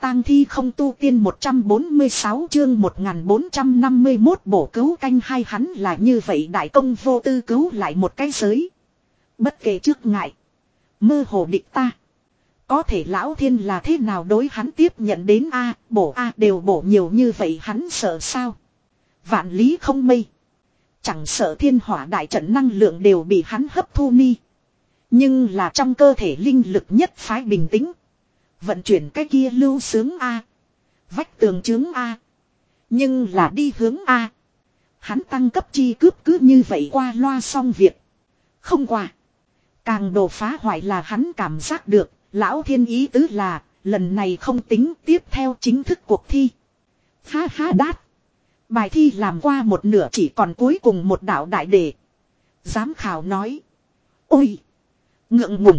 tang thi không tu tiên 146 chương 1451 bổ cứu canh hai hắn là như vậy đại công vô tư cứu lại một cái giới. Bất kể trước ngại. Mơ hồ địch ta. Có thể lão thiên là thế nào đối hắn tiếp nhận đến A, bổ A đều bổ nhiều như vậy hắn sợ sao. Vạn lý không mây. Chẳng sợ thiên hỏa đại trận năng lượng đều bị hắn hấp thu ni. Nhưng là trong cơ thể linh lực nhất phái bình tĩnh. Vận chuyển cái kia lưu sướng A. Vách tường chướng A. Nhưng là đi hướng A. Hắn tăng cấp chi cướp cứ như vậy qua loa xong việc. Không qua. Càng đổ phá hoại là hắn cảm giác được. Lão thiên ý tứ là. Lần này không tính tiếp theo chính thức cuộc thi. Ha ha đát. Bài thi làm qua một nửa chỉ còn cuối cùng một đạo đại đề. Giám khảo nói. Ôi. Ngượng ngùng.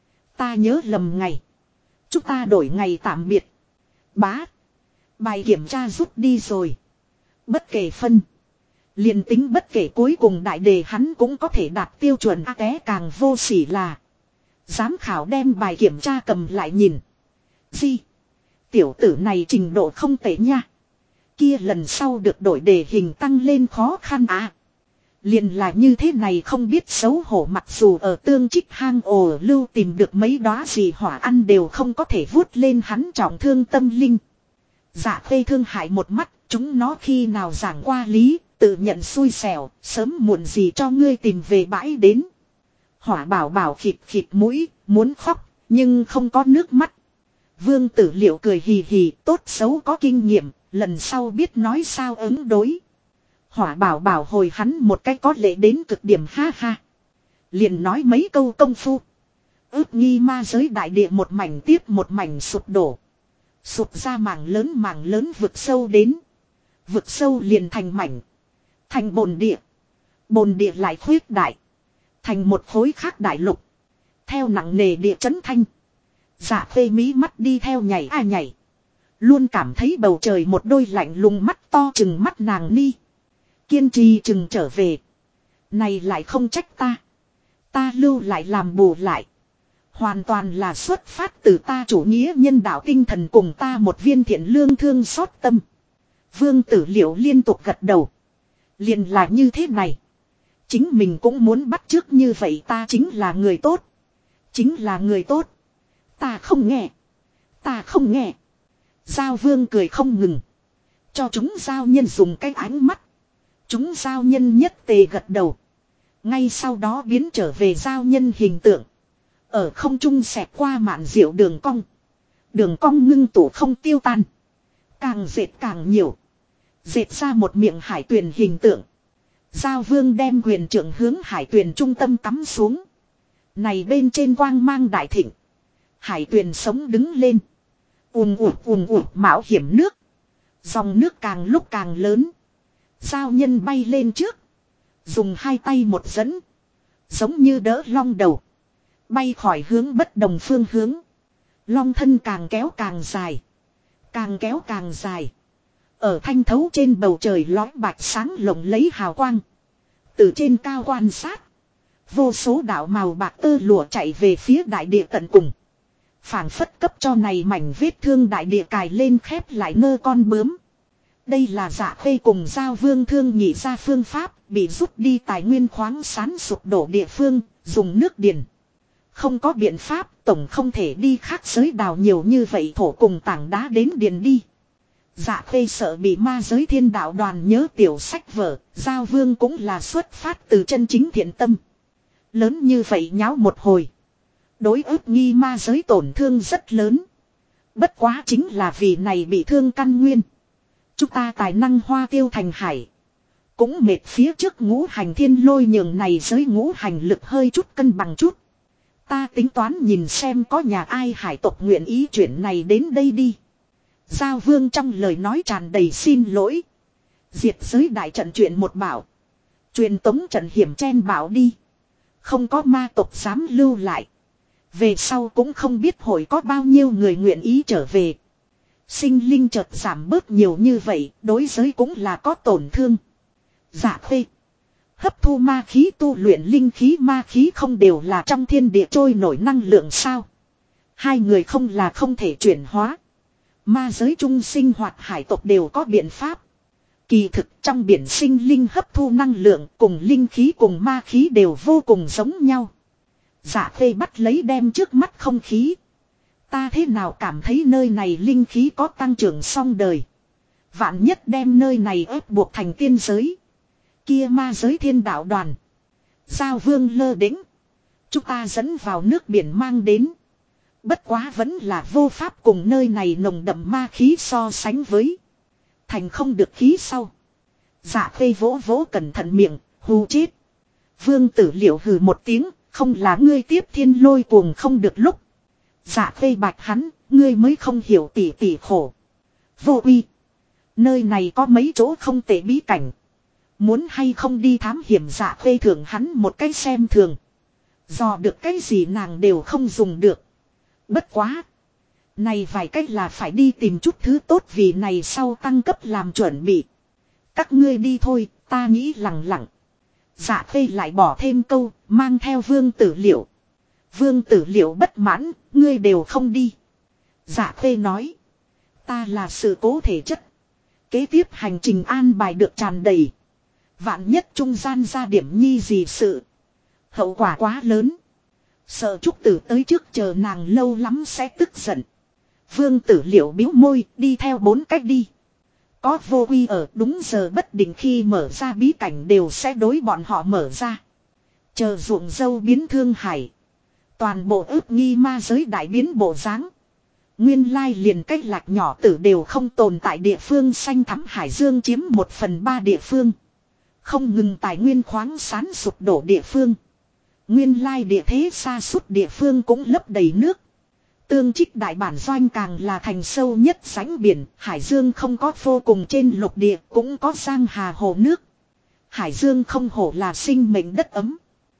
Ta nhớ lầm ngày. Chúng ta đổi ngày tạm biệt. Bá. Bài kiểm tra rút đi rồi. Bất kể phân. Liền tính bất kể cuối cùng đại đề hắn cũng có thể đạt tiêu chuẩn A té càng vô sỉ là. Giám khảo đem bài kiểm tra cầm lại nhìn. Gì? Tiểu tử này trình độ không tệ nha. Kia lần sau được đổi đề hình tăng lên khó khăn à. Liền là như thế này không biết xấu hổ mặc dù ở tương trích hang ổ lưu tìm được mấy đóa gì hỏa ăn đều không có thể vuốt lên hắn trọng thương tâm linh. Dạ khê thương hại một mắt, chúng nó khi nào giảng qua lý, tự nhận xui xẻo, sớm muộn gì cho ngươi tìm về bãi đến. Hỏa bảo bảo khịt khịt mũi, muốn khóc, nhưng không có nước mắt. Vương Tử Liệu cười hì hì, tốt xấu có kinh nghiệm, lần sau biết nói sao ứng đối. Hỏa bảo bảo hồi hắn một cách có lệ đến cực điểm ha ha. Liền nói mấy câu công phu. Ước nghi ma giới đại địa một mảnh tiếp một mảnh sụp đổ. Sụp ra mảng lớn vực sâu đến. Vực sâu liền thành mảnh. Thành bồn địa. Bồn địa lại khuyết đại. Thành một khối khác đại lục. Theo nặng nề địa chấn thanh. Dạ phê mí mắt đi theo nhảy a nhảy. Luôn cảm thấy bầu trời một đôi lạnh lùng mắt to chừng mắt nàng ni. Kiên trì chừng trở về. Này lại không trách ta. Ta lưu lại làm bù lại. Hoàn toàn là xuất phát từ ta chủ nghĩa nhân đạo tinh thần cùng ta một viên thiện lương thương xót tâm. Vương Tử Liệu liên tục gật đầu. Liền là như thế này. Chính mình cũng muốn bắt chước như vậy ta chính là người tốt. Chính là người tốt. Ta không nghe. Ta không nghe. Giao Vương cười không ngừng. Cho chúng giao nhân dùng cái ánh mắt. Chúng giao nhân nhất tề gật đầu. Ngay sau đó biến trở về giao nhân hình tượng. Ở không trung xẹt qua mạn diệu đường cong. Đường cong ngưng tụ không tiêu tan. Càng dệt càng nhiều. Dệt ra một miệng hải tuyền hình tượng. Giao Vương đem quyền trưởng hướng hải tuyền trung tâm cắm xuống. Này bên trên quang mang đại thịnh. Hải tuyền sống đứng lên. Ùm ụt mạo hiểm nước. Dòng nước càng lúc càng lớn. Giao nhân bay lên trước. Dùng hai tay một dẫn. Giống như đỡ long đầu. Bay khỏi hướng bất đồng phương hướng. Long thân càng kéo càng dài. Càng kéo càng dài. Ở thanh thấu trên bầu trời lói bạch sáng lộng lấy hào quang. Từ trên cao quan sát. Vô số đạo màu bạc tơ lụa chạy về phía đại địa tận cùng. Phảng phất cấp cho này mảnh vết thương đại địa cài lên khép lại nơ con bướm. Đây là Dạ Khê cùng Giao Vương thương nhị ra phương pháp bị rút đi tài nguyên khoáng sản sụp đổ địa phương, dùng nước điền. Không có biện pháp, tổng không thể đi khác giới đào nhiều như vậy thổ cùng tảng đá đến điền đi. Dạ Khê sợ bị ma giới thiên đạo đoàn nhớ tiểu sách vở, Giao Vương cũng là xuất phát từ chân chính thiện tâm. Lớn như vậy nháo một hồi. Đối ức nghi ma giới tổn thương rất lớn. Bất quá chính là vì này bị thương căn nguyên. Chúng ta tài năng hoa tiêu thành hải. Cũng mệt phía trước ngũ hành thiên lôi nhường này giới ngũ hành lực hơi chút cân bằng chút. Ta tính toán nhìn xem có nhà ai hải tộc nguyện ý chuyển này đến đây đi. Giao Vương trong lời nói tràn đầy xin lỗi. Diệt giới đại trận chuyện một bảo. Truyền tống trận hiểm chen bảo đi. Không có ma tộc dám lưu lại. Về sau cũng không biết hội có bao nhiêu người nguyện ý trở về. Sinh linh chợt giảm bớt nhiều như vậy, đối giới cũng là có tổn thương. Dạ Khê. Hấp thu ma khí tu luyện linh khí ma khí không đều là trong thiên địa trôi nổi năng lượng sao. Hai người không là không thể chuyển hóa. Ma giới chung sinh hoạt hải tộc đều có biện pháp. Kỳ thực trong biển sinh linh hấp thu năng lượng cùng linh khí cùng ma khí đều vô cùng giống nhau. Dạ Khê bắt lấy đem trước mắt không khí. Ta thế nào cảm thấy nơi này linh khí có tăng trưởng song đời. Vạn nhất đem nơi này ép buộc thành tiên giới. Kia ma giới thiên đạo đoàn. Giao vương lơ đĩnh. Chúng ta dẫn vào nước biển mang đến. Bất quá vẫn là vô pháp cùng nơi này nồng đậm ma khí so sánh với. Thành không được khí sau. Dạ Khê vỗ vỗ cẩn thận miệng, hù chết. Vương Tử Liệu hừ một tiếng, không là ngươi tiếp thiên lôi cuồng không được lúc. Dạ Khê bạch hắn, ngươi mới không hiểu tỉ tỉ khổ. Vô uy. Nơi này có mấy chỗ không tệ bí cảnh. Muốn hay không đi thám hiểm. Dạ Khê thưởng hắn một cái xem thường. Dò được cái gì nàng đều không dùng được. Bất quá. Này vài cách là phải đi tìm chút thứ tốt vì này sau tăng cấp làm chuẩn bị. Các ngươi đi thôi, ta nghĩ lẳng lặng. Dạ Khê lại bỏ thêm câu, mang theo Vương Tử Liệu. Vương Tử Liệu bất mãn, ngươi đều không đi. Dạ Khê nói. Ta là sự cố thể chất. Kế tiếp hành trình an bài được tràn đầy. Vạn nhất trung gian ra điểm nhi gì sự. Hậu quả quá lớn. Sợ Trúc Tử tới trước chờ nàng lâu lắm sẽ tức giận. Vương Tử Liệu bĩu môi, đi theo 4 cách đi. Có Vô Uy ở đúng giờ bất định khi mở ra bí cảnh đều sẽ đối bọn họ mở ra. Chờ ruộng dâu biến thương hải. Toàn bộ ước nghi ma giới đại biến bộ dáng. Nguyên lai liền cách lạc nhỏ tử đều không tồn tại địa phương xanh thắm hải dương chiếm 1/3 địa phương. Không ngừng tài nguyên khoáng sản sụp đổ địa phương. Nguyên lai địa thế xa suốt địa phương cũng lấp đầy nước. Tương Trích đại bản doanh càng là thành sâu nhất sánh biển, hải dương không có vô cùng trên lục địa cũng có giang hà hồ nước. Hải dương không hổ là sinh mệnh đất ấm.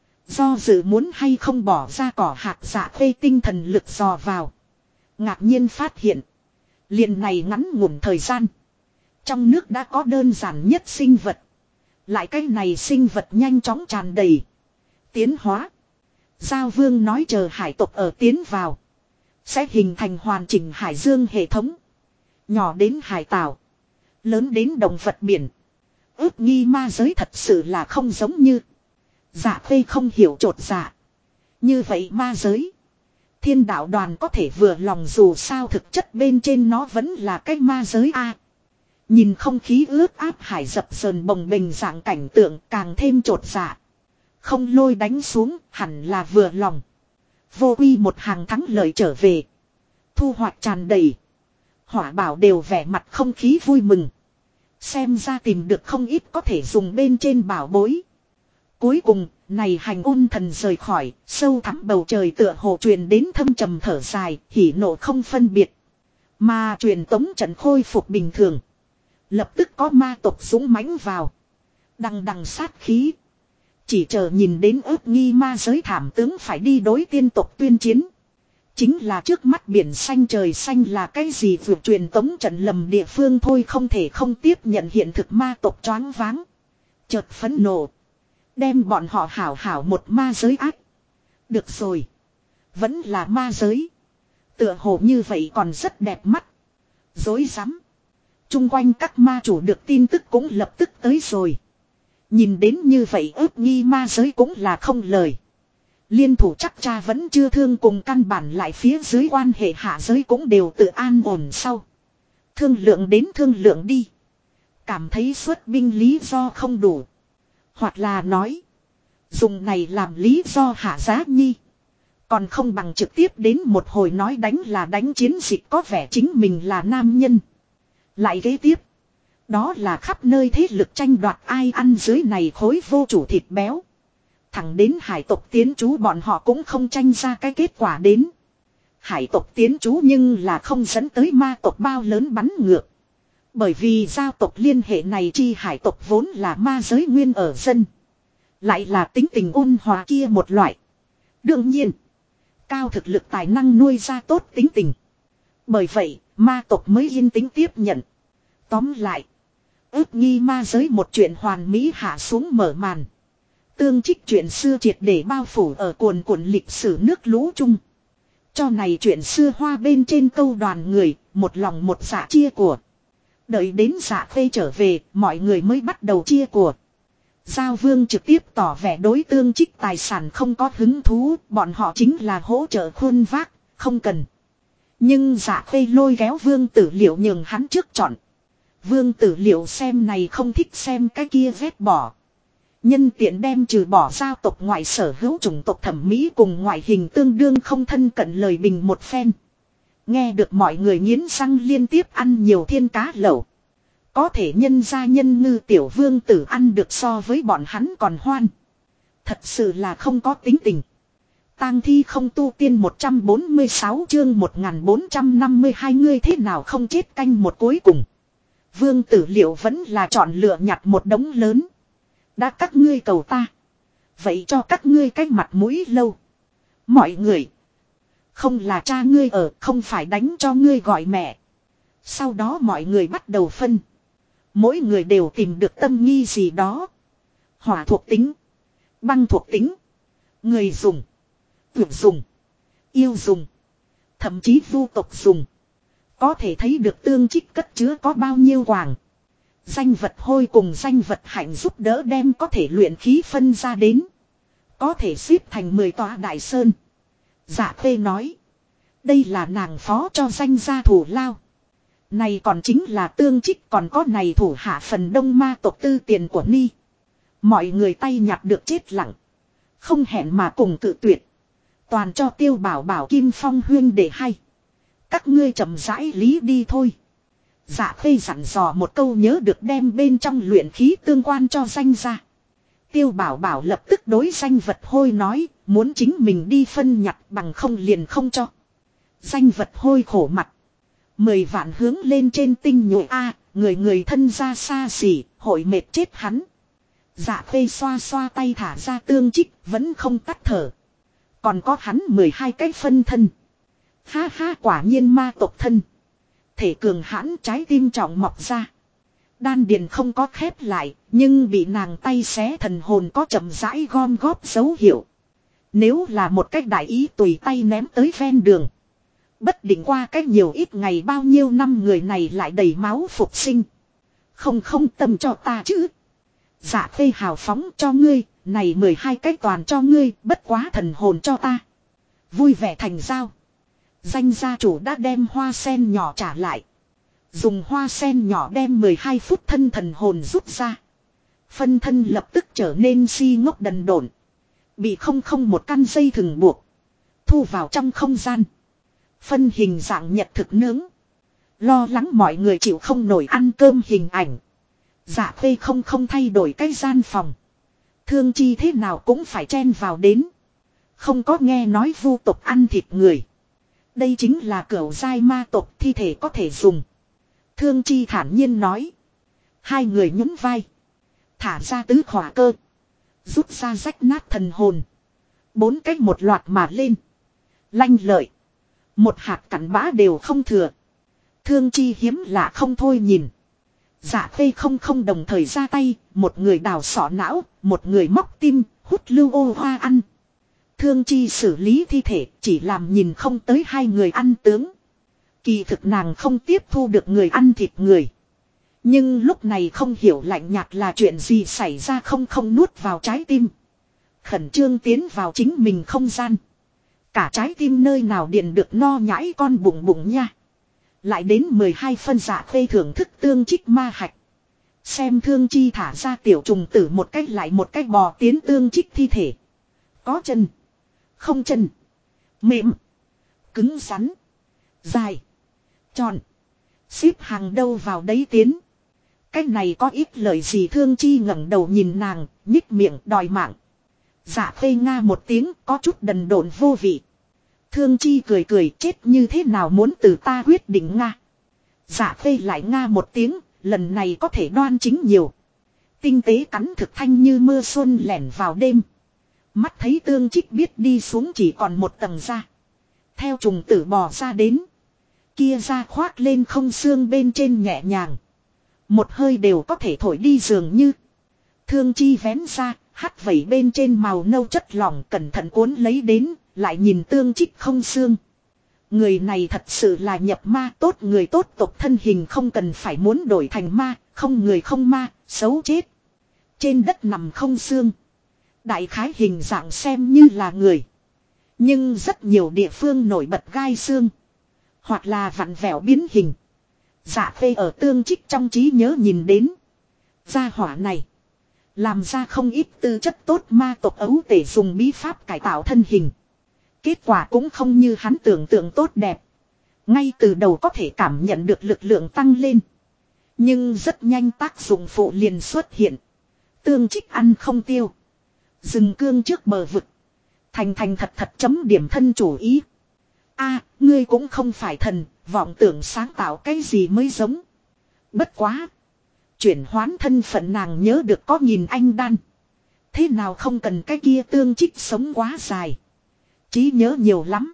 Do dự muốn hay không bỏ ra cỏ hạt. Dạ Khê tinh thần lực dò vào. Ngạc nhiên phát hiện. Liền này ngắn ngủn thời gian. Trong nước đã có đơn giản nhất sinh vật. Lại cái này sinh vật nhanh chóng tràn đầy. Tiến hóa. Giao Vương nói chờ hải tộc ở tiến vào. Sẽ hình thành hoàn chỉnh hải dương hệ thống. Nhỏ đến hải tảo. Lớn đến động vật biển. Ước nghi ma giới thật sự là không giống như. Dạ Khê không hiểu trột dạ. Như vậy ma giới. Thiên đạo đoàn có thể vừa lòng dù sao thực chất bên trên nó vẫn là cái ma giới a. Nhìn không khí ướt áp hải dập sờn bồng bềnh dạng cảnh tượng càng thêm trột dạ. Không lôi đánh xuống hẳn là vừa lòng. Vô Uy một hàng thắng lợi trở về. Thu hoạch tràn đầy. Hỏa bảo đều vẻ mặt không khí vui mừng. Xem ra tìm được không ít có thể dùng bên trên bảo bối. Cuối cùng, này hành ôn thần rời khỏi, sâu thẳm bầu trời tựa hồ truyền đến thâm trầm thở dài, hỉ nộ không phân biệt. Mà truyền tống trận khôi phục bình thường. Lập tức có ma tộc dũng mãnh vào. Đằng đằng sát khí. Chỉ chờ nhìn đến ước nghi ma giới thảm tướng phải đi đối tiên tộc tuyên chiến. Chính là trước mắt biển xanh trời xanh là cái gì vượt truyền tống trận lầm địa phương thôi không thể không tiếp nhận hiện thực ma tộc choáng váng. Chợt phẫn nộ. Đem bọn họ hảo hảo một ma giới ác. Được rồi. Vẫn là ma giới. Tựa hồ như vậy còn rất đẹp mắt. Dối rắm. Trung quanh các ma chủ được tin tức cũng lập tức tới rồi. Nhìn đến như vậy ước nghi ma giới cũng là không lời. Liên thủ chắc cha vẫn chưa thương cùng căn bản lại phía dưới quan hệ hạ giới cũng đều tự an ổn sau. Thương lượng đến thương lượng đi. Cảm thấy xuất binh lý do không đủ. Hoặc là nói. Dùng này làm lý do hạ giá nhi. Còn không bằng trực tiếp đến một hồi nói đánh là đánh chiến dịch có vẻ chính mình là nam nhân. Lại kế tiếp. Đó là khắp nơi thế lực tranh đoạt ai ăn dưới này khối vô chủ thịt béo. Thẳng đến hải tộc tiến chú bọn họ cũng không tranh ra cái kết quả đến. Hải tộc tiến chú nhưng là không dẫn tới ma tộc bao lớn bắn ngược. Bởi vì giao tộc liên hệ này chi hải tộc vốn là ma giới nguyên ở dân. Lại là tính tình ôn hòa kia một loại. Đương nhiên. Cao thực lực tài năng nuôi ra tốt tính tình. Bởi vậy ma tộc mới yên tĩnh tiếp nhận. Tóm lại. Ước nghi ma giới một chuyện hoàn mỹ hạ xuống mở màn. Tương Trích chuyện xưa triệt để bao phủ ở cuồn cuộn lịch sử nước lũ chung. Cho này chuyện xưa hoa bên trên câu đoàn người, một lòng một dạ chia của. Đợi đến Dạ Khê trở về, mọi người mới bắt đầu chia của. Giao Vương trực tiếp tỏ vẻ đối Tương Trích tài sản không có hứng thú, bọn họ chính là hỗ trợ khuôn vác, không cần. Nhưng Dạ Khê lôi kéo Vương Tử Liệu nhường hắn trước chọn. Vương Tử Liệu xem này không thích xem cái kia vét bỏ. Nhân tiện đem trừ bỏ giao tộc ngoại sở hữu chủng tộc thẩm mỹ cùng ngoại hình tương đương không thân cận lời bình một phen. Nghe được mọi người nghiến răng liên tiếp ăn nhiều thiên cá lẩu. Có thể nhân gia nhân ngư tiểu vương tử ăn được so với bọn hắn còn hoan. Thật sự là không có tính tình. Tang thi không tu tiên 146 chương 1452 ngươi thế nào không chết canh một cuối cùng. Vương Tử Liệu vẫn là chọn lựa nhặt một đống lớn. Đã các ngươi cầu ta. Vậy cho các ngươi cách mặt mũi lâu. Mọi người. Không là cha ngươi ở, không phải đánh cho ngươi gọi mẹ. Sau đó mọi người bắt đầu phân. Mỗi người đều tìm được tâm nghi gì đó. Hỏa thuộc tính. Băng thuộc tính. Người dùng. Tuyệt dùng. Yêu dùng. Thậm chí vu tộc dùng. Có thể thấy được Tương Trích cất chứa có bao nhiêu quàng. Danh vật hôi cùng danh vật hạnh giúp đỡ đem có thể luyện khí phân ra đến. Có thể xếp thành 10 tòa đại sơn. Dạ Khê nói. Đây là nàng phó cho danh gia thủ lao. Này còn chính là Tương Trích còn có này thủ hạ phần đông ma tộc tư tiền của Ni. Mọi người tay nhặt được chết lặng. Không hẹn mà cùng cự tuyệt. Toàn cho Tiêu Bảo Bảo Kim Phong huyên để hay. Các ngươi chậm rãi lý đi thôi. Dạ Khê dặn dò một câu nhớ được đem bên trong luyện khí tương quan cho danh gia. Tiêu Bảo Bảo lập tức đối danh vật hôi nói, muốn chính mình đi phân nhặt bằng không liền không cho. Danh vật hôi khổ mặt. 10 vạn hướng lên trên tinh nhuệ A, người người thân ra xa xỉ, hội mệt chết hắn. Dạ Khê xoa xoa tay thả ra Tương Trích, vẫn không tắt thở. Còn có hắn 12 cái phân thân. Ha ha, quả nhiên ma tộc thân. Thể cường hãn, trái tim trọng mọc ra. Đan điền không có khép lại, nhưng bị nàng tay xé thần hồn có chậm rãi gom góp dấu hiệu. Nếu là một cách đại ý tùy tay ném tới ven đường. Bất định qua cách nhiều ít ngày bao nhiêu năm người này lại đầy máu phục sinh. Không tâm cho ta chứ. Dạ Khê hào phóng cho ngươi, này 12 cách toàn cho ngươi, bất quá thần hồn cho ta. Vui vẻ thành giao. Danh gia chủ đã đem hoa sen nhỏ trả lại. Dùng hoa sen nhỏ đem 12 phút thân thần hồn rút ra. Phân thân lập tức trở nên si ngốc đần độn. Bị không một căn dây thừng buộc. Thu vào trong không gian. Phân hình dạng nhật thực nướng. Lo lắng mọi người chịu không nổi ăn cơm hình ảnh. Dạ Khê không thay đổi cái gian phòng. Thương chi thế nào cũng phải chen vào đến. Không có nghe nói vu tộc ăn thịt người. Đây chính là cửu giai ma tộc thi thể có thể dùng. Thương chi thản nhiên nói. Hai người nhún vai. Thả ra tứ khỏa cơ. Rút ra rách nát thần hồn. 4 cách một loạt mà lên. Lanh lợi. Một hạt cặn bã đều không thừa. Thương chi hiếm lạ không thôi nhìn. Dạ Khê không đồng thời ra tay. Một người đào sọ não. Một người móc tim. Hút lưu ô hoa ăn. Thương chi xử lý thi thể. Chỉ làm nhìn không tới hai người ăn tướng. Kỳ thực nàng không tiếp thu được người ăn thịt người. Nhưng lúc này không hiểu lạnh nhạt là chuyện gì xảy ra không nuốt vào trái tim. Khẩn trương tiến vào chính mình không gian. Cả trái tim nơi nào điện được no nhãi con bụng nha. Lại đến 12 phân Dạ Khê thưởng thức Tương Trích ma hạch. Xem Thương chi thả ra tiểu trùng tử một cách lại một cách bò tiến Tương Trích thi thể. Có chân. Không chân. Mềm. Cứng rắn. Dài. Tròn. Xếp hàng đâu vào đấy tiến. Cái này có ít lời gì. Thương chi ngẩng đầu nhìn nàng, nhích miệng đòi mạng. Dạ Khê nga một tiếng có chút đần độn vô vị. Thương chi cười chết như thế nào muốn từ ta quyết định nga. Dạ Khê lại nga một tiếng, lần này có thể đoan chính nhiều. Tinh tế cắn thực thanh như mưa xuân lẻn vào đêm. Mắt thấy Tương Trích biết đi xuống chỉ còn một tầng da. Theo trùng tử bò ra đến. Kia da khoác lên không xương bên trên nhẹ nhàng. Một hơi đều có thể thổi đi dường như. Thương chi vén ra, hắt vẩy bên trên màu nâu chất lỏng cẩn thận cuốn lấy đến, lại nhìn Tương Trích không xương. Người này thật sự là nhập ma, tốt người tốt tộc thân hình không cần phải muốn đổi thành ma, không người không ma, xấu chết. Trên đất nằm không xương. Đại khái hình dạng xem như là người. Nhưng rất nhiều địa phương nổi bật gai xương. Hoặc là vặn vẹo biến hình. Dạ Phê ở Tương Trích trong trí nhớ nhìn đến. Gia hỏa này. Làm ra không ít tư chất tốt ma tộc ấu tể dùng bí pháp cải tạo thân hình. Kết quả cũng không như hắn tưởng tượng tốt đẹp. Ngay từ đầu có thể cảm nhận được lực lượng tăng lên. Nhưng rất nhanh tác dụng phụ liền xuất hiện. Tương Trích ăn không tiêu. Dừng cương trước bờ vực. Thành thật thật chấm điểm thân chủ ý. A, ngươi cũng không phải thần, vọng tưởng sáng tạo cái gì mới giống. Bất quá. Chuyển hoán thân phận nàng nhớ được có nhìn anh đan. Thế nào không cần cái kia Tương Trích sống quá dài. Trí nhớ nhiều lắm.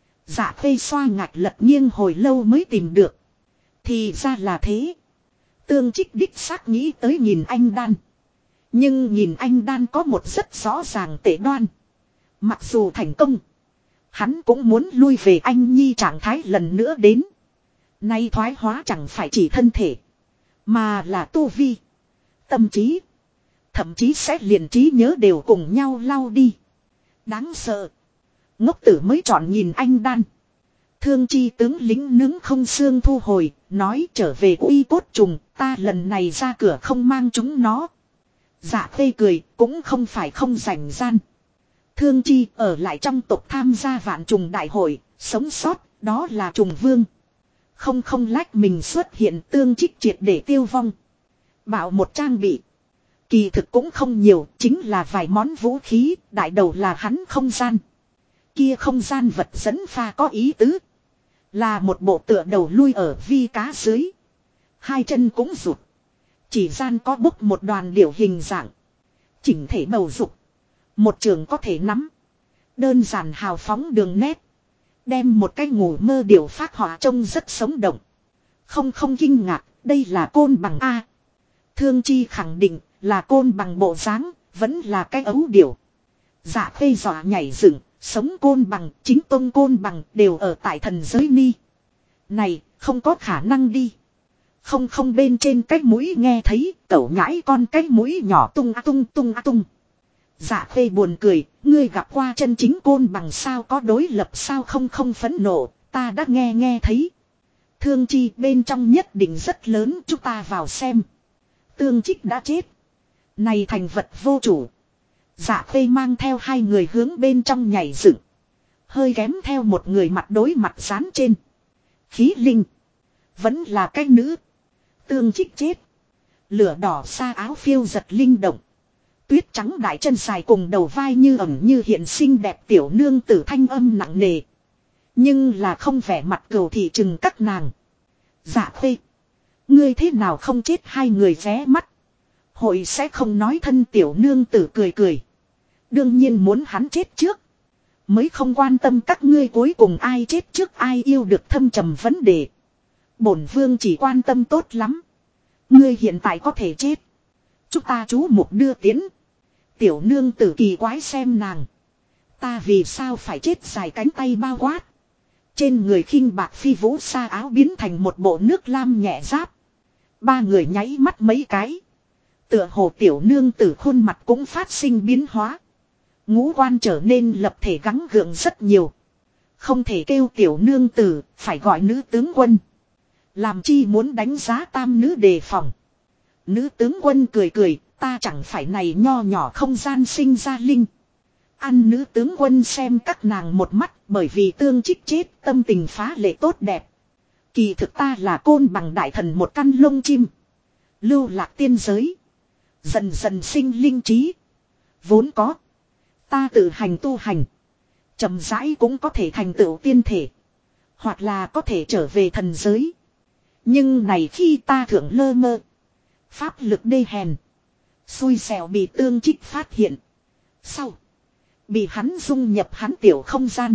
Dạ Phê xoa ngạch lật nghiêng hồi lâu mới tìm được. Thì ra là thế. Tương Trích đích xác nghĩ tới nhìn anh đan. Nhưng nhìn anh đan có một rất rõ ràng tệ đoan. Mặc dù thành công. Hắn cũng muốn lui về anh nhi trạng thái lần nữa đến. Nay thoái hóa chẳng phải chỉ thân thể. Mà là tu vi. Tâm trí. Thậm chí sẽ liền trí nhớ đều cùng nhau lau đi. Đáng sợ. Ngốc tử mới chọn nhìn anh đan. Thương chi tướng lính nướng không xương thu hồi. Nói trở về uy cốt trùng. Ta lần này ra cửa không mang chúng nó. Dạ Phê cười cũng không phải không rảnh gian. Thương chi ở lại trong tộc tham gia vạn trùng đại hội. Sống sót đó là trùng vương. Không lách mình xuất hiện Tương Trích triệt để tiêu vong. Bảo một trang bị. Kỳ thực cũng không nhiều, chính là vài món vũ khí, đại đầu là hắn không gian. Kia không gian vật dẫn pha có ý tứ. Là một bộ tựa đầu lui ở vi cá dưới. Hai chân cũng rụt. Chỉ gian có bốc một đoàn điểu hình dạng. Chỉnh thể bầu dục. Một trường có thể nắm. Đơn giản hào phóng đường nét. Đem một cái ngủ mơ điểu phát họa trông rất sống động. Không kinh ngạc, đây là côn bằng A. Thương chi khẳng định là côn bằng bộ dáng, vẫn là cái ấu điểu. Dạ Phê dọa nhảy dựng, sống côn bằng, chính tôn côn bằng đều ở tại thần giới ni. Này, không có khả năng đi. Không bên trên cái mũi nghe thấy, cẩu nhãi con cái mũi nhỏ tung a tung. Dạ Phê buồn cười, ngươi gặp qua chân chính côn bằng sao có đối lập sao không phẫn nộ, ta đã nghe thấy. Thương chi bên trong nhất định rất lớn, chúng ta vào xem. Tương Trích đã chết. Này thành vật vô chủ. Dạ Phê mang theo hai người hướng bên trong nhảy dựng. Hơi kém theo một người mặt đối mặt dán trên. Khí linh. Vẫn là cái nữ. Tương Trích chết. Lửa đỏ xa áo phiêu giật linh động. Tuyết trắng đại chân dài cùng đầu vai như ẩn như hiện xinh đẹp tiểu nương tử thanh âm nặng nề. Nhưng là không vẻ mặt cầu thị trừng các nàng. Dạ Phê. Ngươi thế nào không chết hai người vé mắt. Hội sẽ không nói thân tiểu nương tử cười. Đương nhiên muốn hắn chết trước. Mới không quan tâm các ngươi cuối cùng ai chết trước ai yêu được thâm trầm vấn đề. Bổn vương chỉ quan tâm tốt lắm. Ngươi hiện tại có thể chết. Chúng ta chú mục đưa tiến. Tiểu nương tử kỳ quái xem nàng. Ta vì sao phải chết dài cánh tay bao quát. Trên người khinh bạc phi vũ sa áo biến thành một bộ nước lam nhẹ giáp. Ba người nháy mắt mấy cái. Tựa hồ tiểu nương tử khuôn mặt cũng phát sinh biến hóa. Ngũ quan trở nên lập thể gắng gượng rất nhiều. Không thể kêu tiểu nương tử, phải gọi nữ tướng quân. Làm chi muốn đánh giá tam nữ đề phòng. Nữ tướng quân cười, ta chẳng phải này nho nhỏ không gian sinh ra linh. Ăn nữ tướng quân xem các nàng một mắt bởi vì Tương Trích chết tâm tình phá lệ tốt đẹp. Kỳ thực ta là côn bằng đại thần một căn lông chim. Lưu lạc tiên giới. Dần dần sinh linh trí. Vốn có. Ta tự hành tu hành. Chậm rãi cũng có thể thành tựu tiên thể. Hoặc là có thể trở về thần giới. Nhưng này khi ta thượng lơ mơ. Pháp lực đê hèn. Xui xẻo bị Tương Trích phát hiện. Sau. Bị hắn dung nhập hắn tiểu không gian.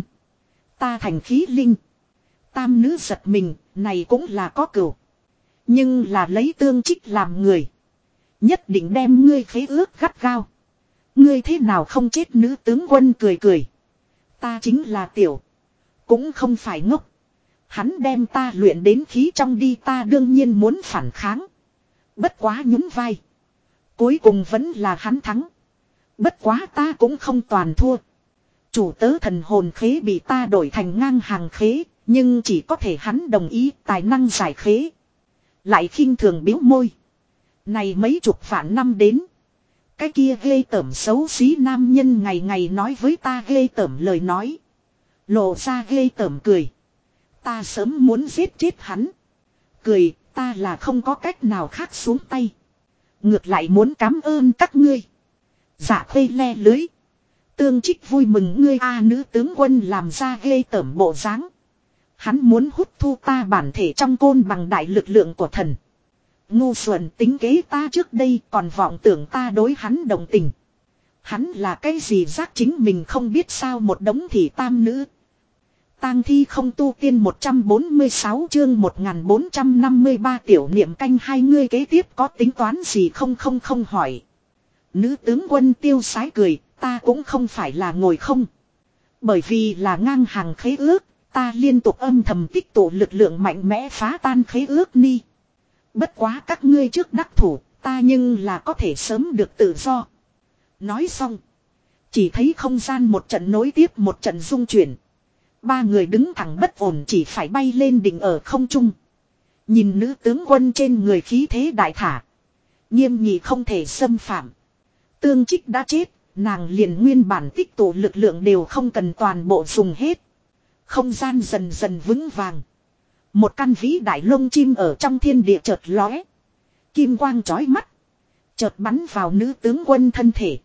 Ta thành khí linh. Tam nữ giật mình. Này cũng là có cửu. Nhưng là lấy Tương Trích làm người. Nhất định đem ngươi khế ước gắt gao. Ngươi thế nào không chết nữ tướng quân cười. Ta chính là tiểu. Cũng không phải ngốc. Hắn đem ta luyện đến khí trong đi, ta đương nhiên muốn phản kháng. Bất quá nhún vai. Cuối cùng vẫn là hắn thắng. Bất quá ta cũng không toàn thua. Chủ tớ thần hồn khế bị ta đổi thành ngang hàng khế. Nhưng chỉ có thể hắn đồng ý tài năng giải khế. Lại khinh thường biếu môi. Này mấy chục vạn năm đến. Cái kia ghê tởm xấu xí nam nhân ngày ngày nói với ta ghê tởm lời nói. Lộ ra ghê tởm cười. Ta sớm muốn giết chết hắn. Cười ta là không có cách nào khác xuống tay. Ngược lại muốn cảm ơn các ngươi. Dạ Khê le lưới. Tương Trích vui mừng ngươi a nữ tướng quân làm ra ghê tởm bộ dáng. Hắn muốn hút thu ta bản thể trong côn bằng đại lực lượng của thần. Ngu xuẩn tính kế ta trước đây còn vọng tưởng ta đối hắn đồng tình. Hắn là cái gì giác chính mình không biết sao một đống thị tam nữ. Tang thi không tu tiên 146 chương 1453 tiểu niệm canh hai ngươi kế tiếp có tính toán gì không hỏi. Nữ tướng quân tiêu sái cười, ta cũng không phải là ngồi không. Bởi vì là ngang hàng khế ước, ta liên tục âm thầm tích tụ lực lượng mạnh mẽ phá tan khế ước ni. Bất quá các ngươi trước đắc thủ, ta nhưng là có thể sớm được tự do. Nói xong, chỉ thấy không gian một trận nối tiếp một trận rung chuyển. Ba người đứng thẳng bất ổn chỉ phải bay lên đỉnh ở không trung. Nhìn nữ tướng quân trên người khí thế đại thả. Nghiêm nghị không thể xâm phạm. Tương Trích đã chết, nàng liền nguyên bản tích tụ lực lượng đều không cần toàn bộ dùng hết. Không gian dần dần vững vàng. Một căn vĩ đại lông chim ở trong thiên địa chợt lóe. Kim quang chói mắt. Chợt bắn vào nữ tướng quân thân thể.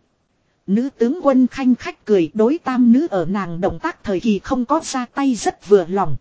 Nữ tướng quân khanh khách cười đối tam nữ ở nàng động tác thời kỳ không có ra tay rất vừa lòng.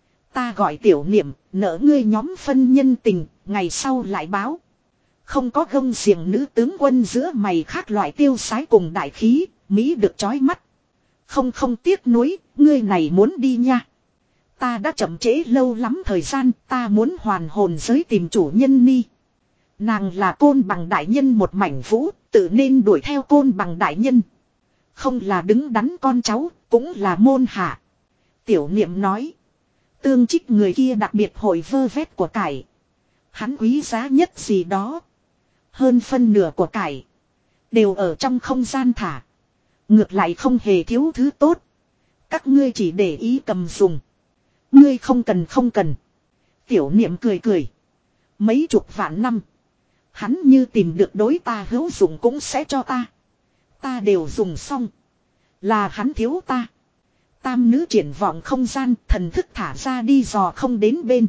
Ta gọi tiểu niệm, nỡ ngươi nhóm phân nhân tình, ngày sau lại báo. Không có gông xiềng nữ tướng quân giữa mày khác loại tiêu sái cùng đại khí, Mỹ được chói mắt. Không tiếc nuối, ngươi này muốn đi nha. Ta đã chậm trễ lâu lắm thời gian, ta muốn hoàn hồn giới tìm chủ nhân ni. Nàng là côn bằng đại nhân một mảnh vũ, tự nên đuổi theo côn bằng đại nhân. Không là đứng đắn con cháu, cũng là môn hạ. Tiểu niệm nói. Tương Trích người kia đặc biệt hội vơ vét của cải. Hắn quý giá nhất gì đó. Hơn phân nửa của cải. Đều ở trong không gian thả. Ngược lại không hề thiếu thứ tốt. Các ngươi chỉ để ý cầm dùng. Ngươi không cần. Tiểu niệm cười. Mấy chục vạn năm. Hắn như tìm được đối ta hữu dụng cũng sẽ cho ta. Ta đều dùng xong. Là hắn thiếu ta. Tam nữ triển vọng không gian thần thức thả ra đi dò không đến bên.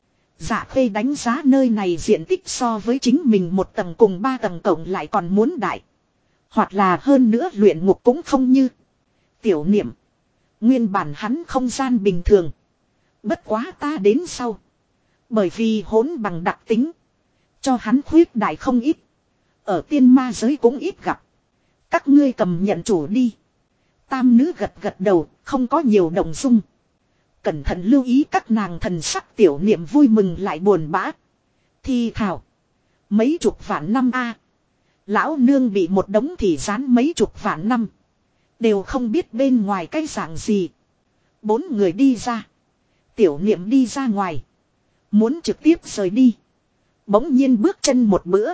Dạ Khê đánh giá nơi này diện tích so với chính mình một tầng cùng ba tầng cộng lại còn muốn đại. Hoặc là hơn nữa luyện ngục cũng không như. Tiểu niệm. Nguyên bản hắn không gian bình thường. Bất quá ta đến sau. Bởi vì hỗn bằng đặc tính. Cho hắn khuyết đại không ít. Ở tiên ma giới cũng ít gặp. Các ngươi cầm nhận chủ đi. Tam nữ gật đầu, không có nhiều động dung. Cẩn thận lưu ý các nàng thần sắc tiểu niệm vui mừng lại buồn bã. Thi thảo. Mấy chục vạn năm a. Lão nương bị một đống thì rán mấy chục vạn năm. Đều không biết bên ngoài cái dạng gì. 4 người đi ra. Tiểu niệm đi ra ngoài. Muốn trực tiếp rời đi. Bỗng nhiên bước chân một bữa.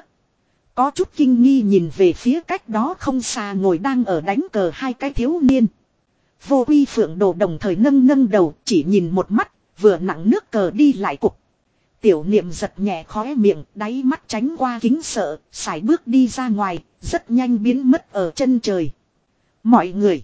Có chút kinh nghi nhìn về phía cách đó không xa ngồi đang ở đánh cờ hai cái thiếu niên. Vô Uy Phượng Đồ đồng thời nâng đầu chỉ nhìn một mắt, vừa nặng nước cờ đi lại cục. Tiểu niệm giật nhẹ khóe miệng, đáy mắt tránh qua kính sợ, sải bước đi ra ngoài, rất nhanh biến mất ở chân trời. Mọi người.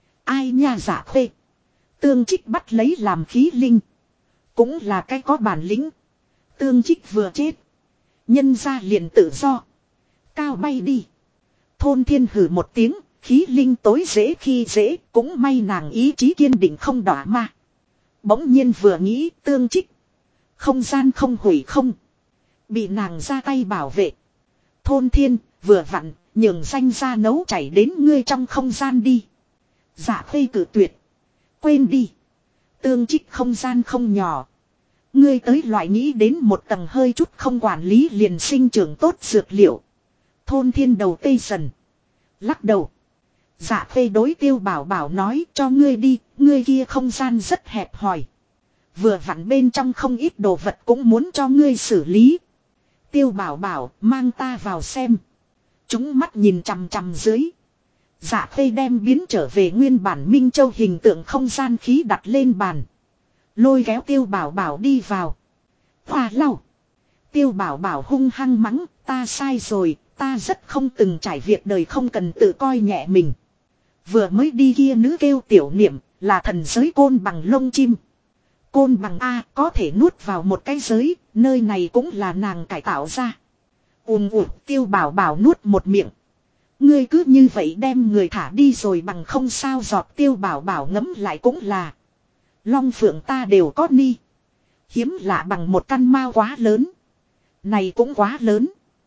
Ai nha Dạ Khê. Tương Trích bắt lấy làm khí linh. Cũng là cái có bản lĩnh. Tương Trích vừa chết. Nhân ra liền tự do. Cao bay đi. Thôn Thiên hử một tiếng. Khí linh tối dễ khi dễ. Cũng may nàng ý chí kiên định không đỏ ma. Bỗng nhiên vừa nghĩ Tương Trích. Không gian không hủy không. Bị nàng ra tay bảo vệ. Thôn Thiên vừa vặn. Nhường danh ra nấu chảy đến ngươi trong không gian đi. Dạ Khê cử tuyệt. Quên đi. Tương Trích không gian không nhỏ. Ngươi tới loại nghĩ đến một tầng hơi chút không quản lý liền sinh trưởng tốt dược liệu. Thôn Thiên đầu tê dần. Lắc đầu. Dạ Khê đối Tiêu Bảo Bảo nói cho ngươi đi, ngươi kia không gian rất hẹp hòi. Vừa vặn bên trong không ít đồ vật cũng muốn cho ngươi xử lý. Tiêu Bảo Bảo mang ta vào xem. Chúng mắt nhìn chằm chằm dưới. Dạ Khê đem biến trở về nguyên bản Minh Châu hình tượng không gian khí đặt lên bàn. Lôi kéo Tiêu Bảo Bảo đi vào. Hoa lau. Tiêu Bảo Bảo hung hăng mắng, ta sai rồi, ta rất không từng trải việc đời không cần tự coi nhẹ mình. Vừa mới đi kia nữ kêu tiểu niệm, là thần giới côn bằng lông chim. Côn bằng A có thể nuốt vào một cái giới, nơi này cũng là nàng cải tạo ra. Tiêu Bảo Bảo nuốt một miệng. Ngươi cứ như vậy đem người thả đi rồi bằng không sao giọt. Tiêu Bảo Bảo ngấm lại cũng là. Long phượng ta đều có ni. Hiếm lạ bằng một căn mao quá lớn. Này cũng quá lớn.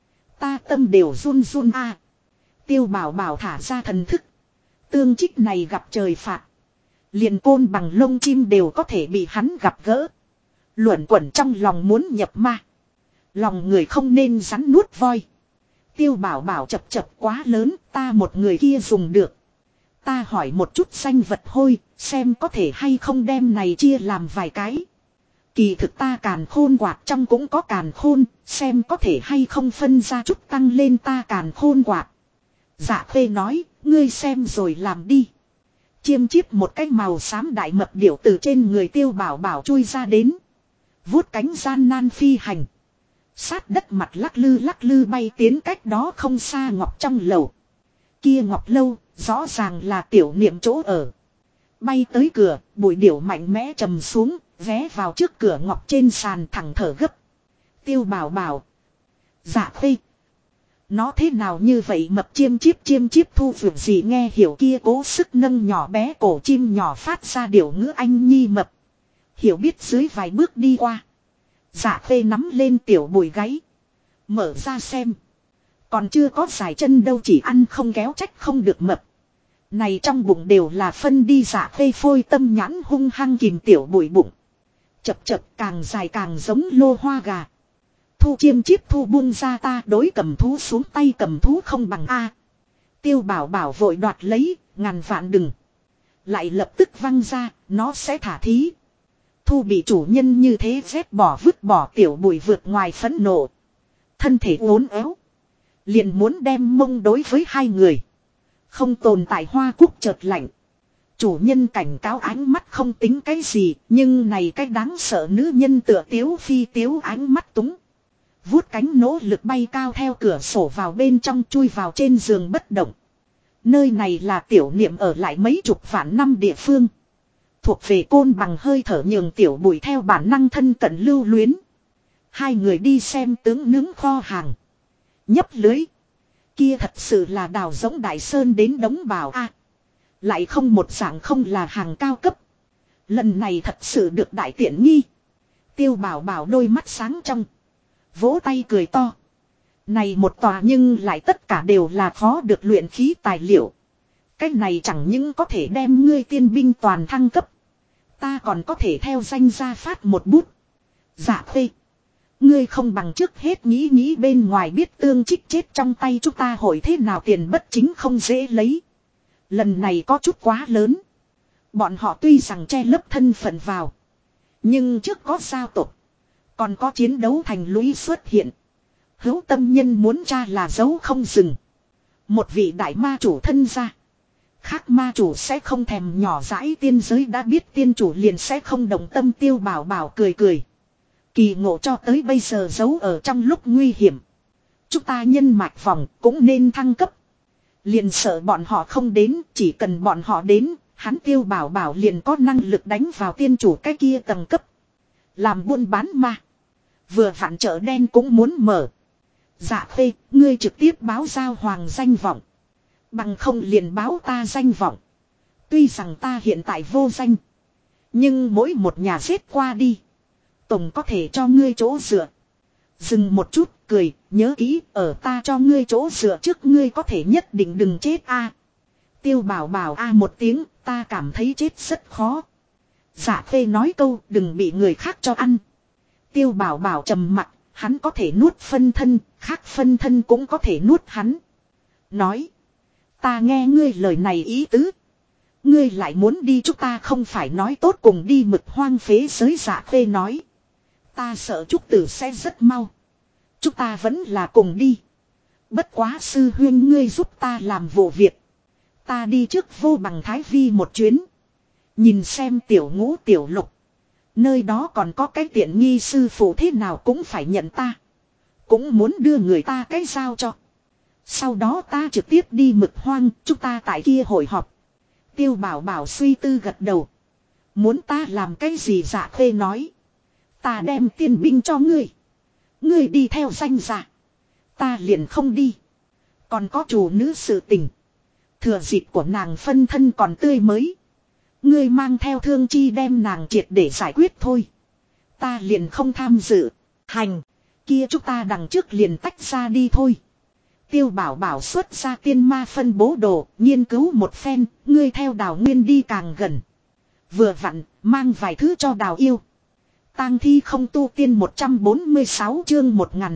Ta tâm đều run run a. Tiêu Bảo Bảo thả ra thần thức. Tương trích này gặp trời phạt. Liền côn bằng lông chim đều có thể bị hắn gặp gỡ. Luẩn quẩn trong lòng muốn nhập ma. Lòng người không nên rắn nuốt voi. Tiêu Bảo Bảo chập chập quá lớn, ta một người kia dùng được. Ta hỏi một chút danh vật hôi, xem có thể hay không đem này chia làm vài cái. Kỳ thực ta càn khôn quạt trong cũng có càn khôn, xem có thể hay không phân ra chút tăng lên ta càn khôn quạt. Dạ Khê nói, ngươi xem rồi làm đi. Chiêm chiếp một cái màu xám đại mập điểu từ trên người Tiêu Bảo Bảo chui ra đến. Vuốt cánh gian nan phi hành. Sát đất mặt lắc lư bay tiến cách đó không xa ngọc trong lầu. Kia ngọc lâu, rõ ràng là tiểu niệm chỗ ở. Bay tới cửa, bụi điểu mạnh mẽ trầm xuống, vé vào trước cửa ngọc trên sàn thẳng thở gấp. Tiêu Bảo Bảo. Dạ Khê. Nó thế nào như vậy mập chiêm chiếp thu vượt gì nghe hiểu kia cố sức nâng nhỏ bé cổ chim nhỏ phát ra điểu ngữ anh nhi mập. Hiểu biết dưới vài bước đi qua. Dạ Khê nắm lên tiểu bùi gáy. Mở ra xem. Còn chưa có dài chân đâu chỉ ăn không kéo trách không được mập. Này trong bụng đều là phân đi. Dạ Khê phôi tâm nhãn hung hăng kìm tiểu bùi bụng. Chập chập càng dài càng giống lô hoa gà. Thu chiêm chiếp thu buông ra ta đối cầm thú xuống tay cầm thú không bằng A. Tiêu Bảo Bảo vội đoạt lấy, ngàn vạn đừng. Lại lập tức văng ra, nó sẽ thả thí. Thu bị chủ nhân như thế dép bỏ vứt bỏ tiểu bùi vượt ngoài phẫn nộ. Thân thể uốn éo. Liền muốn đem mông đối với hai người. Không tồn tại hoa cúc chợt lạnh. Chủ nhân cảnh cáo ánh mắt không tính cái gì. Nhưng này cái đáng sợ nữ nhân tựa tiếu phi tiếu ánh mắt túng. Vuốt cánh nỗ lực bay cao theo cửa sổ vào bên trong chui vào trên giường bất động. Nơi này là tiểu niệm ở lại mấy chục vạn năm địa phương. Thuộc về côn bằng hơi thở nhường tiểu bùi theo bản năng thân cận lưu luyến. Hai người đi xem tướng nướng kho hàng. Nhấp lưới. Kia thật sự là đào giống đại sơn đến đống bảo a. Lại không một dạng không là hàng cao cấp. Lần này thật sự được đại tiện nghi. Tiêu Bảo Bảo đôi mắt sáng trong. Vỗ tay cười to. Này một tòa nhưng lại tất cả đều là khó được luyện khí tài liệu. Cái này chẳng những có thể đem ngươi tiên binh toàn thăng cấp. Ta còn có thể theo danh gia phát một bút. Dạ Khê. Ngươi không bằng trước hết nghĩ bên ngoài biết tương trích chết trong tay chúng ta hội thế nào tiền bất chính không dễ lấy. Lần này có chút quá lớn. Bọn họ tuy rằng che lấp thân phận vào. Nhưng trước có giao tục. Còn có chiến đấu thành lũy xuất hiện. Hữu tâm nhân muốn tra là dấu không dừng. Một vị đại ma chủ thân ra. Khác ma chủ sẽ không thèm nhỏ dãi tiên giới đã biết tiên chủ liền sẽ không đồng tâm. Tiêu Bảo Bảo cười cười. Kỳ ngộ cho tới bây giờ giấu ở trong lúc nguy hiểm. Chúng ta nhân mạch vòng cũng nên thăng cấp. Liền sợ bọn họ không đến, chỉ cần bọn họ đến, hắn Tiêu Bảo Bảo liền có năng lực đánh vào tiên chủ cái kia tầng cấp. Làm buôn bán ma. Vừa vặn chợ đen cũng muốn mở. Dạ Khê, ngươi trực tiếp báo giao hoàng danh vọng. Bằng không liền báo ta danh vọng. Tuy rằng ta hiện tại vô danh. Nhưng mỗi một nhà xếp qua đi. Tổng có thể cho ngươi chỗ dựa. Dừng một chút, cười, nhớ kỹ, ở ta cho ngươi chỗ dựa trước ngươi có thể nhất định đừng chết a. Tiêu Bảo Bảo a một tiếng, ta cảm thấy chết rất khó. Dạ Khê nói câu, đừng bị người khác cho ăn. Tiêu Bảo Bảo trầm mặt, hắn có thể nuốt phân thân, khác phân thân cũng có thể nuốt hắn. Nói, ta nghe ngươi lời này ý tứ. Ngươi lại muốn đi, chúng ta không phải nói tốt cùng đi Mực Hoang phế giới. Dạ Khê nói. Ta sợ Trúc Tử sẽ rất mau. Chúng ta vẫn là cùng đi. Bất quá sư huynh ngươi giúp ta làm vụ việc. Ta đi trước Vô Bằng Thái Vi một chuyến. Nhìn xem tiểu Ngũ tiểu Lục. Nơi đó còn có cái tiện nghi sư phụ thế nào cũng phải nhận ta. Cũng muốn đưa người ta cái giao cho. Sau đó ta trực tiếp đi Mực Hoang, chúng ta tại kia hội họp. Tiêu Bảo Bảo suy tư gật đầu. Muốn ta làm cái gì? Dạ Khê nói. Ta đem tiên binh cho ngươi. Ngươi đi theo danh dạ. Ta liền không đi. Còn có chủ nữ sự tình. Thừa dịp của nàng phân thân còn tươi mới. Ngươi mang theo Thương Chi đem nàng triệt để giải quyết thôi. Ta liền không tham dự. Hành. Kia chúng ta đằng trước liền tách ra đi thôi. Tiêu Bảo Bảo xuất ra tiên ma phân bố đồ, nghiên cứu một phen, ngươi theo Đào Nguyên đi càng gần. Vừa vặn, mang vài thứ cho Đào Yêu. Tang thi không tu tiên 146 chương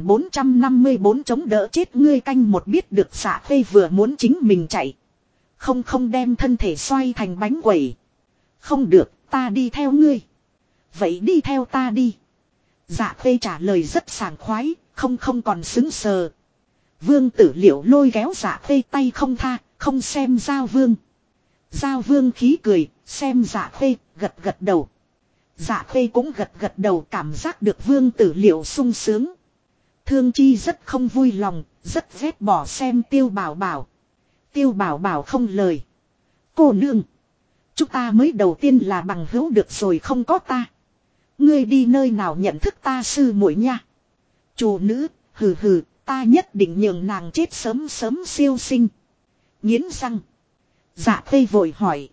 1454 chống đỡ chết ngươi canh một. Biết được Dạ Khê vừa muốn chính mình chạy. Không đem thân thể xoay thành bánh quẩy. Không được, ta đi theo ngươi. Vậy đi theo ta đi. Dạ Khê trả lời rất sảng khoái, không còn xứng sờ. Vương Tử Liệu lôi kéo Dạ Khê tay không tha, không xem Giao Vương. Giao Vương khí cười, xem Dạ Khê, gật đầu. Dạ Khê cũng gật đầu, cảm giác được Vương Tử Liệu sung sướng. Thương Chi rất không vui lòng, rất ghét bỏ xem Tiêu Bảo Bảo. Tiêu Bảo Bảo không lời. Cô nương. Chúng ta mới đầu tiên là bằng hữu được rồi, không có ta. Ngươi đi nơi nào nhận thức ta sư muội nha. Chủ nữ, hừ, ta nhất định nhường nàng chết sớm siêu sinh. Nghiến răng. Dạ Khê vội hỏi.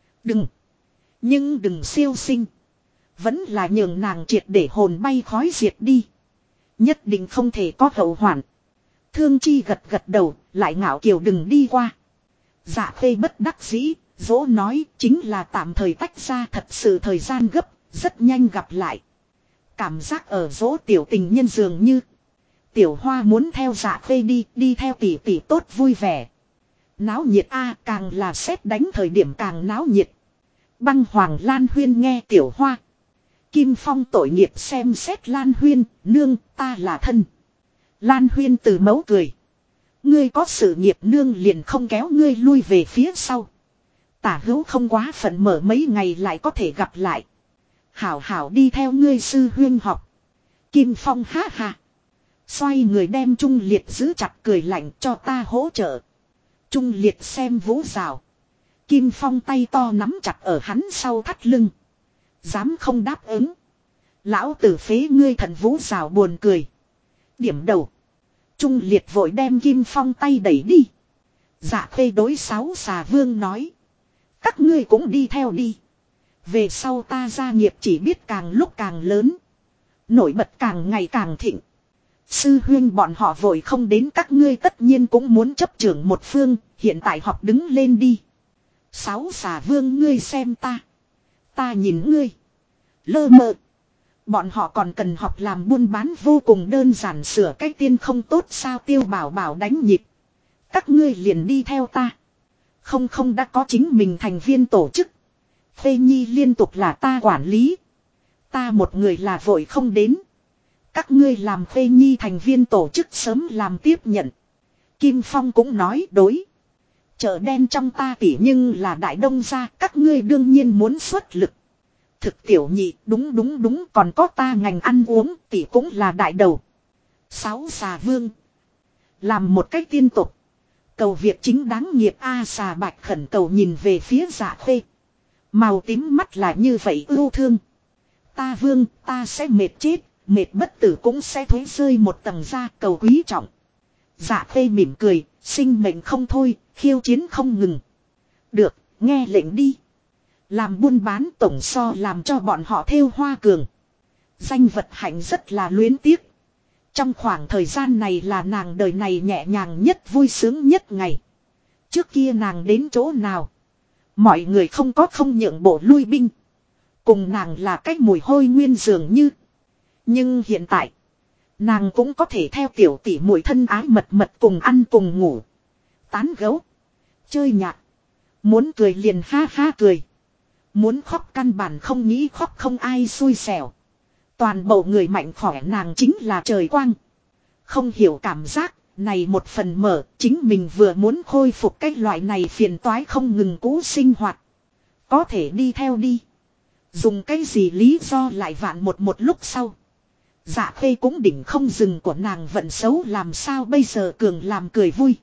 Nhưng đừng siêu sinh. Vẫn là nhường nàng triệt để hồn bay khói diệt đi. Nhất định không thể có hậu hoạn. Thương Chi gật đầu, lại ngạo kiều đừng đi qua. Dạ Khê bất đắc dĩ, dỗ nói chính là tạm thời tách ra, thật sự thời gian gấp, rất nhanh gặp lại. Cảm giác ở dỗ tiểu tình nhân dường như. Tiểu Hoa muốn theo Dạ Khê đi theo tỷ tỷ tốt vui vẻ. Náo nhiệt a, càng là sét đánh thời điểm càng náo nhiệt. Băng Hoàng Lan Huyên nghe Tiểu Hoa. Kim Phong tội nghiệp xem xét Lan Huyên, nương, ta là thân. Lan Huyên từ mẫu cười. Ngươi có sự nghiệp nương liền không kéo ngươi lui về phía sau. Tả hữu không quá phận, mở mấy ngày lại có thể gặp lại. Hảo đi theo ngươi sư huyên học. Kim Phong ha ha. Xoay người đem Trung Liệt giữ chặt, cười lạnh, cho ta hỗ trợ. Trung Liệt xem Vũ Rào. Kim Phong tay to nắm chặt ở hắn sau thắt lưng. Dám không đáp ứng. Lão tử phế ngươi. Thần Vũ Rào buồn cười. Điểm đầu. Trung Liệt vội đem Kim Phong tay đẩy đi. Dạ Khê đối Sáu Xà Vương nói. Các ngươi cũng đi theo đi. Về sau ta gia nghiệp chỉ biết càng lúc càng lớn. Nổi bật càng ngày càng thịnh. Sư huyên bọn họ vội không đến, các ngươi tất nhiên cũng muốn chấp trưởng một phương. Hiện tại họp đứng lên đi. Sáu Xà Vương ngươi xem ta. Ta nhìn ngươi. Lơ mơ. Bọn họ còn cần học làm buôn bán vô cùng đơn giản, sửa cái tiên không tốt sao? Tiêu Bảo Bảo đánh nhịp. Các ngươi liền đi theo ta. Không đã có chính mình thành viên tổ chức. Phê Nhi liên tục là ta quản lý. Ta một người là vội không đến. Các ngươi làm Phê Nhi thành viên tổ chức sớm làm tiếp nhận. Kim Phong cũng nói đối. Chợ đen trong ta tỷ nhưng là đại đông gia, các ngươi đương nhiên muốn xuất lực. Thực tiểu nhị, đúng, còn có ta ngành ăn uống, tỷ cũng là đại đầu. Sáu Xà Vương. Làm một cách tiên tục. Cầu việc chính đáng nghiệp a. Xà Bạch khẩn cầu nhìn về phía Dạ Khê. Màu tím mắt là như vậy ưu thương. Ta Vương, ta sẽ mệt chết, mệt bất tử cũng sẽ thối rơi một tầng ra, cầu quý trọng. Dạ Khê mỉm cười, sinh mệnh không thôi, khiêu chiến không ngừng. Được, nghe lệnh đi. Làm buôn bán tổng so làm cho bọn họ thêu hoa cường. Danh vật hạnh rất là luyến tiếc. Trong khoảng thời gian này là nàng đời này nhẹ nhàng nhất, vui sướng nhất ngày. Trước kia nàng đến chỗ nào, mọi người không nhượng bộ lui binh. Cùng nàng là cách mùi hôi nguyên dường như. Nhưng hiện tại, nàng cũng có thể theo tiểu tỷ muội thân ái mật cùng ăn cùng ngủ. Tán gấu, chơi nhạc, Muốn cười liền ha ha cười. Muốn khóc căn bản không nghĩ khóc, không ai xui xẻo. Toàn bộ người mạnh khỏe nàng chính là trời quang. Không hiểu cảm giác, này một phần mở, chính mình vừa muốn khôi phục cái loại này phiền toái không ngừng cũ sinh hoạt. Có thể đi theo đi. Dùng cái gì lý do lại vạn một lúc sau. Dạ khê cũng đỉnh không dừng của nàng vận xấu làm sao bây giờ cường làm cười vui.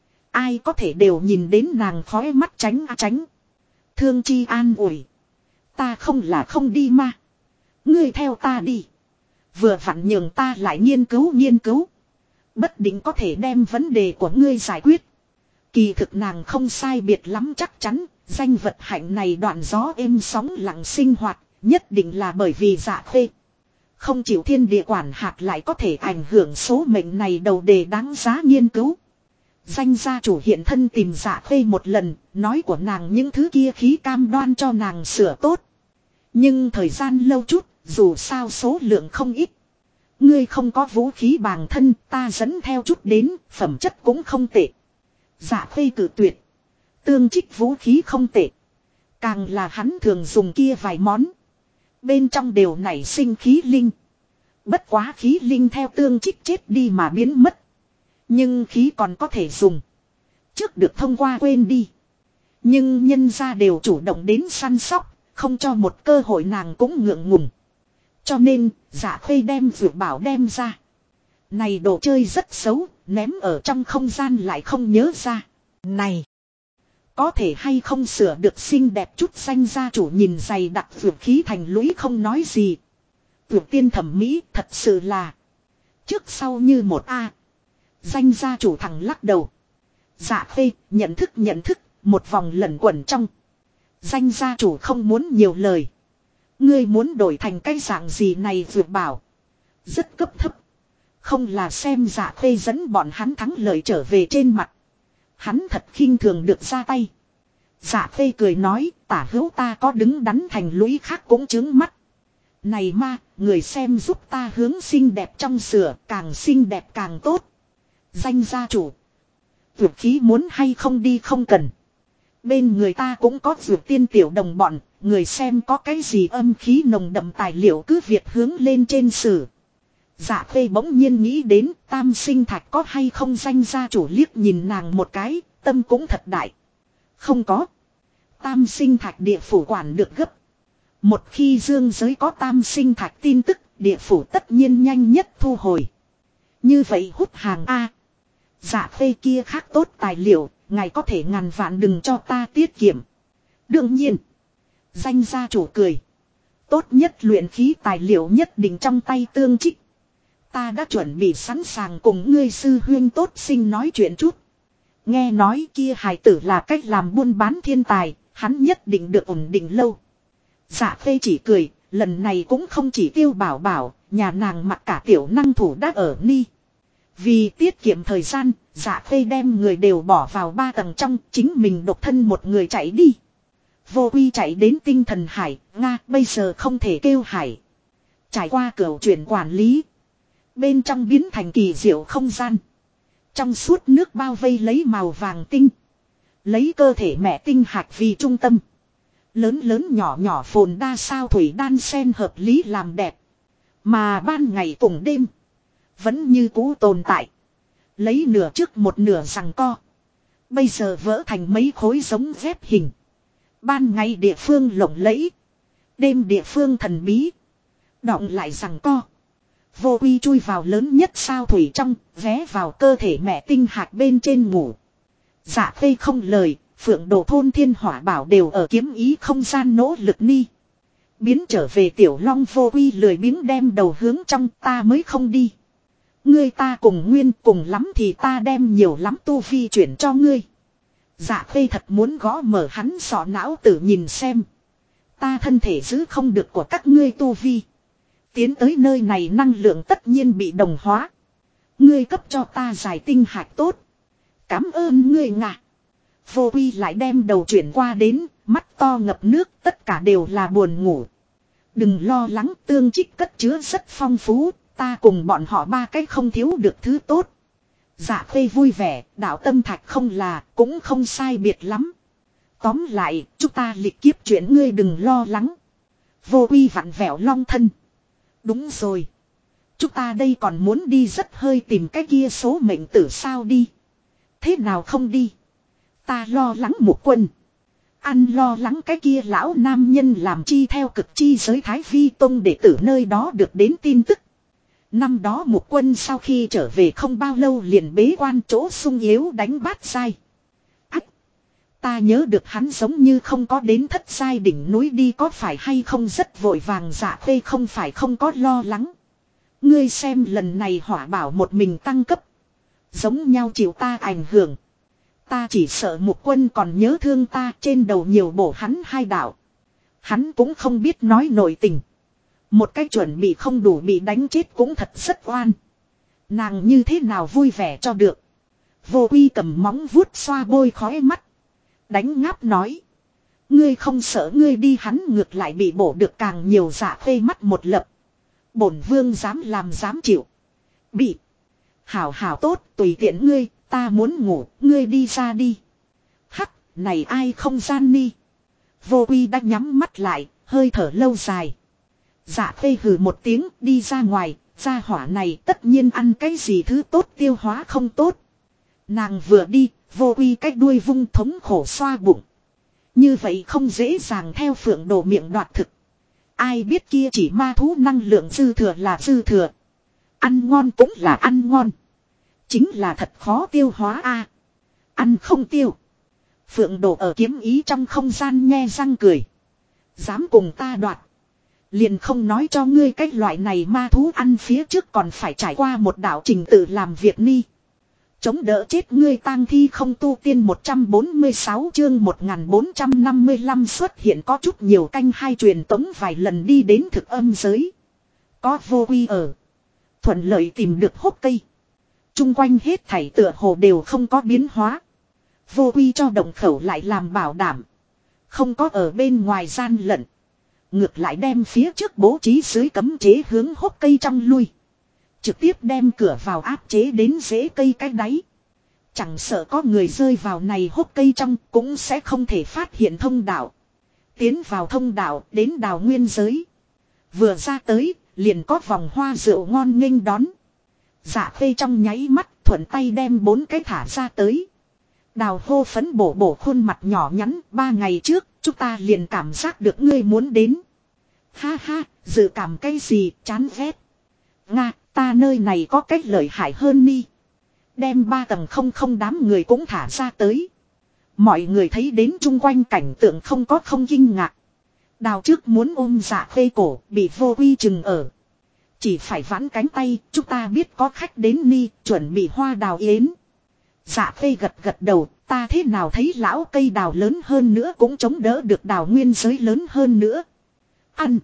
Ai có thể đều nhìn đến nàng khóe mắt tránh tránh. Thương chi an ủi. Ta không là không đi mà. Ngươi theo ta đi. Vừa vặn nhường ta lại nghiên cứu. Bất định có thể đem vấn đề của ngươi giải quyết. Kỳ thực nàng không sai biệt lắm chắc chắn. Danh vật hạnh này đoạn gió êm sóng lặng sinh hoạt. Nhất định là bởi vì dạ khê. Không chịu thiên địa quản hạt lại có thể ảnh hưởng số mệnh này đầu đề đáng giá nghiên cứu. Danh gia chủ hiện thân tìm dạ khê một lần. Nói của nàng những thứ kia khí cam đoan cho nàng sửa tốt. Nhưng thời gian lâu chút. Dù sao số lượng không ít. Ngươi không có vũ khí bằng thân, ta dẫn theo chút đến, phẩm chất cũng không tệ. Dạ khê cử tuyệt. Tương trích vũ khí không tệ. Càng là hắn thường dùng kia vài món. Bên trong đều nảy sinh khí linh. Bất quá khí linh theo tương trích chết đi mà biến mất. Nhưng khí còn có thể dùng. Trước được thông qua quên đi. Nhưng nhân gia đều chủ động đến săn sóc, không cho một cơ hội nàng cũng ngượng ngùng. Cho nên, dạ khê đem dược bảo đem ra. Này đồ chơi rất xấu, ném ở trong không gian lại không nhớ ra. Này, có thể hay không sửa được xinh đẹp chút. Danh gia chủ nhìn dày đặc dược khí thành lũy không nói gì. Dược tiên thẩm mỹ thật sự là trước sau như một A. Danh gia chủ thẳng lắc đầu. Dạ khê, nhận thức, một vòng lẩn quẩn trong. Danh gia chủ không muốn nhiều lời. Ngươi muốn đổi thành cái dạng gì này vượt bảo. Rất cấp thấp. Không là xem dạ khê dẫn bọn hắn thắng lợi trở về trên mặt. Hắn thật khinh thường được ra tay. Dạ khê cười nói, tả hữu ta có đứng đắn thành lũy khác cũng chứng mắt. Này ma, người xem giúp ta hướng xinh đẹp trong sửa, càng xinh đẹp càng tốt. Danh gia chủ. Vượt khí muốn hay không đi không cần. Bên người ta cũng có vượt tiên tiểu đồng bọn, người xem có cái gì âm khí nồng đậm tài liệu cứ việc hướng lên trên sử. Dạ khê bỗng nhiên nghĩ đến tam sinh thạch có hay không. Danh gia chủ liếc nhìn nàng một cái, tâm cũng thật đại. Không có. Tam sinh thạch địa phủ quản được gấp. Một khi dương giới có tam sinh thạch tin tức, địa phủ tất nhiên nhanh nhất thu hồi. Như vậy hút hàng A. Dạ khê kia khác tốt tài liệu, ngài có thể ngàn vạn đừng cho ta tiết kiệm. Đương nhiên. Danh gia chủ cười. Tốt nhất luyện khí tài liệu nhất định trong tay tương trích. Ta đã chuẩn bị sẵn sàng cùng ngươi sư huyên tốt sinh nói chuyện chút. Nghe nói kia hài tử là cách làm buôn bán thiên tài, hắn nhất định được ổn định lâu. Dạ khê chỉ cười, lần này cũng không chỉ tiêu bảo bảo, nhà nàng mặc cả tiểu năng thủ đã ở ni. Vì tiết kiệm thời gian, dạ khê đem người đều bỏ vào 3 tầng trong, chính mình độc thân một người chạy đi. Vô quy chạy đến tinh thần hải, Nga bây giờ không thể kêu hải. Trải qua cửu chuyển quản lý. Bên trong biến thành kỳ diệu không gian. Trong suốt nước bao vây lấy màu vàng tinh. Lấy cơ thể mẹ tinh hạt vì trung tâm. Lớn lớn nhỏ nhỏ phồn đa sao thủy đan sen hợp lý làm đẹp. Mà ban ngày cùng đêm. Vẫn như cũ tồn tại. Lấy nửa trước một nửa rằng co. Bây giờ vỡ thành mấy khối giống ghép hình. Ban ngày địa phương lộng lẫy. Đêm địa phương thần bí. Đọng lại rằng co. Vô quy chui vào lớn nhất sao thủy trong. Vé vào cơ thể mẹ tinh hạt bên trên ngủ. Dạ khê không lời. Phượng đồ thôn thiên hỏa bảo đều ở kiếm ý không gian nỗ lực ni. Biến trở về tiểu long vô quy lười biếng đem đầu hướng trong ta mới không đi. Ngươi ta cùng nguyên cùng lắm thì ta đem nhiều lắm tu vi chuyển cho ngươi. Dạ khê thật muốn gõ mở hắn sọ não tử nhìn xem. Ta thân thể giữ không được của các ngươi tu vi. Tiến tới nơi này năng lượng tất nhiên bị đồng hóa. Ngươi cấp cho ta giải tinh hạt tốt. Cảm ơn ngươi ngạ. Vô quy lại đem đầu chuyển qua đến, mắt to ngập nước, tất cả đều là buồn ngủ. Đừng lo lắng, tương trích cất chứa rất phong phú, ta cùng bọn họ 3 cái không thiếu được thứ tốt. Dạ khê vui vẻ, đạo tâm thạch không là, cũng không sai biệt lắm. Tóm lại, chúng ta liệt kiếp chuyện ngươi đừng lo lắng. Vô Uy vặn vẹo long thân. Đúng rồi. Chúng ta đây còn muốn đi rất hơi tìm cái kia số mệnh tử sao đi. Thế nào không đi? Ta lo lắng một quân. Ăn lo lắng cái kia lão nam nhân làm chi theo cực chi giới Thái Vi Tông đệ tử nơi đó được đến tin tức. Năm đó một quân sau khi trở về không bao lâu liền bế quan chỗ sung yếu đánh bát sai. Ách! Ta nhớ được hắn giống như không có đến thất sai đỉnh núi đi có phải hay không rất vội vàng dạ khê không phải không có lo lắng. Ngươi xem lần này hỏa bảo một mình tăng cấp. Giống nhau chịu ta ảnh hưởng. Ta chỉ sợ một quân còn nhớ thương ta trên đầu nhiều bổ hắn hai đạo. Hắn cũng không biết nói nội tình. Một cái chuẩn bị không đủ bị đánh chết cũng thật rất oan. Nàng như thế nào vui vẻ cho được. Vô Uy cầm móng vuốt xoa bôi khói mắt. Đánh ngáp nói. Ngươi không sợ ngươi đi hắn ngược lại bị bổ được càng nhiều dạ khê mắt một lập. Bổn vương dám làm dám chịu. Bị. Hảo hảo tốt tùy tiện ngươi. Ta muốn ngủ, ngươi đi ra đi. Hắc, này ai không gian ni. Vô Uy đã nhắm mắt lại, hơi thở lâu dài. Dạ khê hừ một tiếng, đi ra ngoài, gia hỏa này tất nhiên ăn cái gì thứ tốt tiêu hóa không tốt. Nàng vừa đi, Vô Uy cái đuôi vung thống khổ xoa bụng. Như vậy không dễ dàng theo phượng đồ miệng đoạt thực. Ai biết kia chỉ ma thú năng lượng dư thừa là dư thừa. Ăn ngon cũng là ăn ngon. Chính là thật khó tiêu hóa a. Ăn không tiêu. Phượng Đồ ở kiếm ý trong không gian nhe răng cười. Dám cùng ta đoạt. Liền không nói cho ngươi cách loại này ma thú ăn phía trước còn phải trải qua một đạo trình tự làm việc ni. Chống đỡ chết ngươi tang thi không tu tiên 146 chương 1455 xuất hiện có chút nhiều canh hai truyền tống vài lần đi đến thực âm giới. Có Vô Uy ở. Thuận lợi tìm được hốc cây. Trung quanh hết thảy tựa hồ đều không có biến hóa. Vô Uy cho động khẩu lại làm bảo đảm. Không có ở bên ngoài gian lận. Ngược lại đem phía trước bố trí dưới cấm chế hướng hốc cây trong lui. Trực tiếp đem cửa vào áp chế đến rễ cây cái đáy. Chẳng sợ có người rơi vào này hốc cây trong cũng sẽ không thể phát hiện thông đạo. Tiến vào thông đạo đến đào nguyên giới. Vừa ra tới liền có vòng hoa rượu ngon nghênh đón. Dạ khê trong nháy mắt thuận tay đem 4 cái thả ra tới. Đào hô phấn bổ bổ khuôn mặt nhỏ nhắn 3 ngày trước chúng ta liền cảm giác được ngươi muốn đến. Ha ha, dự cảm cái gì chán ghét. Nga, ta nơi này có cách lợi hại hơn ni. Đem 3 tầng không đám người cũng thả ra tới. Mọi người thấy đến chung quanh cảnh tượng không có không kinh ngạc. Đào trước muốn ôm dạ khê cổ bị Vô Uy chừng ở. Chỉ phải vãn cánh tay, chúng ta biết có khách đến ni, chuẩn bị hoa đào yến. Dạ khê gật đầu, ta thế nào thấy lão cây đào lớn hơn nữa cũng chống đỡ được đào nguyên giới lớn hơn nữa. Ăn.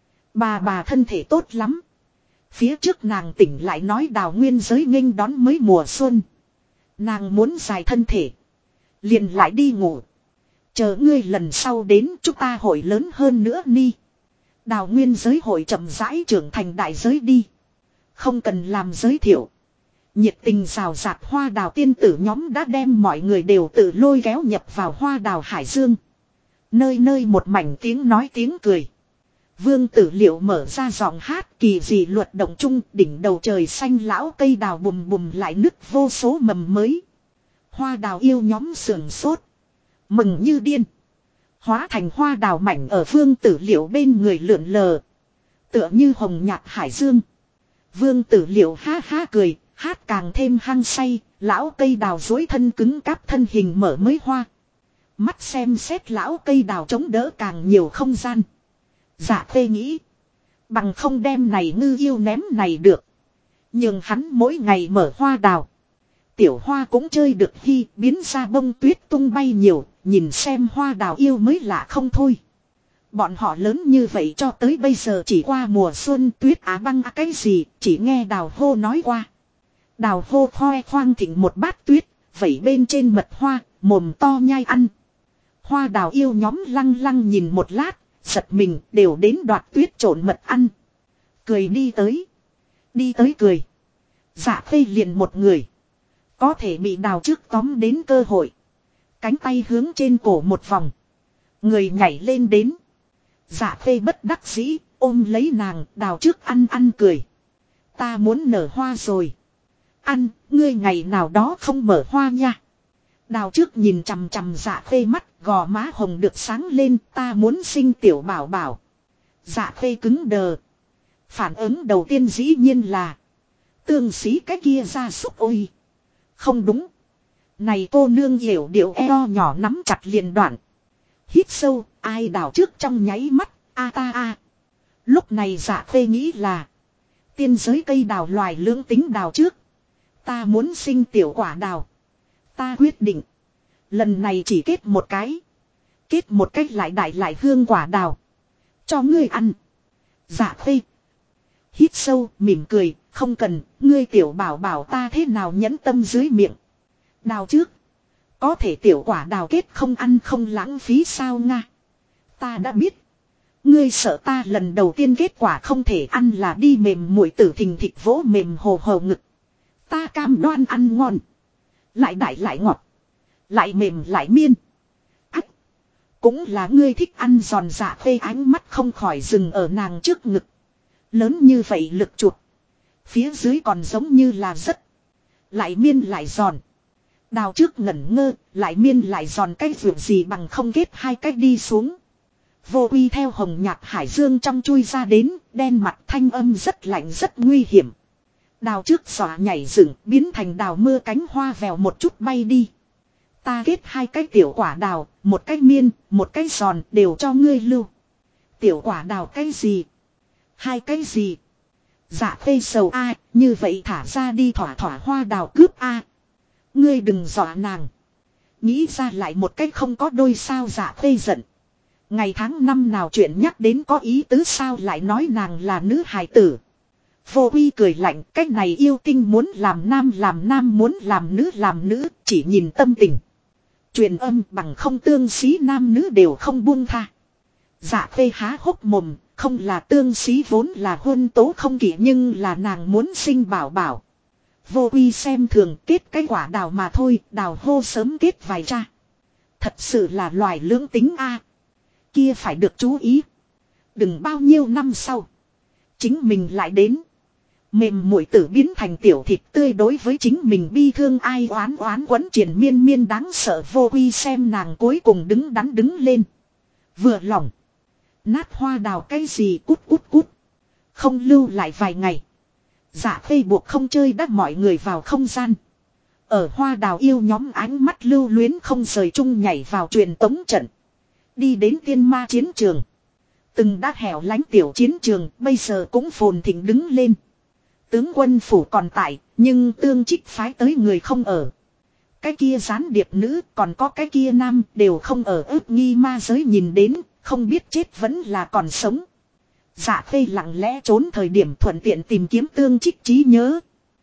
Bà thân thể tốt lắm. Phía trước nàng tỉnh lại nói đào nguyên giới nghênh đón mới mùa xuân. Nàng muốn dài thân thể. Liền lại đi ngủ. Chờ ngươi lần sau đến chúng ta hội lớn hơn nữa ni. Đào nguyên giới hội chậm rãi trưởng thành đại giới đi. Không cần làm giới thiệu. Nhiệt tình rào rạt hoa đào tiên tử nhóm đã đem mọi người đều tự lôi kéo nhập vào hoa đào hải dương. Nơi nơi một mảnh tiếng nói tiếng cười. Vương Tử Liệu mở ra giọng hát kỳ dị luật động chung đỉnh đầu trời xanh lão cây đào bùm bùm lại nứt vô số mầm mới. Hoa đào yêu nhóm sườn sốt. Mừng như điên. Hóa thành hoa đào mảnh ở Vương Tử Liệu bên người lượn lờ. Tựa như hồng nhạt hải dương. Vương Tử Liệu ha ha cười, hát càng thêm hăng say, lão cây đào dối thân cứng cáp thân hình mở mới hoa. Mắt xem xét lão cây đào chống đỡ càng nhiều không gian. Dạ khê nghĩ. Bằng không đem này ngư yêu ném này được. Nhưng hắn mỗi ngày mở hoa đào. Tiểu hoa cũng chơi được khi biến ra bông tuyết tung bay nhiều. Nhìn xem hoa đào yêu mới lạ không thôi. Bọn họ lớn như vậy cho tới bây giờ chỉ qua mùa xuân tuyết á băng á cái gì. Chỉ nghe đào hô nói qua. Đào hô khoe khoang thịnh một bát tuyết. Vẩy bên trên mật hoa. Mồm to nhai ăn. Hoa đào yêu nhóm lăng lăng nhìn một lát. Giật mình đều đến đoạt tuyết trộn mật ăn. Cười đi tới. Đi tới cười. Dạ khê liền một người. Có thể bị đào trước tóm đến cơ hội. Cánh tay hướng trên cổ một vòng. Người nhảy lên đến. Dạ Khê bất đắc dĩ, ôm lấy nàng, Đào trước ăn ăn cười. Ta muốn nở hoa rồi. Ăn, ngươi ngày nào đó không mở hoa nha. Đào trước nhìn chằm chằm Dạ Khê mắt, gò má hồng được sáng lên, ta muốn sinh tiểu bảo bảo. Dạ Khê cứng đờ. Phản ứng đầu tiên dĩ nhiên là Tương Sĩ cái kia ra súc ôi. Không đúng. Này cô nương hiểu điệu eo nhỏ nắm chặt liền đoạn. Hít sâu, ai Đào trước trong nháy mắt, a ta a. Lúc này Dạ Khê nghĩ là tiên giới cây đào loài lưỡng tính đào trước. Ta muốn sinh tiểu quả đào. Ta quyết định. Lần này chỉ kết một cái. Kết một cách lại đại lại hương quả đào. Cho ngươi ăn. Dạ Khê. Hít sâu, mỉm cười, không cần, ngươi tiểu bảo bảo ta thế nào nhẫn tâm dưới miệng. Đào trước. Có thể tiểu quả đào kết không ăn không lãng phí sao nga. Ta đã biết. Ngươi sợ ta lần đầu tiên kết quả không thể ăn là đi mềm muội tử thình thịt vỗ mềm hồ hồ ngực. Ta cam đoan ăn ngon. Lại đại lại ngọt. Lại mềm lại miên. Ách. Cũng là ngươi thích ăn giòn. Dạ Khê ánh mắt không khỏi dừng ở nàng trước ngực. Lớn như vậy lực chuột. Phía dưới còn giống như là rất. Lại miên lại giòn. Đào trước ngẩn ngơ. Lại miên lại giòn cái vượt gì bằng không kết hai cách đi xuống. Vô uy theo hồng nhạt hải dương trong chui ra đến. Đen mặt thanh âm rất lạnh rất nguy hiểm. Đào trước xỏa nhảy dựng biến thành đào mưa cánh hoa vèo một chút bay đi. Ta kết hai cái tiểu quả đào, một cái miên, một cái giòn đều cho ngươi lưu. Tiểu quả đào cái gì? Hai cái gì? Dạ Khê sầu a, như vậy thả ra đi thỏa thỏa hoa đào cướp a. Ngươi đừng dọa nàng. Nghĩ ra lại một cách không có đôi sao. Dạ Khê giận. Ngày tháng năm nào chuyện nhắc đến có ý tứ sao lại nói nàng là nữ hài tử. Vô uy cười lạnh, cách này yêu tinh muốn làm nam muốn làm nữ, chỉ nhìn tâm tình. Truyền âm bằng không Tương Sĩ nam nữ đều không buông tha. Dạ Khê há hốc mồm, không là Tương Sĩ vốn là huân tố không kỷ nhưng là nàng muốn sinh bảo bảo. Vô uy xem thường kết cái quả đào mà thôi, đào hô sớm kết vài cha. Thật sự là loài lưỡng tính a. Kia phải được chú ý. Đừng bao nhiêu năm sau. Chính mình lại đến. Mềm muội tử biến thành tiểu thịt tươi đối với chính mình bi thương ai oán quấn triền miên miên đáng sợ. Vô uy xem nàng cuối cùng đứng đắn đứng lên. Vừa lòng. Nát hoa đào cái gì cút cút cút. Không lưu lại vài ngày. Dạ Khê buộc không chơi đắt mọi người vào không gian. Ở hoa đào yêu nhóm ánh mắt lưu luyến không rời chung nhảy vào truyền tống trận. Đi đến tiên ma chiến trường. Từng đã hẻo lánh tiểu chiến trường bây giờ cũng phồn thịnh đứng lên. Tướng quân phủ còn tại, nhưng Tương Trích phái tới người không ở. Cái kia gián điệp nữ còn có cái kia nam đều không ở ước nghi ma giới nhìn đến, không biết chết vẫn là còn sống. Dạ Khê lặng lẽ trốn thời điểm thuận tiện tìm kiếm Tương Trích trí nhớ.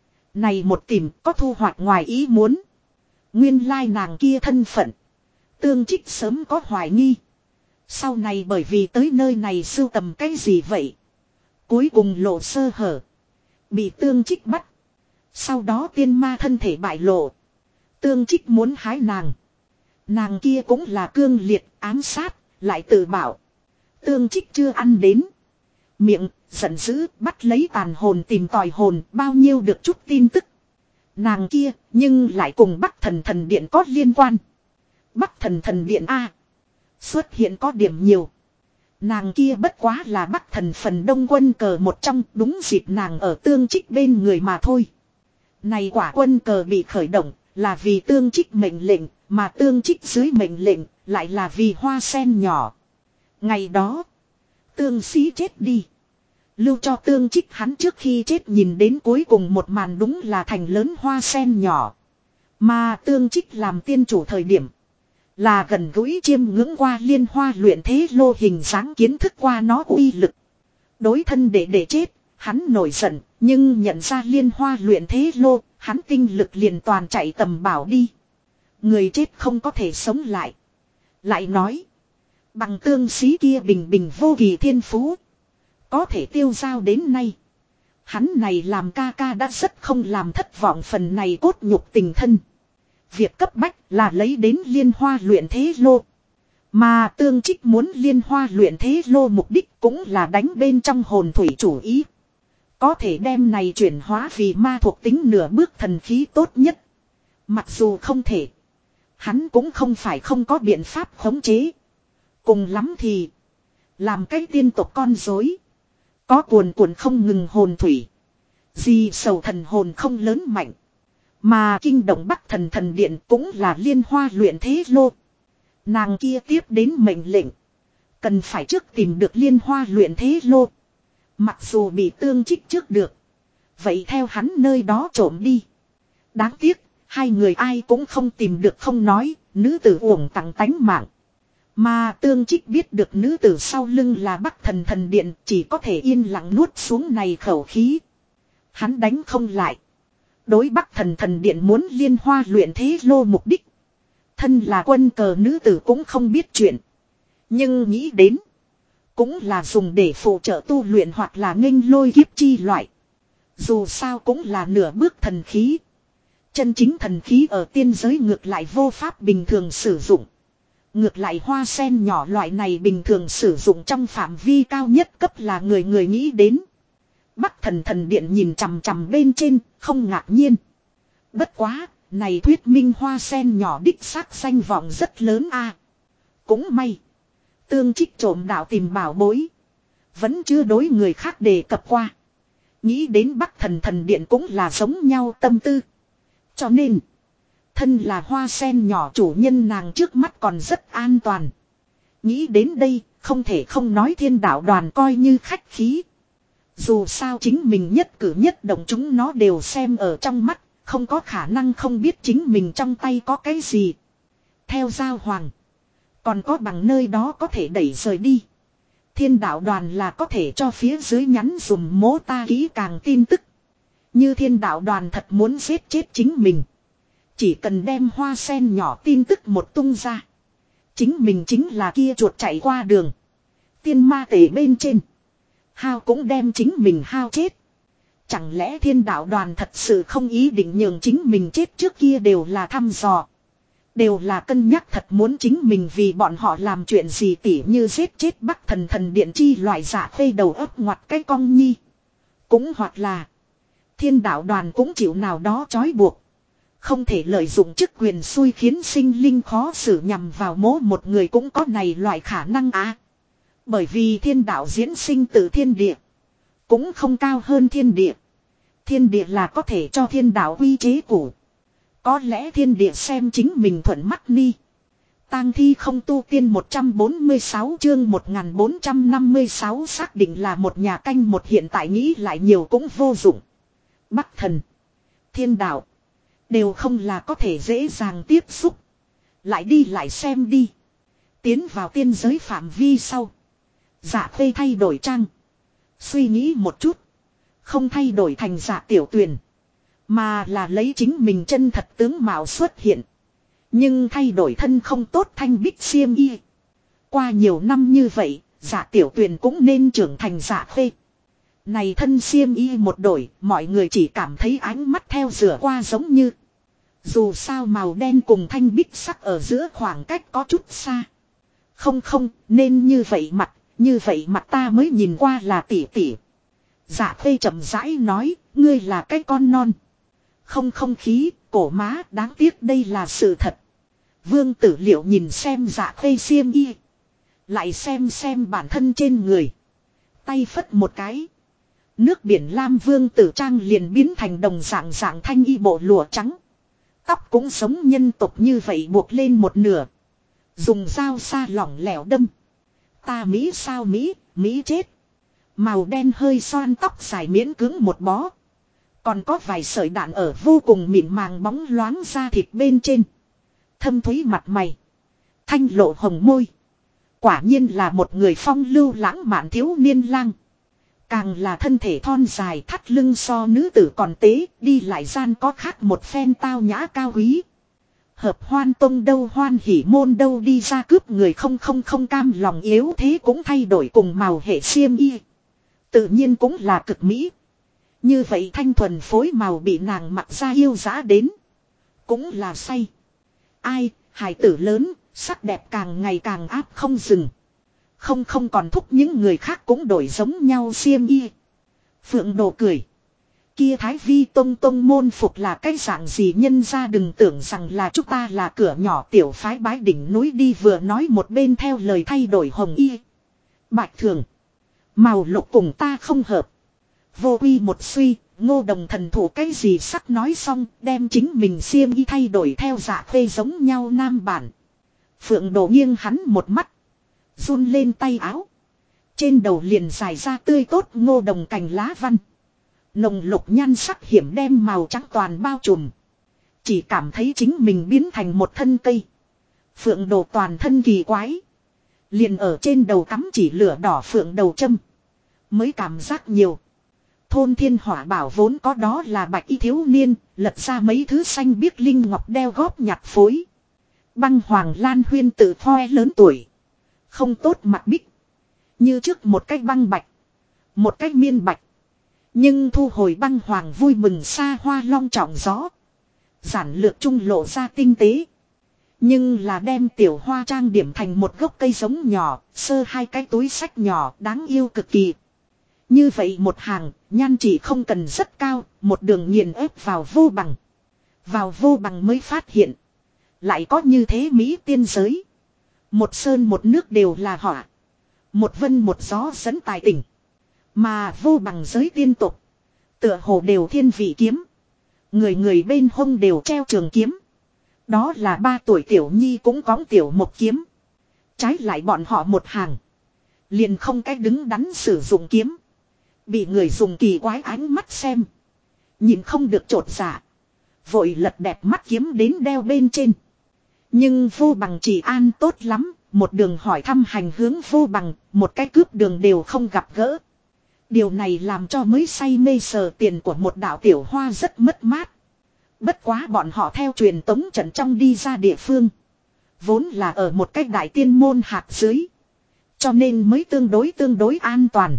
Này một tìm có thu hoạch ngoài ý muốn. Nguyên lai nàng kia thân phận. Tương Trích sớm có hoài nghi. Sau này bởi vì tới nơi này sưu tầm cái gì vậy? Cuối cùng lộ sơ hở. Bị Tương Trích bắt. Sau đó tiên ma thân thể bại lộ. Tương Trích muốn hái nàng. Nàng kia cũng là cương liệt ám sát. Lại tự bảo. Tương Trích chưa ăn đến. Miệng giận dữ bắt lấy tàn hồn tìm tòi hồn bao nhiêu được chút tin tức. Nàng kia nhưng lại cùng Bắc Thần Thần Điện có liên quan. Bắc Thần Thần Điện A. Xuất hiện có điểm nhiều. Nàng kia bất quá là Bắc Thần phần đông quân cờ một trong đúng dịp nàng ở Tương Trích bên người mà thôi. Này quả quân cờ bị khởi động là vì Tương Trích mệnh lệnh mà Tương Trích dưới mệnh lệnh lại là vì hoa sen nhỏ. Ngày đó Tương Sĩ chết đi. Lưu cho Tương Trích hắn trước khi chết nhìn đến cuối cùng một màn đúng là thành lớn hoa sen nhỏ. Mà Tương Trích làm tiên chủ thời điểm. Là gần gũi chiêm ngưỡng qua liên hoa luyện thế lô hình dáng kiến thức qua nó uy lực. Đối thân để chết, hắn nổi giận, nhưng nhận ra liên hoa luyện thế lô, hắn tinh lực liền toàn chạy tầm bảo đi. Người chết không có thể sống lại. Lại nói, bằng Tương Sĩ kia bình bình vô kỳ thiên phú. Có thể tiêu giao đến nay. Hắn này làm ca ca đã rất không làm thất vọng phần này cốt nhục tình thân. Việc cấp bách là lấy đến liên hoa luyện thế lô. Mà Tương Trích muốn liên hoa luyện thế lô mục đích cũng là đánh bên trong hồn thủy chủ ý. Có thể đem này chuyển hóa vì ma thuộc tính nửa bước thần khí tốt nhất. Mặc dù không thể. Hắn cũng không phải không có biện pháp khống chế. Cùng lắm thì. Làm cái tiên tộc con rối. Có cuồn cuộn không ngừng hồn thủy. Gì sầu thần hồn không lớn mạnh. Mà kinh động Bắc Thần Thần Điện cũng là liên hoa luyện thế lô. Nàng kia tiếp đến mệnh lệnh. Cần phải trước tìm được liên hoa luyện thế lô. Mặc dù bị Tương Trích trước được. Vậy theo hắn nơi đó trộm đi. Đáng tiếc, hai người ai cũng không tìm được không nói, nữ tử uổng tặng tánh mạng. Mà Tương Trích biết được nữ tử sau lưng là Bắc Thần Thần Điện, chỉ có thể yên lặng nuốt xuống này khẩu khí. Hắn đánh không lại. Đối Bắc Thần Thần Điện muốn liên hoa luyện thế lô mục đích. Thân là quân cờ nữ tử cũng không biết chuyện. Nhưng nghĩ đến. Cũng là dùng để phụ trợ tu luyện hoặc là nghênh lôi kiếp chi loại. Dù sao cũng là nửa bước thần khí. Chân chính thần khí ở tiên giới ngược lại vô pháp bình thường sử dụng. Ngược lại hoa sen nhỏ loại này bình thường sử dụng trong phạm vi cao nhất cấp là người người nghĩ đến. Bắc Thần Thần Điện nhìn chằm chằm bên trên, không ngạc nhiên. Bất quá, này thuyết minh hoa sen nhỏ đích xác danh vọng rất lớn a. Cũng may. Tương Trích trộm đạo tìm bảo bối. Vẫn chưa đối người khác đề cập qua. Nghĩ đến Bắc Thần Thần Điện cũng là giống nhau tâm tư. Cho nên. Thân là hoa sen nhỏ chủ nhân nàng trước mắt còn rất an toàn. Nghĩ đến đây không thể không nói Thiên Đạo Đoàn coi như khách khí. Dù sao chính mình nhất cử nhất động chúng nó đều xem ở trong mắt. Không có khả năng không biết chính mình trong tay có cái gì. Theo Giao Hoàng. Còn có bằng nơi đó có thể đẩy rời đi. Thiên Đạo Đoàn là có thể cho phía dưới nhắn dùm mố ta kỹ càng tin tức. Như Thiên Đạo Đoàn thật muốn giết chết chính mình. Chỉ cần đem hoa sen nhỏ tin tức một tung ra. Chính mình chính là kia chuột chạy qua đường. Tiên ma tể bên trên. Hao cũng đem chính mình hao chết. Chẳng lẽ Thiên Đạo Đoàn thật sự không ý định nhường chính mình chết trước kia đều là thăm dò. Đều là cân nhắc thật muốn chính mình vì bọn họ làm chuyện gì tỉ như giết chết Bắc Thần Thần Điện chi loại giả khê đầu ấp ngoặt cái cong nhi. Cũng hoặc là Thiên Đạo Đoàn cũng chịu nào đó trói buộc. Không thể lợi dụng chức quyền xui khiến sinh linh khó xử nhằm vào mố một người cũng có này loại khả năng á. Bởi vì thiên đạo diễn sinh từ thiên địa. Cũng không cao hơn thiên địa. Thiên địa là có thể cho thiên đạo quy chế củ. Có lẽ thiên địa xem chính mình thuận mắt ni. Tang thi không tu tiên 146 chương 1456 xác định là một nhà canh một hiện tại nghĩ lại nhiều cũng vô dụng. Bắc Thần. Thiên đạo. Đều không là có thể dễ dàng tiếp xúc. Lại đi lại xem đi. Tiến vào tiên giới phạm vi sau. Dạ Khê thay đổi trang. Suy nghĩ một chút. Không thay đổi thành Dạ Tiểu Tuyền. Mà là lấy chính mình chân thật tướng mạo xuất hiện. Nhưng thay đổi thân không tốt thanh bích xiêm y. Qua nhiều năm như vậy, Dạ Tiểu Tuyền cũng nên trưởng thành Dạ Khê. Này thân xiêm y một đổi, mọi người chỉ cảm thấy ánh mắt theo rửa qua giống như. Dù sao màu đen cùng thanh bích sắc ở giữa khoảng cách có chút xa. Không không, nên như vậy mặt ta mới nhìn qua là tỉ tỉ. Dạ Khê chậm rãi nói, ngươi là cái con non. Không không khí, cổ má, đáng tiếc đây là sự thật. Vương Tử Liệu nhìn xem Dạ Khê xiêm y. Lại xem bản thân trên người. Tay phất một cái. Nước biển lam vương tử trang liền biến thành đồng dạng thanh y bộ lụa trắng. Tóc cũng giống nhân tộc như vậy buộc lên một nửa. Dùng dao xa lỏng lẻo đâm. Ta Mỹ sao Mỹ chết. Màu đen hơi xoan tóc dài miễn cứng một bó. Còn có vài sợi đạn ở vô cùng mịn màng bóng loáng da thịt bên trên. Thâm thúy mặt mày. Thanh lộ hồng môi. Quả nhiên là một người phong lưu lãng mạn thiếu niên lang. Càng là thân thể thon dài thắt lưng so nữ tử còn tế, đi lại gian có khác một phen tao nhã cao quý. Hợp hoan tông đâu hoan hỉ môn đâu đi ra cướp người không cam lòng yếu thế cũng thay đổi cùng màu hệ xiêm y. Tự nhiên cũng là cực mỹ. Như vậy thanh thuần phối màu bị nàng mặc ra yêu giá đến. Cũng là say. Ai, hài tử lớn, sắc đẹp càng ngày càng áp không dừng. Không còn thúc những người khác cũng đổi giống nhau xiêm y. Phượng Đồ cười. Kia Thái Vi tông môn phục là cái dạng gì, nhân ra đừng tưởng rằng là chúng ta là cửa nhỏ tiểu phái bái đỉnh núi đi, vừa nói một bên theo lời thay đổi hồng y. Bạch thường. Màu lục cùng ta không hợp. Vô uy một suy, Ngô Đồng thần thủ cái gì sắc nói xong, đem chính mình xiêm y thay đổi theo Dạ Khê giống nhau nam bản. Phượng Đồ nghiêng hắn một mắt. Run lên tay áo. Trên đầu liền dài ra tươi tốt Ngô Đồng cành lá văn. Nồng lục nhan sắc hiểm đem màu trắng toàn bao trùm. Chỉ cảm thấy chính mình biến thành một thân cây. Phượng Đồ toàn thân kỳ quái. Liền ở trên đầu cắm chỉ lửa đỏ phượng đầu châm. Mới cảm giác nhiều. Thôn Thiên Hỏa Bảo vốn có đó là bạch y thiếu niên, lật ra mấy thứ xanh biếc linh ngọc đeo góp nhặt phối. Băng Hoàng Lan Huyên tự thoe lớn tuổi. Không tốt mặt bích. Như trước một cách băng bạch. Một cách miên bạch. Nhưng thu hồi băng hoàng vui mừng xa hoa long trọng gió. Giản lược trung lộ ra tinh tế. Nhưng là đem tiểu hoa trang điểm thành một gốc cây giống nhỏ, sơ hai cái túi sách nhỏ đáng yêu cực kỳ. Như vậy một hàng, nhan chỉ không cần rất cao, một đường nghiền ép vào vô bằng. Vào vô bằng mới phát hiện. Lại có như thế Mỹ tiên giới. Một sơn một nước đều là họa. Một vân một gió dẫn tài tỉnh. Mà vô bằng giới tiên tục. Tựa hồ đều thiên vị kiếm. Người người bên hông đều treo trường kiếm. Đó là 3 tuổi tiểu nhi cũng có tiểu một kiếm. Trái lại bọn họ một hàng. Liền không cách đứng đắn sử dụng kiếm. Bị người dùng kỳ quái ánh mắt xem. Nhìn không được trột dạ. Vội lật đẹp mắt kiếm đến đeo bên trên. Nhưng vô bằng chỉ an tốt lắm. Một đường hỏi thăm hành hướng vô bằng. Một cái cướp đường đều không gặp gỡ. Điều này làm cho mới say mê sờ tiền của một đạo tiểu hoa rất mất mát. Bất quá bọn họ theo truyền tống trận trong đi ra địa phương. Vốn là ở một cách đại tiên môn hạt dưới. Cho nên mới tương đối an toàn.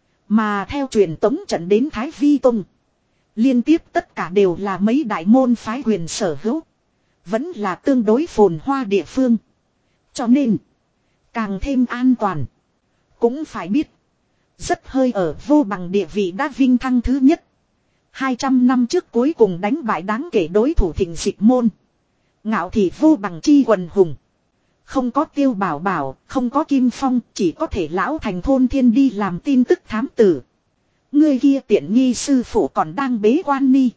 Mà theo truyền tống trận đến Thái Vi Tông. Liên tiếp tất cả đều là mấy đại môn phái quyền sở hữu. Vẫn là tương đối phồn hoa địa phương. Cho nên càng thêm an toàn. Cũng phải biết. Rất hơi ở vô bằng địa vị đã vinh thăng thứ nhất. 200 năm trước cuối cùng đánh bại đáng kể đối thủ Thịnh Dịch Môn. Ngạo thị vô bằng chi quần hùng. Không có Tiêu Bảo Bảo, không có Kim Phong, chỉ có thể lão thành Thôn Thiên đi làm tin tức thám tử. Người kia tiện nghi sư phụ còn đang bế quan ni.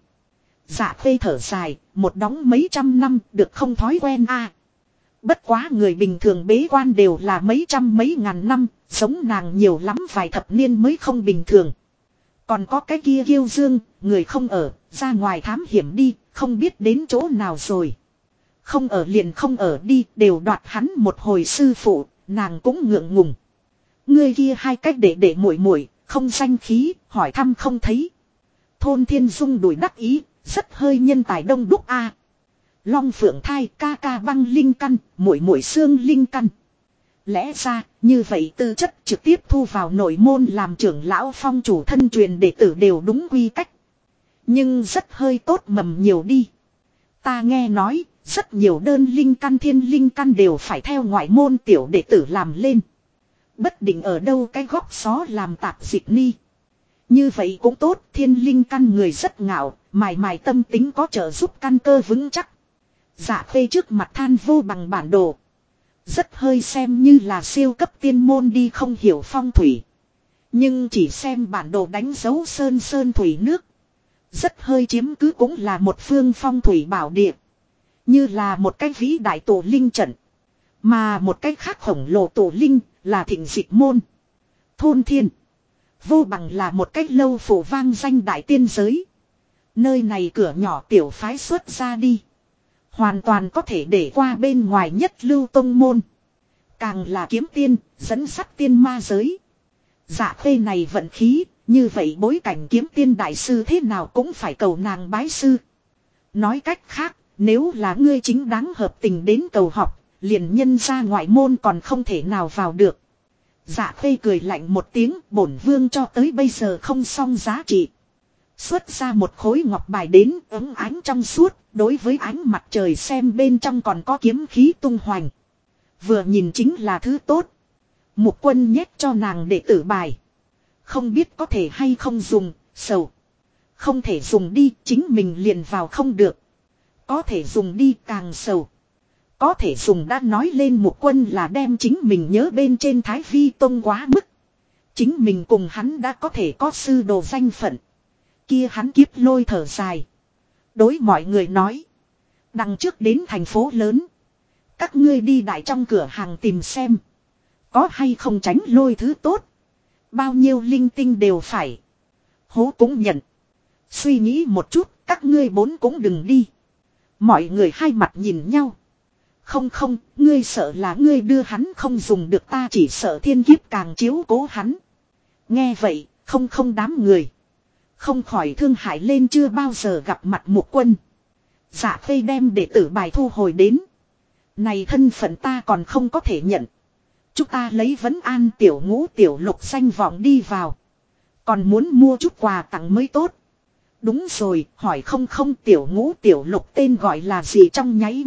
Dạ Khê thở dài, một đóng mấy trăm năm được không thói quen a. Bất quá người bình thường bế quan đều là mấy trăm mấy ngàn năm, sống nàng nhiều lắm vài thập niên mới không bình thường. Còn có cái kia Kiêu Dương, người không ở, ra ngoài thám hiểm đi, không biết đến chỗ nào rồi. Không ở liền không ở đi, đều đoạt hắn một hồi sư phụ, nàng cũng ngượng ngùng. Người kia hai cách để muội muội, không danh khí, hỏi thăm không thấy. Thôn Thiên Dung đuổi đắc ý, rất hơi nhân tài đông đúc a. Long Phượng Thai ca ca băng linh căn, muội muội xương linh căn. Lẽ ra, như vậy tư chất trực tiếp thu vào nội môn làm trưởng lão phong chủ thân truyền đệ tử đều đúng quy cách. Nhưng rất hơi tốt mầm nhiều đi. Ta nghe nói, rất nhiều đơn linh căn thiên linh căn đều phải theo ngoại môn tiểu đệ tử làm lên. Bất định ở đâu cái góc xó làm tạp dịch ni. Như vậy cũng tốt, thiên linh căn người rất ngạo, mài tâm tính có trợ giúp căn cơ vững chắc. Dạ Khê trước mặt than vô bằng bản đồ. Rất hơi xem như là siêu cấp tiên môn đi không hiểu phong thủy. Nhưng chỉ xem bản đồ đánh dấu sơn thủy nước. Rất hơi chiếm cứ cũng là một phương phong thủy bảo địa. Như là một cái vĩ đại tổ linh trận. Mà một cái khác khổng lồ tổ linh là Thịnh Dịch Môn. Thôn Thiên. Vô bằng là một cách lâu phủ vang danh đại tiên giới. Nơi này cửa nhỏ tiểu phái xuất ra đi. Hoàn toàn có thể để qua bên ngoài nhất lưu tông môn. Càng là kiếm tiên, dẫn sắt tiên ma giới. Dạ Khê này vận khí, như vậy bối cảnh kiếm tiên đại sư thế nào cũng phải cầu nàng bái sư. Nói cách khác, nếu là ngươi chính đáng hợp tình đến cầu học, liền nhân ra ngoại môn còn không thể nào vào được. Dạ Khê cười lạnh một tiếng, bổn vương cho tới bây giờ không xong giá trị. Xuất ra một khối ngọc bài đến ấm ánh trong suốt, đối với ánh mặt trời xem bên trong còn có kiếm khí tung hoành. Vừa nhìn chính là thứ tốt. Mục Quân nhét cho nàng đệ tử bài. Không biết có thể hay không dùng, sầu. Không thể dùng đi, chính mình liền vào không được. Có thể dùng đi càng sầu. Có thể dùng đã nói lên Mục Quân là đem chính mình nhớ bên trên Thái Vi Tông quá mức. Chính mình cùng hắn đã có thể có sư đồ danh phận. Kia hắn kiếp lôi thở dài. Đối mọi người nói. Đằng trước đến thành phố lớn. Các ngươi đi đại trong cửa hàng tìm xem. Có hay không tránh lôi thứ tốt. Bao nhiêu linh tinh đều phải. Hố cũng nhận. Suy nghĩ một chút, các ngươi bốn cũng đừng đi. Mọi người hai mặt nhìn nhau. Không không, ngươi sợ là ngươi đưa hắn không dùng được, ta chỉ sợ thiên kiếp càng chiếu cố hắn. Nghe vậy, không không đám người. Không khỏi thương hại lên chưa bao giờ gặp mặt Mục Quân. Dạ Khê đem đệ tử bài thu hồi đến. Này thân phận ta còn không có thể nhận. Chúng ta lấy Vấn An tiểu ngũ tiểu lục danh vọng đi vào. Còn muốn mua chút quà tặng mới tốt. Đúng rồi, hỏi không không tiểu ngũ tiểu lục tên gọi là gì, trong nháy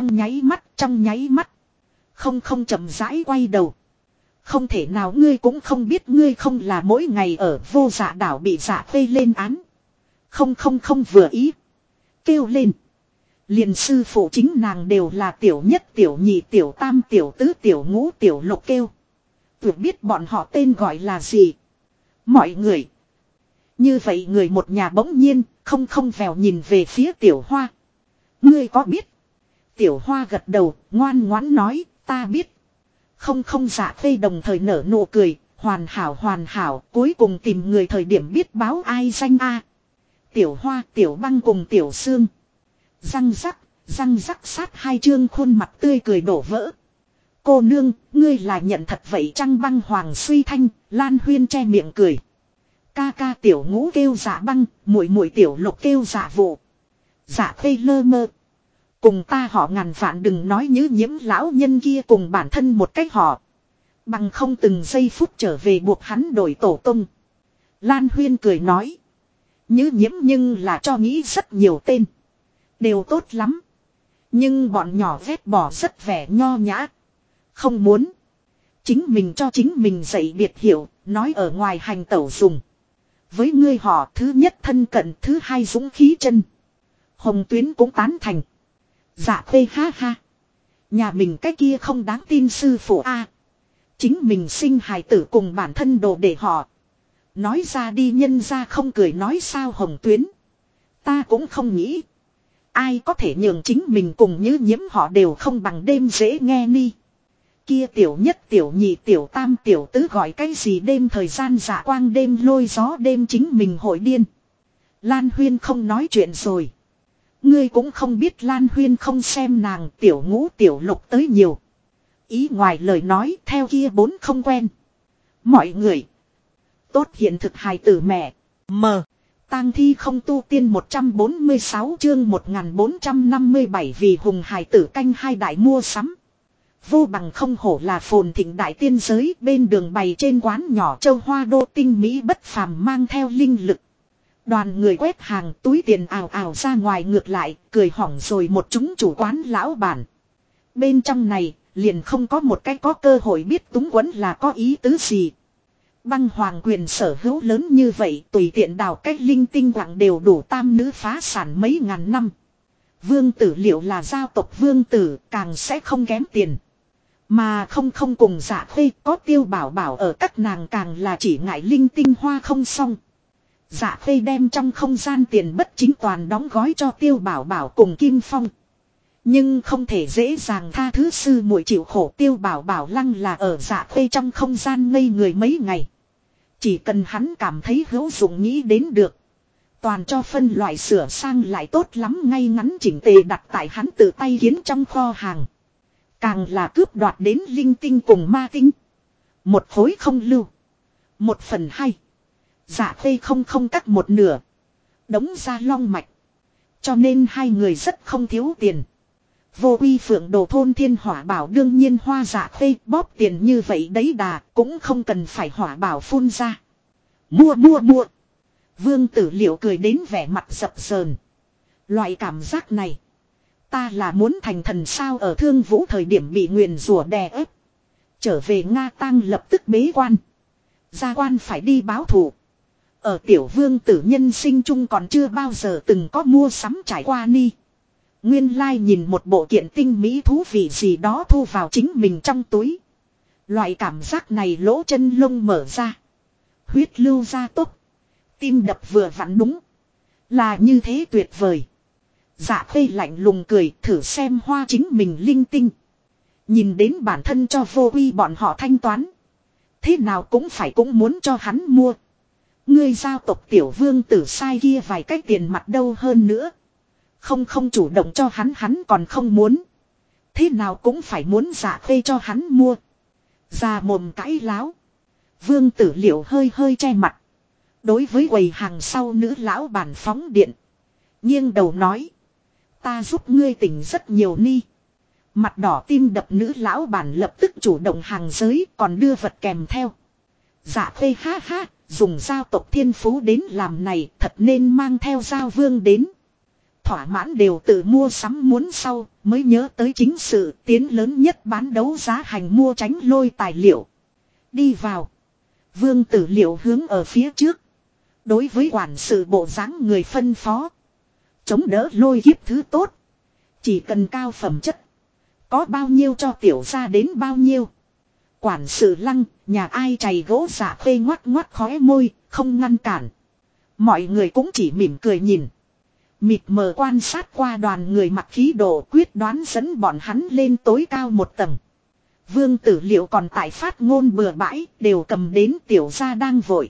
mắt. Không không chậm rãi quay đầu. Không thể nào, ngươi cũng không biết, ngươi không là mỗi ngày ở Vô Dạ đảo bị Dạ Khê lên án. Không không không vừa ý. Kêu lên. Liền sư phụ chính nàng đều là tiểu nhất tiểu nhị tiểu tam tiểu tứ tiểu ngũ tiểu lục kêu. Tưởng biết bọn họ tên gọi là gì. Mọi người. Như vậy người một nhà bỗng nhiên không không vèo nhìn về phía Tiểu Hoa. Ngươi có biết? Tiểu Hoa gật đầu ngoan ngoãn nói ta biết. Không không Dạ Khê đồng thời nở nụ cười. Hoàn hảo cuối cùng tìm người thời điểm biết báo ai danh a. Tiểu Hoa, Tiểu Băng cùng Tiểu Sương. Răng rắc sát hai chương khuôn mặt tươi cười đổ vỡ. Cô nương, ngươi là nhận thật vậy chăng? Băng Hoàng suy thanh, Lan Huyên che miệng cười. Ca ca tiểu ngũ kêu Dạ Băng, muội muội tiểu lục kêu Dạ Vụ. Dạ Khê lơ mơ. Cùng ta họ ngàn vạn đừng nói Nhứ Nhiễm lão nhân kia cùng bản thân một cách họ. Bằng không từng giây phút trở về buộc hắn đổi tổ tông. Lan Huyên cười nói. Nhứ Nhiễm nhưng là cho nghĩ rất nhiều tên. Đều tốt lắm. Nhưng bọn nhỏ vét bỏ rất vẻ nho nhã. Không muốn. Chính mình cho chính mình dạy biệt hiệu, nói ở ngoài hành tẩu dùng. Với ngươi họ thứ nhất thân cận, thứ hai dũng khí chân. Hồng Tuyến cũng tán thành. Dạ Khê ha ha. Nhà mình cái kia không đáng tin sư phụ a. Chính mình sinh hài tử cùng bản thân đồ để họ. Nói ra đi nhân ra không cười nói sao Hồng Tuyến. Ta cũng không nghĩ. Ai có thể nhường chính mình cùng Nhứ Nhiễm họ đều không bằng đêm dễ nghe ni. Kia tiểu nhất tiểu nhị tiểu tam tiểu tứ gọi cái gì đêm thời gian dạ quang đêm lôi gió đêm chính mình hội điên. Lan Huyên không nói chuyện rồi. Ngươi cũng không biết Lan Huyên không xem nàng tiểu ngũ tiểu lục tới nhiều. Ý ngoài lời nói theo kia bốn không quen. Mọi người. Tốt hiện thực hài tử mẹ. Mờ. Tang thi không tu tiên 146 chương 1457 vì hùng hài tử canh hai đại mua sắm. Vô bằng không hổ là phồn thịnh đại tiên giới, bên đường bày trên quán nhỏ châu hoa đô tinh mỹ bất phàm mang theo linh lực. Đoàn người quét hàng túi tiền ào ào ra ngoài, ngược lại cười hỏng rồi một chúng chủ quán lão bản. Bên trong này liền không có một cái có cơ hội biết túng quẫn là có ý tứ gì. Băng Hoàng quyền sở hữu lớn như vậy, tùy tiện đào cách linh tinh quặng đều đủ tam nữ phá sản mấy ngàn năm. Vương tử liệu là giao tộc vương tử, càng sẽ không kém tiền. Mà không cùng Dạ Khê có Tiêu Bảo Bảo ở, các nàng càng là chỉ ngại linh tinh hoa không xong. Dạ Khê đem trong không gian tiền bất chính toàn đóng gói cho Tiêu Bảo Bảo cùng Kim Phong. Nhưng không thể dễ dàng tha thứ sư muội chịu khổ, Tiêu Bảo Bảo lăng là ở Dạ Khê trong không gian ngây người mấy ngày. Chỉ cần hắn cảm thấy hữu dụng nghĩ đến được. Toàn cho phân loại sửa sang lại tốt lắm, ngay ngắn chỉnh tề đặt tại hắn tự tay kiến trong kho hàng. Càng là cướp đoạt đến linh tinh cùng ma tinh. Một khối không lưu. 1/2. Dạ Khê không cắt một nửa. Đống ra long mạch. Cho nên hai người rất không thiếu tiền. Vô Uy Phượng Đồ thôn Thiên Hỏa Bảo đương nhiên hoa Dạ Khê bóp tiền như vậy đấy đà, cũng không cần phải hỏa bảo phun ra. Mua. Vương Tử Liệu cười đến vẻ mặt dập dờn. Loại cảm giác này. Ta là muốn thành thần sao, ở Thương Vũ thời điểm bị nguyền rủa đè ép. Trở về Nga Tang lập tức bế quan. Gia quan phải đi báo thù. Ở tiểu vương tử nhân sinh chung còn chưa bao giờ từng có mua sắm trải qua ni. Nguyên lai nhìn một bộ kiện tinh mỹ thú vị gì đó thu vào chính mình trong túi. Loại cảm giác này lỗ chân lông mở ra. Huyết lưu ra tốc. Tim đập vừa vặn đúng. Là như thế tuyệt vời. Dạ Khê lạnh lùng cười, thử xem hoa chính mình linh tinh. Nhìn đến bản thân cho vô uy bọn họ thanh toán. Thế nào cũng muốn cho hắn mua. Ngươi giao tộc tiểu vương tử sai kia vài cái tiền mặt đâu hơn nữa. Không chủ động cho hắn còn không muốn. Thế nào cũng phải muốn Dạ Khê cho hắn mua. Già mồm cãi láo. Vương Tử Liệu hơi che mặt. Đối với quầy hàng sau nữ lão bản phóng điện. Nghiêng đầu nói. Ta giúp ngươi tỉnh rất nhiều ni. Mặt đỏ tim đập nữ lão bản lập tức chủ động hàng giới còn đưa vật kèm theo. Dạ Khê ha ha, dùng giao tộc thiên phú đến làm này thật nên mang theo giao vương đến. Thỏa mãn đều tự mua sắm muốn sau mới nhớ tới chính sự tiến lớn nhất bán đấu giá hành mua tránh lôi tài liệu. Đi vào. Vương Tử Liệu hướng ở phía trước. Đối với quản sự bộ dáng người phân phó. Chống đỡ lôi kiếp thứ tốt. Chỉ cần cao phẩm chất. Có bao nhiêu cho tiểu ra đến bao nhiêu. Quản sự Lăng, nhà ai chày gỗ Dạ Khê ngoắt khóe môi, không ngăn cản. Mọi người cũng chỉ mỉm cười nhìn. Mịt mờ quan sát qua đoàn người mặc khí độ quyết đoán dẫn bọn hắn lên tối cao một tầng. Vương Tử Liệu còn tại phát ngôn bừa bãi, đều cầm đến tiểu gia đang vội.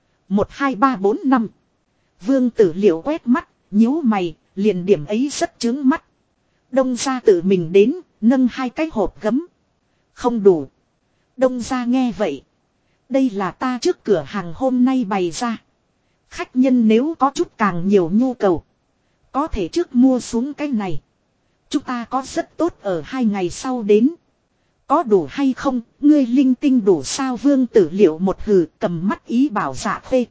1 2 3 4 5. Vương Tử Liệu quét mắt, nhíu mày, liền điểm ấy rất chướng mắt. Đông gia tự mình đến, nâng 2 cái hộp gấm. Không đủ. Đông gia nghe vậy. Đây là ta trước cửa hàng hôm nay bày ra. Khách nhân nếu có chút càng nhiều nhu cầu. Có thể trước mua xuống cái này. Chúng ta có rất tốt ở 2 ngày sau đến. Có đủ hay không, ngươi linh tinh đủ sao? Vương Tử Liệu một hừ cầm mắt ý bảo Dạ Khê.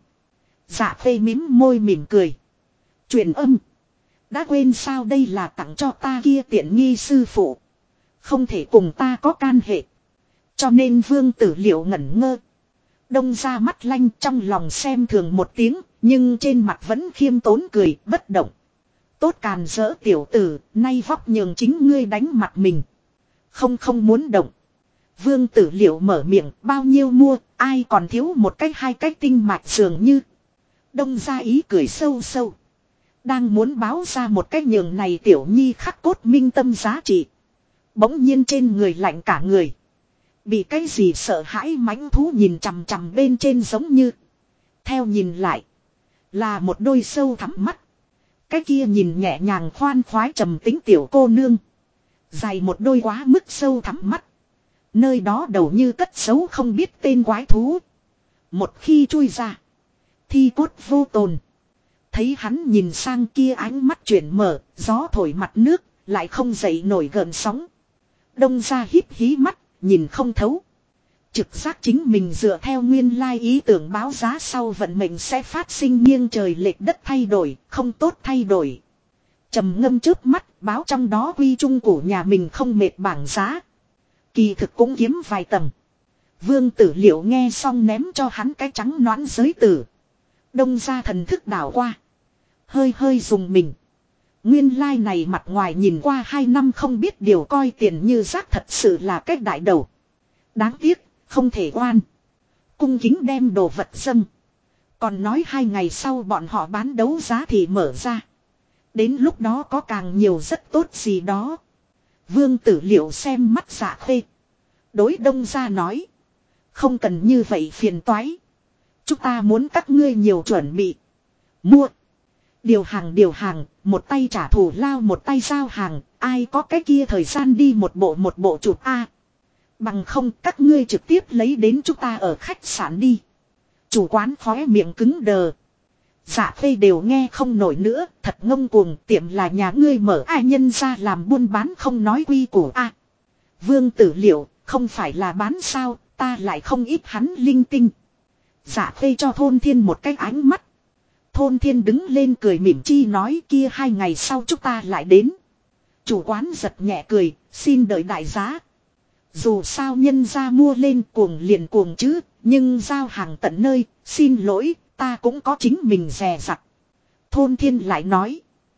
Dạ Khê mím môi mỉm cười. Truyền âm. Đã quên sao, đây là tặng cho ta kia tiện nghi sư phụ. Không thể cùng ta có can hệ. Cho nên Vương Tử Liệu ngẩn ngơ. Đông ra mắt lanh trong lòng xem thường một tiếng. Nhưng trên mặt vẫn khiêm tốn cười bất động. Tốt càn rỡ tiểu tử, nay vóc nhường chính ngươi đánh mặt mình. Không muốn động. Vương Tử Liệu mở miệng, bao nhiêu mua, ai còn thiếu một cái 2 cái tinh mạch dường như. Đông gia ý cười sâu sâu. Đang muốn báo ra một cái nhường này tiểu nhi khắc cốt minh tâm giá trị. Bỗng nhiên trên người lạnh cả người. Bị cái gì sợ hãi mãnh thú nhìn chằm chằm bên trên giống như. Theo nhìn lại. Là một đôi sâu thẳm mắt. Cái kia nhìn nhẹ nhàng khoan khoái trầm tính tiểu cô nương. Dài một đôi quá mức sâu thẳm mắt. Nơi đó đầu như cất giấu không biết tên quái thú. Một khi chui ra. Thi cốt vô tồn. Thấy hắn nhìn sang kia ánh mắt chuyển mở. Gió thổi mặt nước. Lại không dậy nổi gợn sóng. Đông ra híp hí mắt. Nhìn không thấu. Trực giác chính mình dựa theo nguyên lai ý tưởng báo giá sau vận mệnh sẽ phát sinh nghiêng trời lệch đất thay đổi. Không tốt thay đổi. Trầm ngâm trước mắt báo trong đó quy trung của nhà mình không mệt bảng giá. Kỳ thực cũng kiếm vài tầng. Vương Tử Liệu nghe xong ném cho hắn cái trắng nõn giới tử. Đông ra thần thức đảo qua. Hơi dùng mình. Nguyên lai này mặt ngoài nhìn qua 2 năm không biết điều coi tiền như rác thật sự là cách đại đầu. Đáng tiếc, không thể oan. Cung kính đem đồ vật dâng. Còn nói 2 ngày sau bọn họ bán đấu giá thì mở ra. Đến lúc đó có càng nhiều rất tốt gì đó. Vương Tử Liệu xem mắt Dạ Khê. Đối Đông ra nói. Không cần như vậy phiền toái. Chúng ta muốn các ngươi nhiều chuẩn bị. Mua. Điều hàng, một tay trả thù lao một tay giao hàng. Ai có cái kia thời gian đi một bộ chụp A. Bằng không các ngươi trực tiếp lấy đến chúng ta ở khách sạn đi. Chủ quán khóe miệng cứng đờ. Dạ Khê đều nghe không nổi nữa, thật ngông cuồng, tiệm là nhà ngươi mở ai nhân ra làm buôn bán không nói quy củ a. Vương Tử Liệu, không phải là bán sao, ta lại không ít hắn linh tinh. Dạ Khê cho Thôn Thiên một cái ánh mắt. Thôn Thiên đứng lên cười mỉm chi nói kia 2 ngày sau chúng ta lại đến. Chủ quán giật nhẹ cười, xin đợi đại giá. Dù sao nhân ra mua lên cuồng liền cuồng chứ, nhưng giao hàng tận nơi, xin lỗi, ta cũng có chính mình dè dặt. Thôn Thiên lại nói.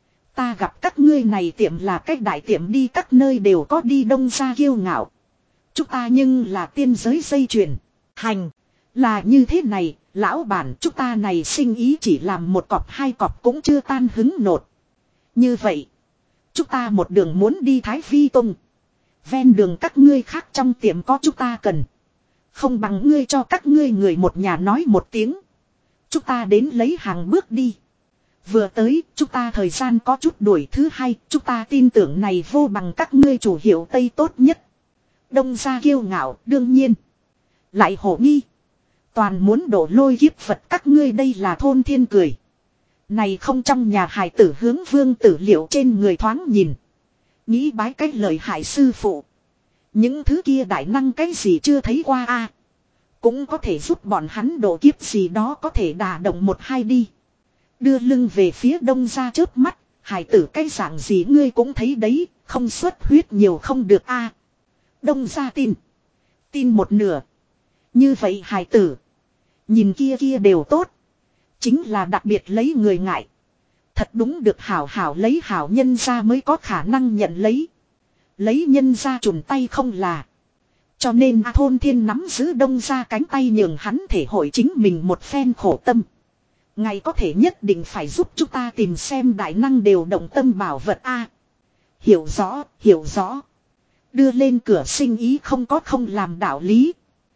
Ta gặp các ngươi này tiệm là cách đại tiệm đi các nơi đều có đi đông ra kiêu ngạo. Chúng ta nhưng là tiên giới dây chuyền. Hành. Là như thế này, lão bản chúng ta này sinh ý chỉ làm 1 cọp 2 cọp cũng chưa tan hứng nột. Như vậy. Chúng ta một đường muốn đi Thái Vi Tông. Ven đường các ngươi khác trong tiệm có chúng ta cần. Không bằng ngươi cho các ngươi người một nhà nói một tiếng. Chúng ta đến lấy hàng bước đi. Vừa tới, chúng ta thời gian có chút đuổi thứ hai, chúng ta tin tưởng này vô bằng các ngươi chủ hiệu Tây tốt nhất. Đông gia kiêu ngạo, đương nhiên. Lại hổ nghi. Toàn muốn đổ lôi kiếp vật các ngươi đây là Thôn Thiên cười. Này không trong nhà hài tử hướng Vương Tử Liệu trên người thoáng nhìn. Nghĩ bái cách lời hại sư phụ. Những thứ kia đại năng cái gì chưa thấy qua a cũng có thể giúp bọn hắn độ kiếp gì đó có thể đả động 1-2 đi. Đưa lưng về phía đông ra chớp mắt, hài tử cái dạng gì ngươi cũng thấy đấy, không xuất huyết nhiều không được a Đông ra tin. Tin một nửa. Như vậy hài tử. Nhìn kia kia đều tốt. Chính là đặc biệt lấy người ngại. Thật đúng được hảo hảo lấy hảo nhân ra mới có khả năng nhận lấy. Lấy nhân ra chùn tay không là. Cho nên Thôn Thiên nắm giữ đông ra cánh tay nhường hắn thể hội chính mình một phen khổ tâm. Ngày có thể nhất định phải giúp chúng ta tìm xem đại năng đều động tâm bảo vật a hiểu rõ, hiểu rõ. Đưa lên cửa sinh ý không có không làm đạo lý.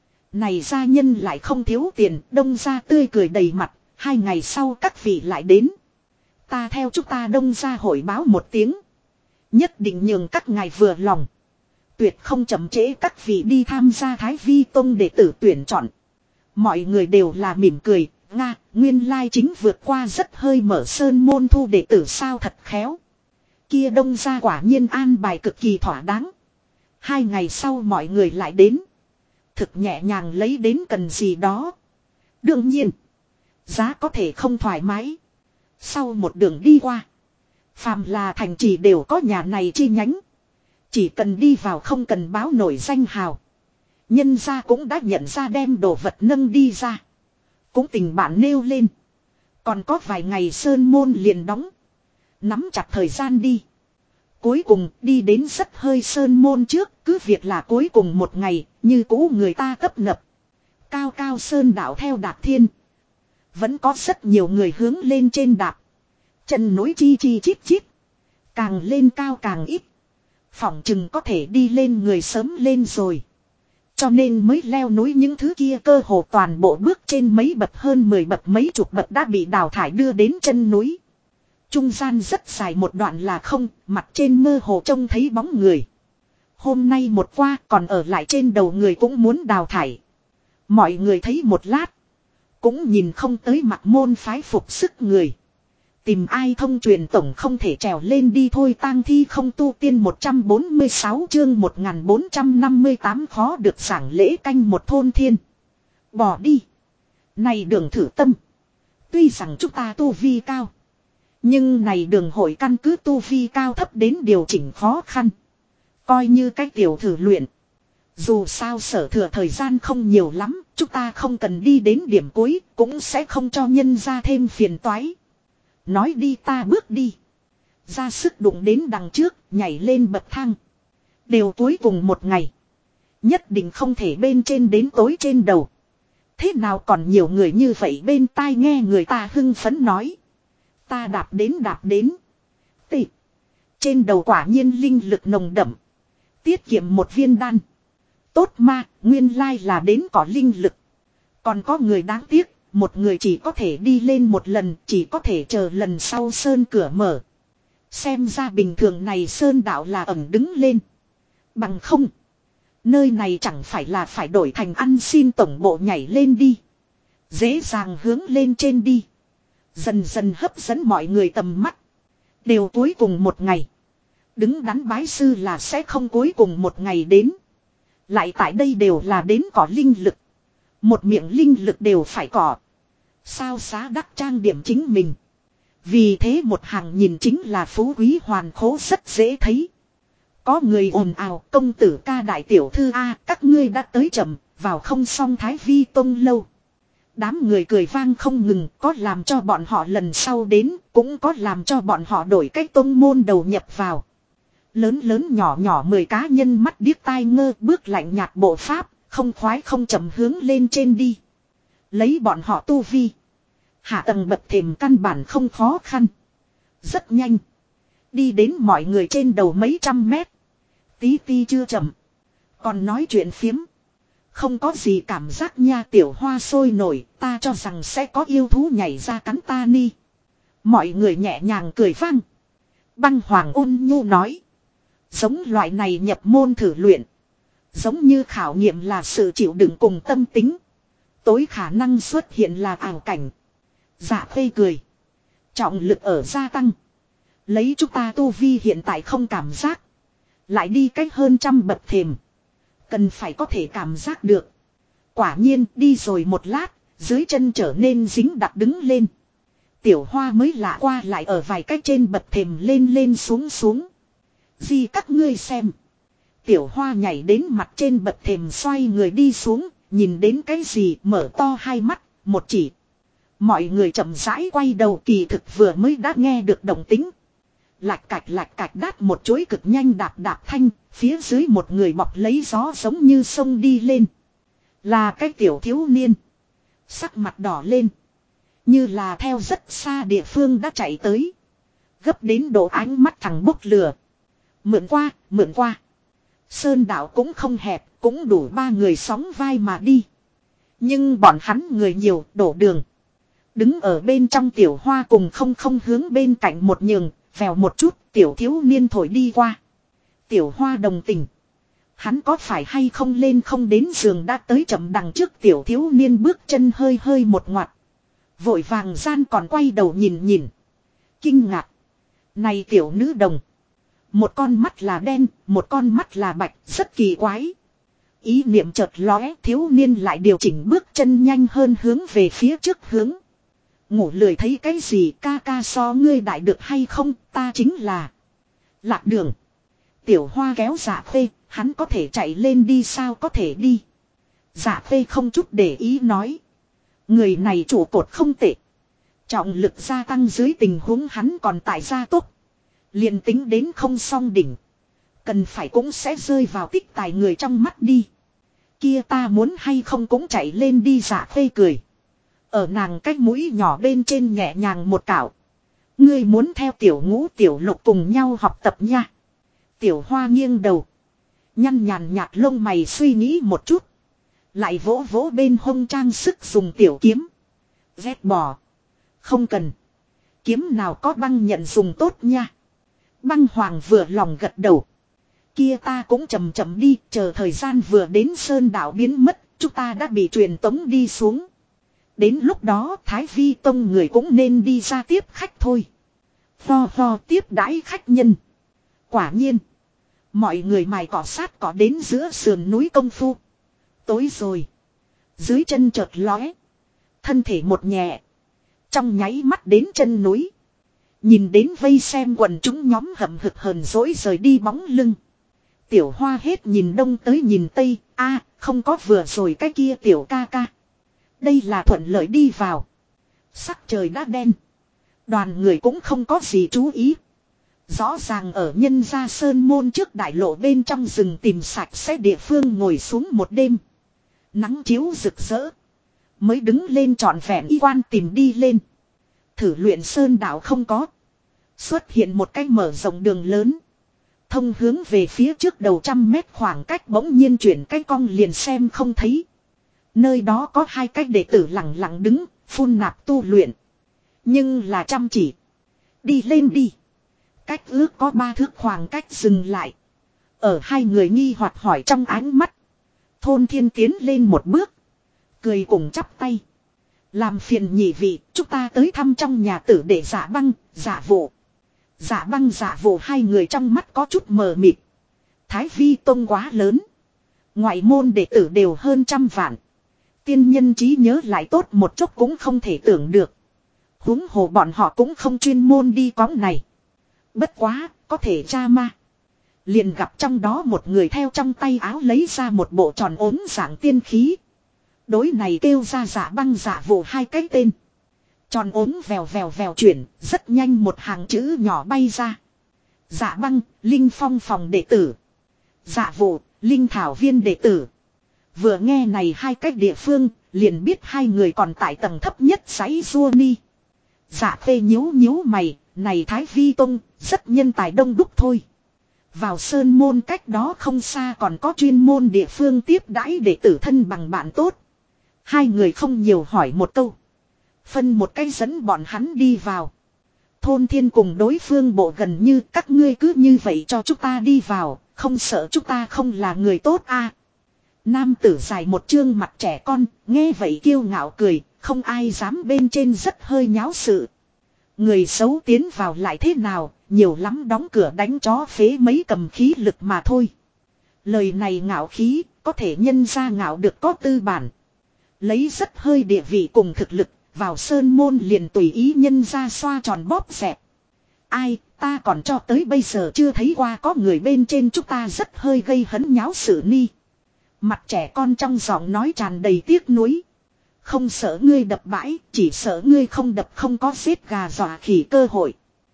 Này gia nhân lại không thiếu tiền, đông ra tươi cười đầy mặt, 2 ngày sau các vị lại đến. Ta theo chúng ta đông ra hội báo một tiếng. Nhất định nhường các ngài vừa lòng. Tuyệt không chậm trễ các vị đi tham gia Thái Vi Tông để tử tuyển chọn. Mọi người đều là mỉm cười, Nga, nguyên lai chính vượt qua rất hơi mở sơn môn thu đệ tử sao thật khéo. Kia đông ra quả nhiên an bài cực kỳ thỏa đáng. 2 ngày sau mọi người lại đến. Thực nhẹ nhàng lấy đến cần gì đó. Đương nhiên, giá có thể không thoải mái. Sau một đường đi qua, phàm là thành trì đều có nhà này chi nhánh. Chỉ cần đi vào không cần báo nổi danh hào. Nhân gia cũng đã nhận ra đem đồ vật nâng đi ra. Cũng tình bạn nêu lên. Còn có vài ngày sơn môn liền đóng. Nắm chặt thời gian đi. Cuối cùng đi đến rất hơi sơn môn trước. Cứ việc là cuối cùng một ngày. Như cũ người ta tấp nập. Cao cao sơn đảo theo đạp thiên. Vẫn có rất nhiều người hướng lên trên đạp. Chân núi chi chi chít chít. Càng lên cao càng ít. Phỏng chừng có thể đi lên người sớm lên rồi. Cho nên mới leo núi những thứ kia cơ hồ toàn bộ bước trên mấy bậc hơn 10 bậc mấy chục bậc đã bị đào thải đưa đến chân núi. Trung gian rất dài một đoạn là không, mặt trên mơ hồ trông thấy bóng người. Hôm nay một qua còn ở lại trên đầu người cũng muốn đào thải. Mọi người thấy một lát. Cũng nhìn không tới mặt môn phái phục sức người. Tìm ai thông truyền tổng không thể trèo lên đi thôi tang thi không tu tiên 146 chương 1458 khó được giảng lễ canh một Thôn Thiên. Bỏ đi. Này đường thử tâm. Tuy rằng chúng ta tu vi cao. Nhưng này đường hội căn cứ tu vi cao thấp đến điều chỉnh khó khăn. Coi như cái tiểu thử luyện. Dù sao sở thừa thời gian không nhiều lắm. Chúng ta không cần đi đến điểm cuối. Cũng sẽ không cho nhân ra thêm phiền toái. Nói đi ta bước đi. Ra sức đụng đến đằng trước, nhảy lên bậc thang. Đều cuối cùng một ngày. Nhất định không thể bên trên đến tối trên đầu. Thế nào còn nhiều người như vậy bên tai nghe người ta hưng phấn nói. Ta đạp đến. Tị. Trên đầu quả nhiên linh lực nồng đậm. Tiết kiệm một viên đan. Tốt ma, nguyên lai là đến có linh lực. Còn có người đáng tiếc. Một người chỉ có thể đi lên một lần, chỉ có thể chờ lần sau sơn cửa mở. Xem ra bình thường này sơn đạo là ẩn đứng lên. Bằng không. Nơi này chẳng phải là phải đổi thành ăn xin tổng bộ nhảy lên đi. Dễ dàng hướng lên trên đi. Dần dần hấp dẫn mọi người tầm mắt. Đều cuối cùng một ngày. Đứng đắn bái sư là sẽ không cuối cùng một ngày đến. Lại tại đây đều là đến có linh lực. Một miệng linh lực đều phải cỏ. Sao xá đắc trang điểm chính mình. Vì thế một hàng nhìn chính là phú quý hoàn khố rất dễ thấy. Có người ồn ào công tử ca đại tiểu thư A các ngươi đã tới chậm, vào không xong Thái Vi Tông lâu. Đám người cười vang không ngừng, có làm cho bọn họ lần sau đến, cũng có làm cho bọn họ đổi cách tông môn đầu nhập vào. Lớn lớn nhỏ nhỏ 10 cá nhân mắt điếc tai ngơ bước lạnh nhạt bộ pháp, không khoái không chậm hướng lên trên đi. Lấy bọn họ tu vi. Hạ tầng bậc thềm căn bản không khó khăn. Rất nhanh. Đi đến mọi người trên đầu mấy trăm mét. Tí ti chưa chậm. Còn nói chuyện phiếm. Không có gì cảm giác nha tiểu hoa sôi nổi. Ta cho rằng sẽ có yêu thú nhảy ra cắn ta ni. Mọi người nhẹ nhàng cười vang. Băng Hoàng ôn nhu nói. Giống loại này nhập môn thử luyện. Giống như khảo nghiệm là sự chịu đựng cùng tâm tính. Tối khả năng xuất hiện là ảo cảnh. Dạ khê cười. Trọng lực ở gia tăng. Lấy chúng ta tu vi hiện tại không cảm giác. Lại đi cách hơn trăm bậc thềm. Cần phải có thể cảm giác được. Quả nhiên đi rồi một lát. Dưới chân trở nên dính đặc đứng lên. Tiểu hoa mới lạ qua lại ở vài cách trên bậc thềm lên lên xuống xuống. Gì các ngươi xem. Tiểu hoa nhảy đến mặt trên bậc thềm xoay người đi xuống. Nhìn đến cái gì mở to hai mắt. Một chỉ. Mọi người chậm rãi quay đầu kỳ thực vừa mới đã nghe được động tính. Lạch cạch đát một chuỗi cực nhanh đạp đạp thanh. Phía dưới một người bọc lấy gió giống như sông đi lên. Là cái tiểu thiếu niên. Sắc mặt đỏ lên. Như là theo rất xa địa phương đã chạy tới. Gấp đến độ ánh mắt thằng bốc lửa. Mượn qua. Sơn đảo cũng không hẹp, cũng đủ ba người sóng vai mà đi. Nhưng bọn hắn người nhiều, đổ đường. Đứng ở bên trong tiểu hoa cùng không hướng bên cạnh một nhường, vèo một chút, tiểu thiếu niên thổi đi qua. Tiểu hoa đồng tình. Hắn có phải hay không lên không đến giường đã tới chậm đằng trước tiểu thiếu niên bước chân hơi một ngoặt. Vội vàng gian còn quay đầu nhìn. Kinh ngạc. Này tiểu nữ đồng. Một con mắt là đen, một con mắt là bạch, rất kỳ quái. Ý niệm chợt lóe, thiếu niên lại điều chỉnh bước chân nhanh hơn hướng về phía trước hướng. Ngủ lười thấy cái gì ca ca so ngươi đại được hay không, ta chính là lạc đường. Tiểu hoa kéo Dạ Phê, hắn có thể chạy lên đi sao có thể đi. Dạ Phê không chút để ý nói. Người này trụ cột không tệ. Trọng lực gia tăng dưới tình huống hắn còn tại gia tốc. Liền tính đến không song đỉnh. Cần phải cũng sẽ rơi vào tích tài người trong mắt đi. Kia ta muốn hay không cũng chạy lên đi Dạ Phê cười. Ở nàng cách mũi nhỏ bên trên nhẹ nhàng một cạo. Ngươi muốn theo tiểu ngũ tiểu lục cùng nhau học tập nha. Tiểu hoa nghiêng đầu. Nhăn nhàn nhạt lông mày suy nghĩ một chút. Lại vỗ vỗ bên hông trang sức dùng tiểu kiếm. Ghét bỏ. Không cần. Kiếm nào có băng nhận dùng tốt nha. Băng Hoàng vừa lòng gật đầu. Kia ta cũng chậm đi, chờ thời gian vừa đến sơn đảo biến mất, chúng ta đã bị truyền tống đi xuống. Đến lúc đó Thái Vi Tông người cũng nên đi ra tiếp khách thôi. Lo tiếp đãi khách nhân. Quả nhiên. Mọi người mài cỏ sát cỏ đến giữa sườn núi công phu. Tối rồi. Dưới chân chợt lóe. Thân thể một nhẹ. Trong nháy mắt đến chân núi. Nhìn đến vây xem quần chúng nhóm hậm hực hờn dỗi rời đi bóng lưng. Tiểu hoa hết nhìn đông tới nhìn tây. Không có vừa rồi cái kia tiểu ca ca. Đây là thuận lợi đi vào. Sắc trời đã đen. Đoàn người cũng không có gì chú ý. Rõ ràng ở nhân gia sơn môn trước đại lộ bên trong rừng tìm sạch sẽ địa phương ngồi xuống một đêm. Nắng chiếu rực rỡ. Mới đứng lên trọn vẹn y quan tìm đi lên. Thử luyện sơn đảo không có. Xuất hiện một cái mở rộng đường lớn. Thông hướng về phía trước đầu 100 mét khoảng cách bỗng nhiên chuyển cái cong liền xem không thấy. Nơi đó có hai cái đệ tử lặng lặng đứng, phun nạp tu luyện. Nhưng là chăm chỉ. Đi lên đi. Cách ước có 3 thước khoảng cách dừng lại. Ở hai người nghi hoặc hỏi trong ánh mắt. Thôn Thiên tiến lên một bước. Cười cùng chắp tay. Làm phiền nhị vị, chúng ta tới thăm trong nhà tử để giả băng, giả vụ. Giả băng giả vụ hai người trong mắt có chút mờ mịt. Thái Vi Tông quá lớn. Ngoại môn đệ tử đều hơn 100 vạn. tiên nhân trí nhớ lại tốt một chút cũng không thể tưởng được. Huống hồ bọn họ cũng không chuyên môn đi cõng này. Bất quá, có thể tra ma. Liền gặp trong đó một người theo trong tay áo lấy ra một bộ tròn ốm dạng tiên khí. Đối này kêu ra Dạ Băng Dạ Vũ hai cái tên. Tròn ốm vèo vèo vèo chuyển, rất nhanh một hàng chữ nhỏ bay ra. Dạ Băng, Linh Phong phòng đệ tử. Dạ Vũ, Linh Thảo viên đệ tử. Vừa nghe này hai cách địa phương, liền biết hai người còn tại tầng thấp nhất giấy rua ni. Dạ Phê nhíu nhíu mày, này Thái Vi Tông, rất nhân tài đông đúc thôi. Vào sơn môn cách đó không xa còn có chuyên môn địa phương tiếp đãi đệ tử thân bằng bạn tốt. Hai người không nhiều hỏi một câu. Phân một cái dẫn bọn hắn đi vào. Thôn Thiên cùng đối phương bộ gần như các ngươi cứ như vậy cho chúng ta đi vào, không sợ chúng ta không là người tốt à. Nam tử dài một trương mặt trẻ con, nghe vậy kiêu ngạo cười, không ai dám bên trên rất hơi nháo sự. Người xấu tiến vào lại thế nào, nhiều lắm đóng cửa đánh chó phế mấy cầm khí lực mà thôi. Lời này ngạo khí, có thể nhân ra ngạo được có tư bản. Lấy rất hơi địa vị cùng thực lực, vào sơn môn liền tùy ý nhân ra xoa tròn bóp dẹp. Ai, ta còn cho tới bây giờ chưa thấy qua có người bên trên chúng ta rất hơi gây hấn nháo sự ni. Mặt trẻ con trong giọng nói tràn đầy tiếc nuối. Không sợ ngươi đập bãi, chỉ sợ ngươi không đập không có giết gà dọa khỉ cơ hội.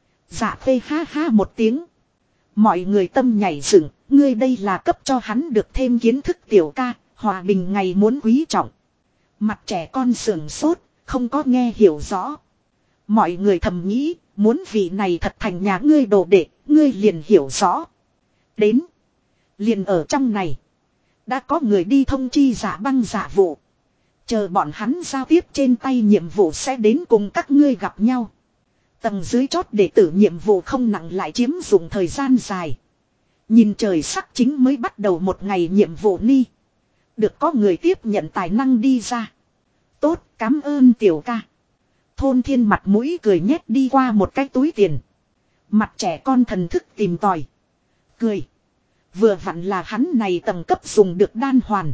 Dạ Phê ha ha một tiếng. Mọi người tâm nhảy dựng, ngươi đây là cấp cho hắn được thêm kiến thức tiểu ca, hòa bình ngày muốn quý trọng. Mặt trẻ con sườn sốt, không có nghe hiểu rõ. Mọi người thầm nghĩ, muốn vị này thật thành nhà ngươi đồ đệ, ngươi liền hiểu rõ. Đến, liền ở trong này. Đã có người đi thông chi Dạ Băng Dạ Vũ. Chờ bọn hắn giao tiếp trên tay nhiệm vụ sẽ đến cùng các ngươi gặp nhau. Tầng dưới chót đệ tử nhiệm vụ không nặng lại chiếm dụng thời gian dài. Nhìn trời sắc chính mới bắt đầu một ngày nhiệm vụ ni. Được có người tiếp nhận tài năng đi ra. Tốt, cảm ơn tiểu ca. Thôn Thiên mặt mũi cười nhét đi qua một cái túi tiền. Mặt trẻ con thần thức tìm tòi. Cười. Vừa vặn là hắn này tầng cấp dùng được đan hoàn.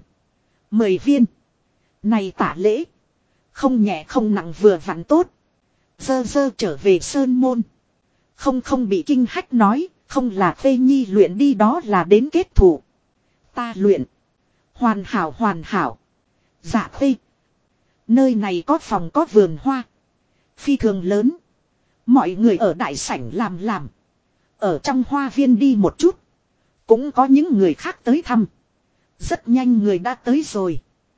10 viên. Này tả lễ. Không nhẹ không nặng vừa vặn tốt. Dơ dơ trở về sơn môn. Không bị kinh hách nói. Không là Phê Nhi luyện đi đó là đến kết thủ. Ta luyện. Hoàn hảo hoàn hảo. Dạ Phê. Nơi này có phòng có vườn hoa. Phi thường lớn. Mọi người ở đại sảnh làm. Ở trong hoa viên đi một chút. Cũng có những người khác tới thăm. Rất nhanh người đã tới rồi.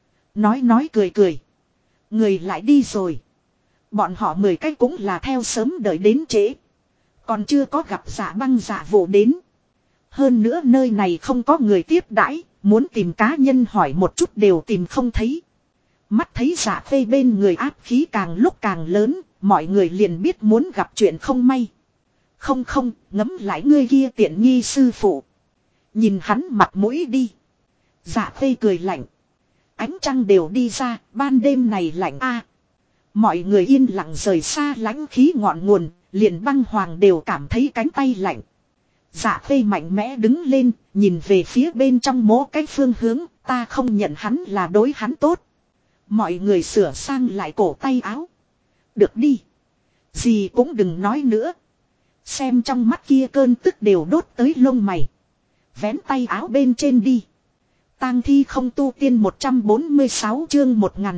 Nói cười. Người lại đi rồi. Bọn họ 10 cái cũng là theo sớm đợi đến trễ. Còn chưa có gặp Dạ Băng Dạ Vũ đến. Hơn nữa nơi này không có người tiếp đãi. Muốn tìm cá nhân hỏi một chút đều tìm không thấy. Mắt thấy Dạ Phê bên người áp khí càng lúc càng lớn. Mọi người liền biết muốn gặp chuyện không may. Không, ngấm lại ngươi kia tiện nghi sư phụ. Nhìn hắn mặt mũi đi. Dạ Phê cười lạnh. Ánh trăng đều đi ra, ban đêm này lạnh a. Mọi người yên lặng rời xa lãnh khí ngọn nguồn, liền Băng Hoàng đều cảm thấy cánh tay lạnh. Dạ Phê mạnh mẽ đứng lên, nhìn về phía bên trong mỗi cái phương hướng, ta không nhận hắn là đối hắn tốt. Mọi người sửa sang lại cổ tay áo. Được đi. Gì cũng đừng nói nữa. Xem trong mắt kia cơn tức đều đốt tới lông mày. Vén tay áo bên trên đi. Tang thi không tu tiên 146 chương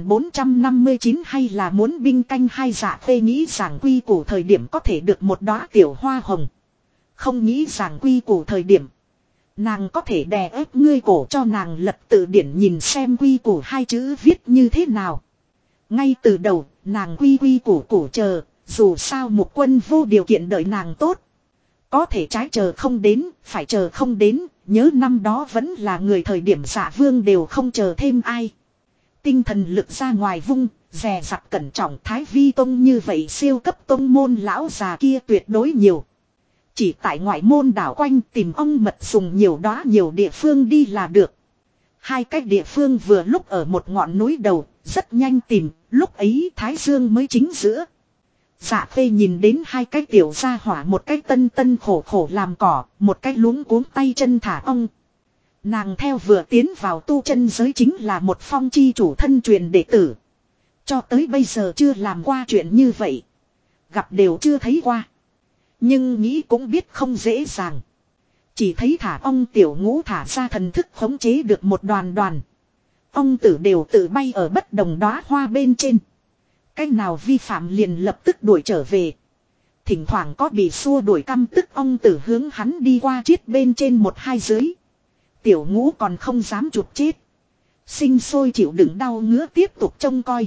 1459 hay là muốn binh canh hai. Dạ Phê nghĩ rằng quy củ thời điểm có thể được một đóa tiểu hoa hồng. Không nghĩ rằng quy củ thời điểm. Nàng có thể đè ép ngươi cổ cho nàng lật tự điển nhìn xem quy củ hai chữ viết như thế nào. Ngay từ đầu, nàng quy củ chờ, dù sao một quân vô điều kiện đợi nàng tốt. Có thể trái chờ không đến, phải chờ không đến, nhớ năm đó vẫn là người thời điểm Dạ Vương đều không chờ thêm ai. Tinh thần lực ra ngoài vung, dè dặt cẩn trọng. Thái Vi Tông như vậy siêu cấp tông môn lão già kia tuyệt đối nhiều. Chỉ tại ngoại môn đảo quanh tìm ong mật dùng nhiều đóa nhiều địa phương đi là được. Hai cái địa phương vừa lúc ở một ngọn núi đầu, rất nhanh tìm, lúc ấy Thái Dương mới chính giữa. Dạ Phê nhìn đến hai cái tiểu gia hỏa, một cái tân khổ làm cỏ, một cái luống cuống tay chân thả ong. Nàng theo vừa tiến vào tu chân giới chính là một phong chi chủ thân truyền đệ tử. Cho tới bây giờ chưa làm qua chuyện như vậy. Gặp đều chưa thấy qua. Nhưng nghĩ cũng biết không dễ dàng. Chỉ thấy thả ong tiểu ngũ thả ra thần thức khống chế được một đoàn đoàn. Ong tử đều tự bay ở bất đồng đóa hoa bên trên. Cái nào vi phạm liền lập tức đuổi trở về. Thỉnh thoảng có bị xua đuổi căm tức ong tử hướng hắn đi qua chiết bên trên một hai dưới. Tiểu ngũ còn không dám chụp chết. Sinh sôi chịu đựng đau ngứa tiếp tục trông coi.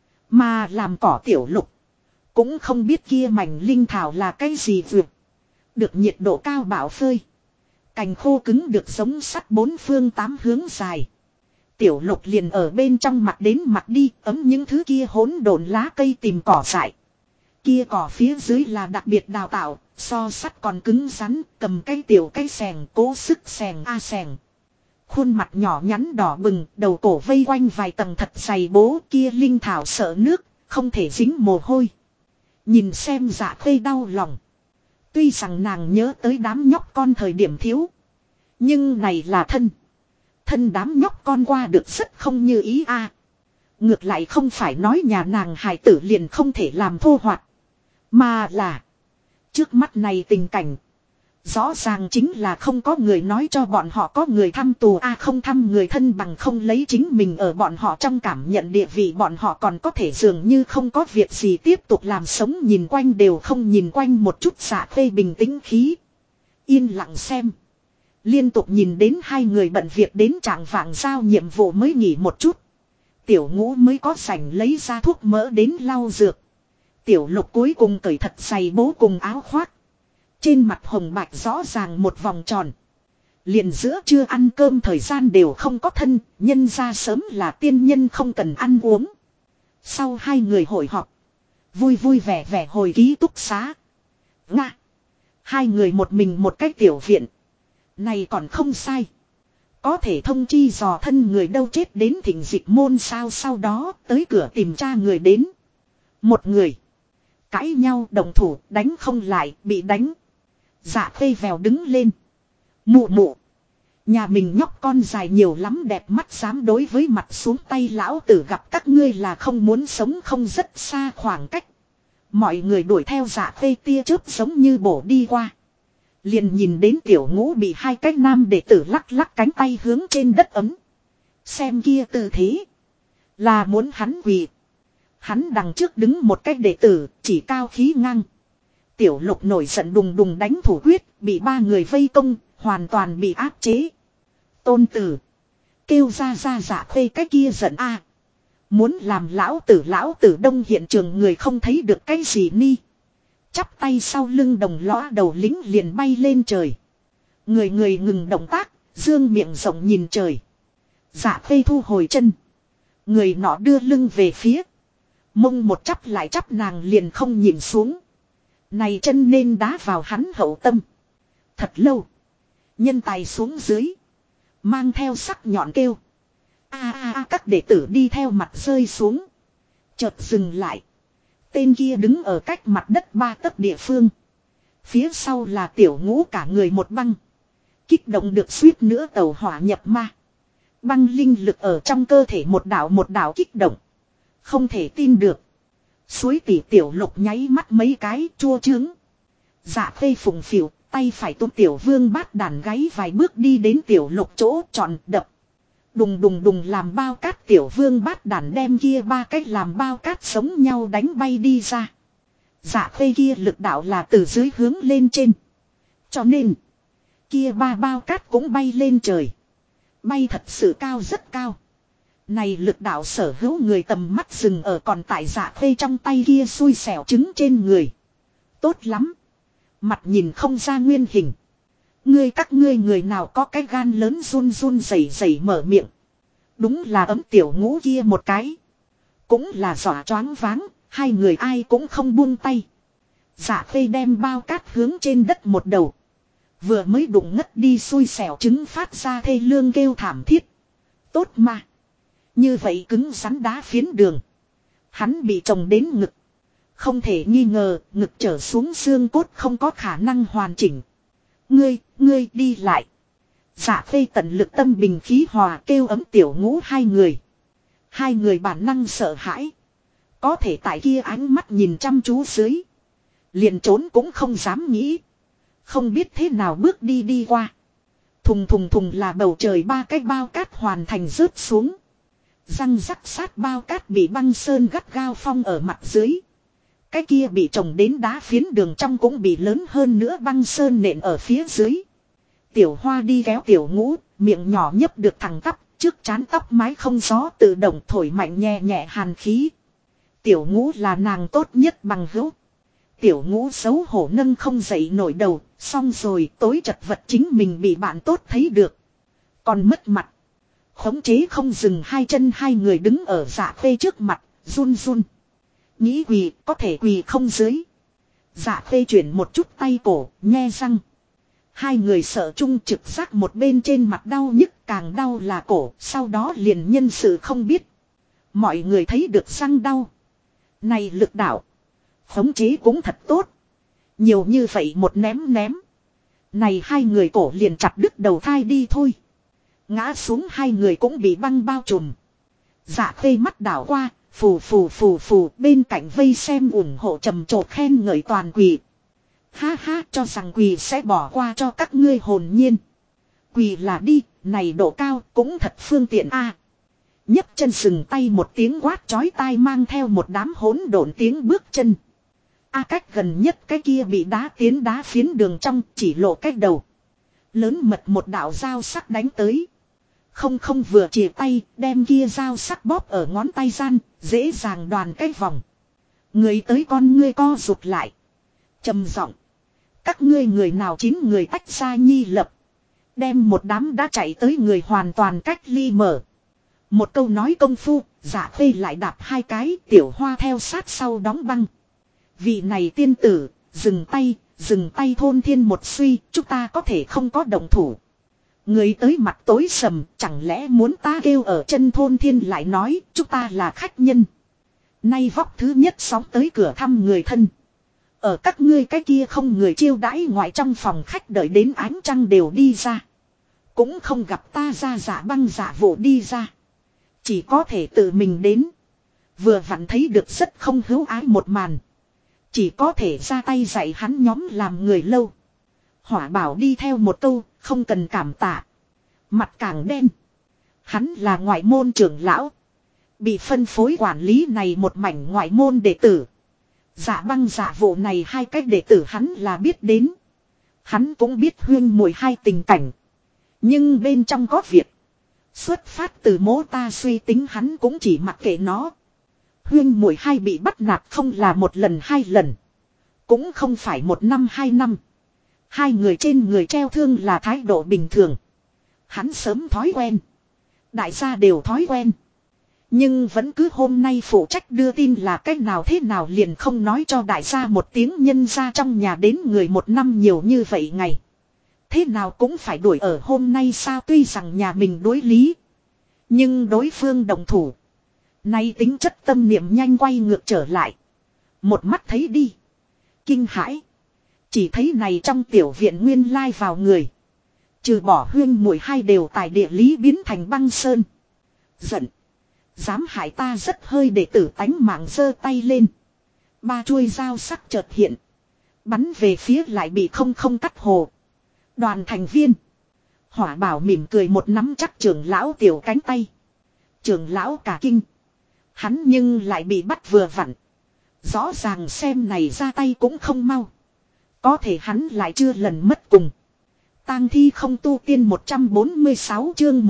Mà làm cỏ tiểu lục. Cũng không biết kia mảnh linh thảo là cái gì vượt. Được nhiệt độ cao bạo phơi. Cành khô cứng được giống sắt bốn phương tám hướng dài. Tiểu lục liền ở bên trong mặt đến mặt đi ấm những thứ kia hỗn độn lá cây tìm cỏ dại. Kia cỏ phía dưới là đặc biệt đào tạo, so sắt còn cứng rắn, cầm cái tiểu cái xèng cố sức xèng a xèng. Khuôn mặt nhỏ nhắn đỏ bừng, đầu cổ vây quanh vài tầng thật dày bố kia linh thảo sợ nước, không thể dính mồ hôi. Nhìn xem Dạ Khê đau lòng. Tuy rằng nàng nhớ tới đám nhóc con thời điểm thiếu. Nhưng này là thân đám nhóc con qua được rất không như ý a. Ngược lại không phải nói nhà nàng hài tử liền không thể làm thô hoạt. Mà là trước mắt này tình cảnh. Rõ ràng chính là không có người nói cho bọn họ có người thăm tù không thăm người thân bằng không lấy chính mình ở bọn họ trong cảm nhận địa vị bọn họ còn có thể dường như không có việc gì tiếp tục làm sống nhìn quanh đều không nhìn quanh một chút Dạ Khê bình tĩnh khí. Yên lặng xem. Liên tục nhìn đến hai người bận việc đến trạng vạng giao nhiệm vụ mới nghỉ một chút. Tiểu ngũ mới có rảnh lấy ra thuốc mỡ đến lau dược. Tiểu lục cuối cùng cởi thật dày bố cùng áo khoác. Trên mặt hồng bạch rõ ràng một vòng tròn. Liền giữa trưa ăn cơm thời gian đều không có thân, nhân ra sớm là tiên nhân không cần ăn uống. Sau hai người hội họp. Vui vui vẻ vẻ hồi ký túc xá. Nga. Hai người một mình một cái tiểu viện. Này còn không sai. Có thể thông chi dò thân người đâu chết đến thỉnh dịch môn sao sau đó tới cửa tìm tra người đến. Một người. Cãi nhau đồng thủ đánh không lại bị đánh. Dạ Khê vèo đứng lên. Mụ mụ. Nhà mình nhóc con dài nhiều lắm đẹp mắt dám đối với mặt xuống tay lão tử gặp các ngươi là không muốn sống không rất xa khoảng cách. Mọi người đuổi theo Dạ Khê tia chớp giống như bổ đi qua. Liền nhìn đến tiểu ngũ bị hai cái nam đệ tử lắc lắc cánh tay hướng trên đất ấm. Xem kia tư thế. Là muốn hắn quỳ. Hắn đằng trước đứng một cái đệ tử chỉ cao khí ngang. Tiểu lục nổi giận đùng đùng đánh thủ quyết. Bị ba người vây công. Hoàn toàn bị áp chế. Tôn tử. Kêu ra Dạ Khê cái kia giận a. Muốn làm lão tử đông hiện trường người không thấy được cái gì ni. Chắp tay sau lưng đồng lõa đầu lính liền bay lên trời. Người ngừng động tác, dương miệng rộng nhìn trời. Dạ Khê thu hồi chân. Người nọ đưa lưng về phía. Mông một chắp lại chắp nàng liền không nhìn xuống. Này chân nên đá vào hắn hậu tâm. Thật lâu. Nhân tài xuống dưới. Mang theo sắc nhọn kêu. Các đệ tử đi theo mặt rơi xuống. Chợt dừng lại. Tên kia đứng ở cách mặt đất 3 tấc địa phương. Phía sau là tiểu ngũ cả người một băng. Kích động được suýt nữa tàu hỏa nhập ma. Băng linh lực ở trong cơ thể một đảo kích động. Không thể tin được. Suối tỉ tiểu lục nháy mắt mấy cái chua trướng. Dạ Khê phùng phỉu, tay phải túm tiểu vương bát đàn gáy vài bước đi đến tiểu lục chỗ tròn đập. Đùng đùng đùng làm bao cát tiểu vương bát đàn đem kia ba cách làm bao cát sống nhau đánh bay đi ra. Dạ Khê kia lực đạo là từ dưới hướng lên trên. Cho nên, kia ba bao cát cũng bay lên trời. Bay thật sự cao rất cao. Này lực đạo sở hữu người tầm mắt dừng ở còn tại Dạ Khê trong tay kia xui xẻo trứng trên người. Tốt lắm. Mặt nhìn không ra nguyên hình. Các ngươi người nào có cái gan lớn run run rẩy rẩy mở miệng. Đúng là ấm tiểu ngũ kia một cái. Cũng là dọa choáng váng, hai người ai cũng không buông tay. Dạ Khê đem bao cát hướng trên đất một đầu. Vừa mới đụng ngất đi xui xẻo trứng phát ra thê lương kêu thảm thiết. Tốt mà. Như vậy cứng rắn đá phiến đường. Hắn bị trồng đến ngực. Không thể nghi ngờ, ngực trở xuống xương cốt không có khả năng hoàn chỉnh. Ngươi đi lại. Dạ Khê tận lực tâm bình khí hòa kêu ấm Tiểu Ngũ hai người. Hai người bản năng sợ hãi. Có thể tại kia ánh mắt nhìn chăm chú dưới. Liền trốn cũng không dám nghĩ. Không biết thế nào bước đi đi qua. Thùng thùng thùng là bầu trời ba cái bao cát hoàn thành rớt xuống. Răng rắc sát bao cát bị băng sơn gắt gao phong ở mặt dưới. Cái kia bị trồng đến đá phiến đường trong cũng bị lớn hơn nữa băng sơn nện ở phía dưới. Tiểu Hoa đi kéo Tiểu Ngũ, miệng nhỏ nhấp được thẳng tắp, trước trán tóc mái không gió tự động thổi mạnh nhẹ nhẹ hàn khí. Tiểu Ngũ là nàng tốt nhất bằng hữu. Tiểu Ngũ xấu hổ nâng không dậy nổi đầu, xong rồi tối chật vật chính mình bị bạn tốt thấy được. Còn mất mặt. Khống chế không dừng hai chân hai người đứng ở Dạ Khê trước mặt, run run. Nghĩ quỳ, có thể quỳ không dưới. Dạ Khê chuyển một chút tay cổ, nhe răng. Hai người sợ chung trực giác một bên trên mặt đau nhức, càng đau là cổ, sau đó liền nhân sự không biết. Mọi người thấy được răng đau. Này lực đạo. Khống chế cũng thật tốt. Nhiều như vậy một ném ném. Này hai người cổ liền chặt đứt đầu thai đi thôi. Ngã xuống hai người cũng bị băng bao trùm. Dạ Khê mắt đảo qua, phù phù phù phù, bên cạnh vây xem ủng hộ trầm trồ khen ngợi toàn quỳ. Ha ha, cho rằng quỳ sẽ bỏ qua cho các ngươi hồn nhiên. Quỳ là đi, này độ cao cũng thật phương tiện a. Nhấc chân sừng tay một tiếng quát chói tai mang theo một đám hỗn độn tiếng bước chân. Cách gần nhất cái kia bị đá tiến đá phiến đường trong chỉ lộ cách đầu. Lớn mật một đạo dao sắc đánh tới. Không vừa chìa tay đem kia dao sắc bóp ở ngón tay gian, dễ dàng đoàn cái vòng. Người tới con ngươi co rụt lại. Trầm giọng. Các ngươi người nào 9 người tách ra nhi lập. Đem một đám đã chạy tới người hoàn toàn cách ly mở. Một câu nói công phu, Dạ Khê lại đạp hai cái, Tiểu Hoa theo sát sau đóng băng. Vị này tiên tử, dừng tay thôn thiên một suy, chúng ta có thể không có động thủ. Người tới mặt tối sầm, chẳng lẽ muốn ta kêu ở chân thôn thiên lại nói, chúng ta là khách nhân. Nay vóc thứ nhất sóng tới cửa thăm người thân. Ở các ngươi cái kia không người chiêu đãi ngoại trong phòng khách đợi đến ánh trăng đều đi ra. Cũng không gặp ta ra giả băng giả vụ đi ra. Chỉ có thể tự mình đến. Vừa vặn thấy được rất không hữu ái một màn. Chỉ có thể ra tay dạy hắn nhóm làm người lâu. Hỏa Bảo đi theo một câu, không cần cảm tạ. Mặt càng đen. Hắn là ngoại môn trưởng lão. Bị phân phối quản lý này một mảnh ngoại môn đệ tử. Dạ băng dạ vụ này hai cách đệ tử hắn là biết đến. Hắn cũng biết Huyên Muội hai tình cảnh. Nhưng bên trong có việc. Xuất phát từ mố ta suy tính hắn cũng chỉ mặc kệ nó. Huyên Muội hai bị bắt nạt không là một lần hai lần. Cũng không phải 1 năm 2 năm. Hai người trên người treo thương là thái độ bình thường. Hắn sớm thói quen. Đại gia đều thói quen. Nhưng vẫn cứ hôm nay phụ trách đưa tin là cách nào thế nào liền không nói cho đại gia một tiếng, nhân ra trong nhà đến người 1 năm nhiều như vậy ngày. Thế nào cũng phải đuổi ở hôm nay sao, tuy rằng nhà mình đối lý. Nhưng đối phương đồng thủ. Nay tính chất tâm niệm nhanh quay ngược trở lại. Một mắt thấy đi. Kinh hãi. Chỉ thấy này trong tiểu viện nguyên lai vào người. Trừ bỏ Huyên Muội hai đều tại địa lý biến thành băng sơn. Giận. Dám hại ta rất hơi đệ tử tánh mạng giơ tay lên. 3 chuôi dao sắc chợt hiện. Bắn về phía lại bị không cắt hồ. Đoàn thành viên. Hỏa Bảo mỉm cười một nắm chắc trưởng lão tiểu cánh tay. Trưởng lão cả kinh. Hắn nhưng lại bị bắt vừa vặn. Rõ ràng xem này ra tay cũng không mau. Có thể hắn lại chưa lần mất cùng. Tang thi không tu tiên 146 chương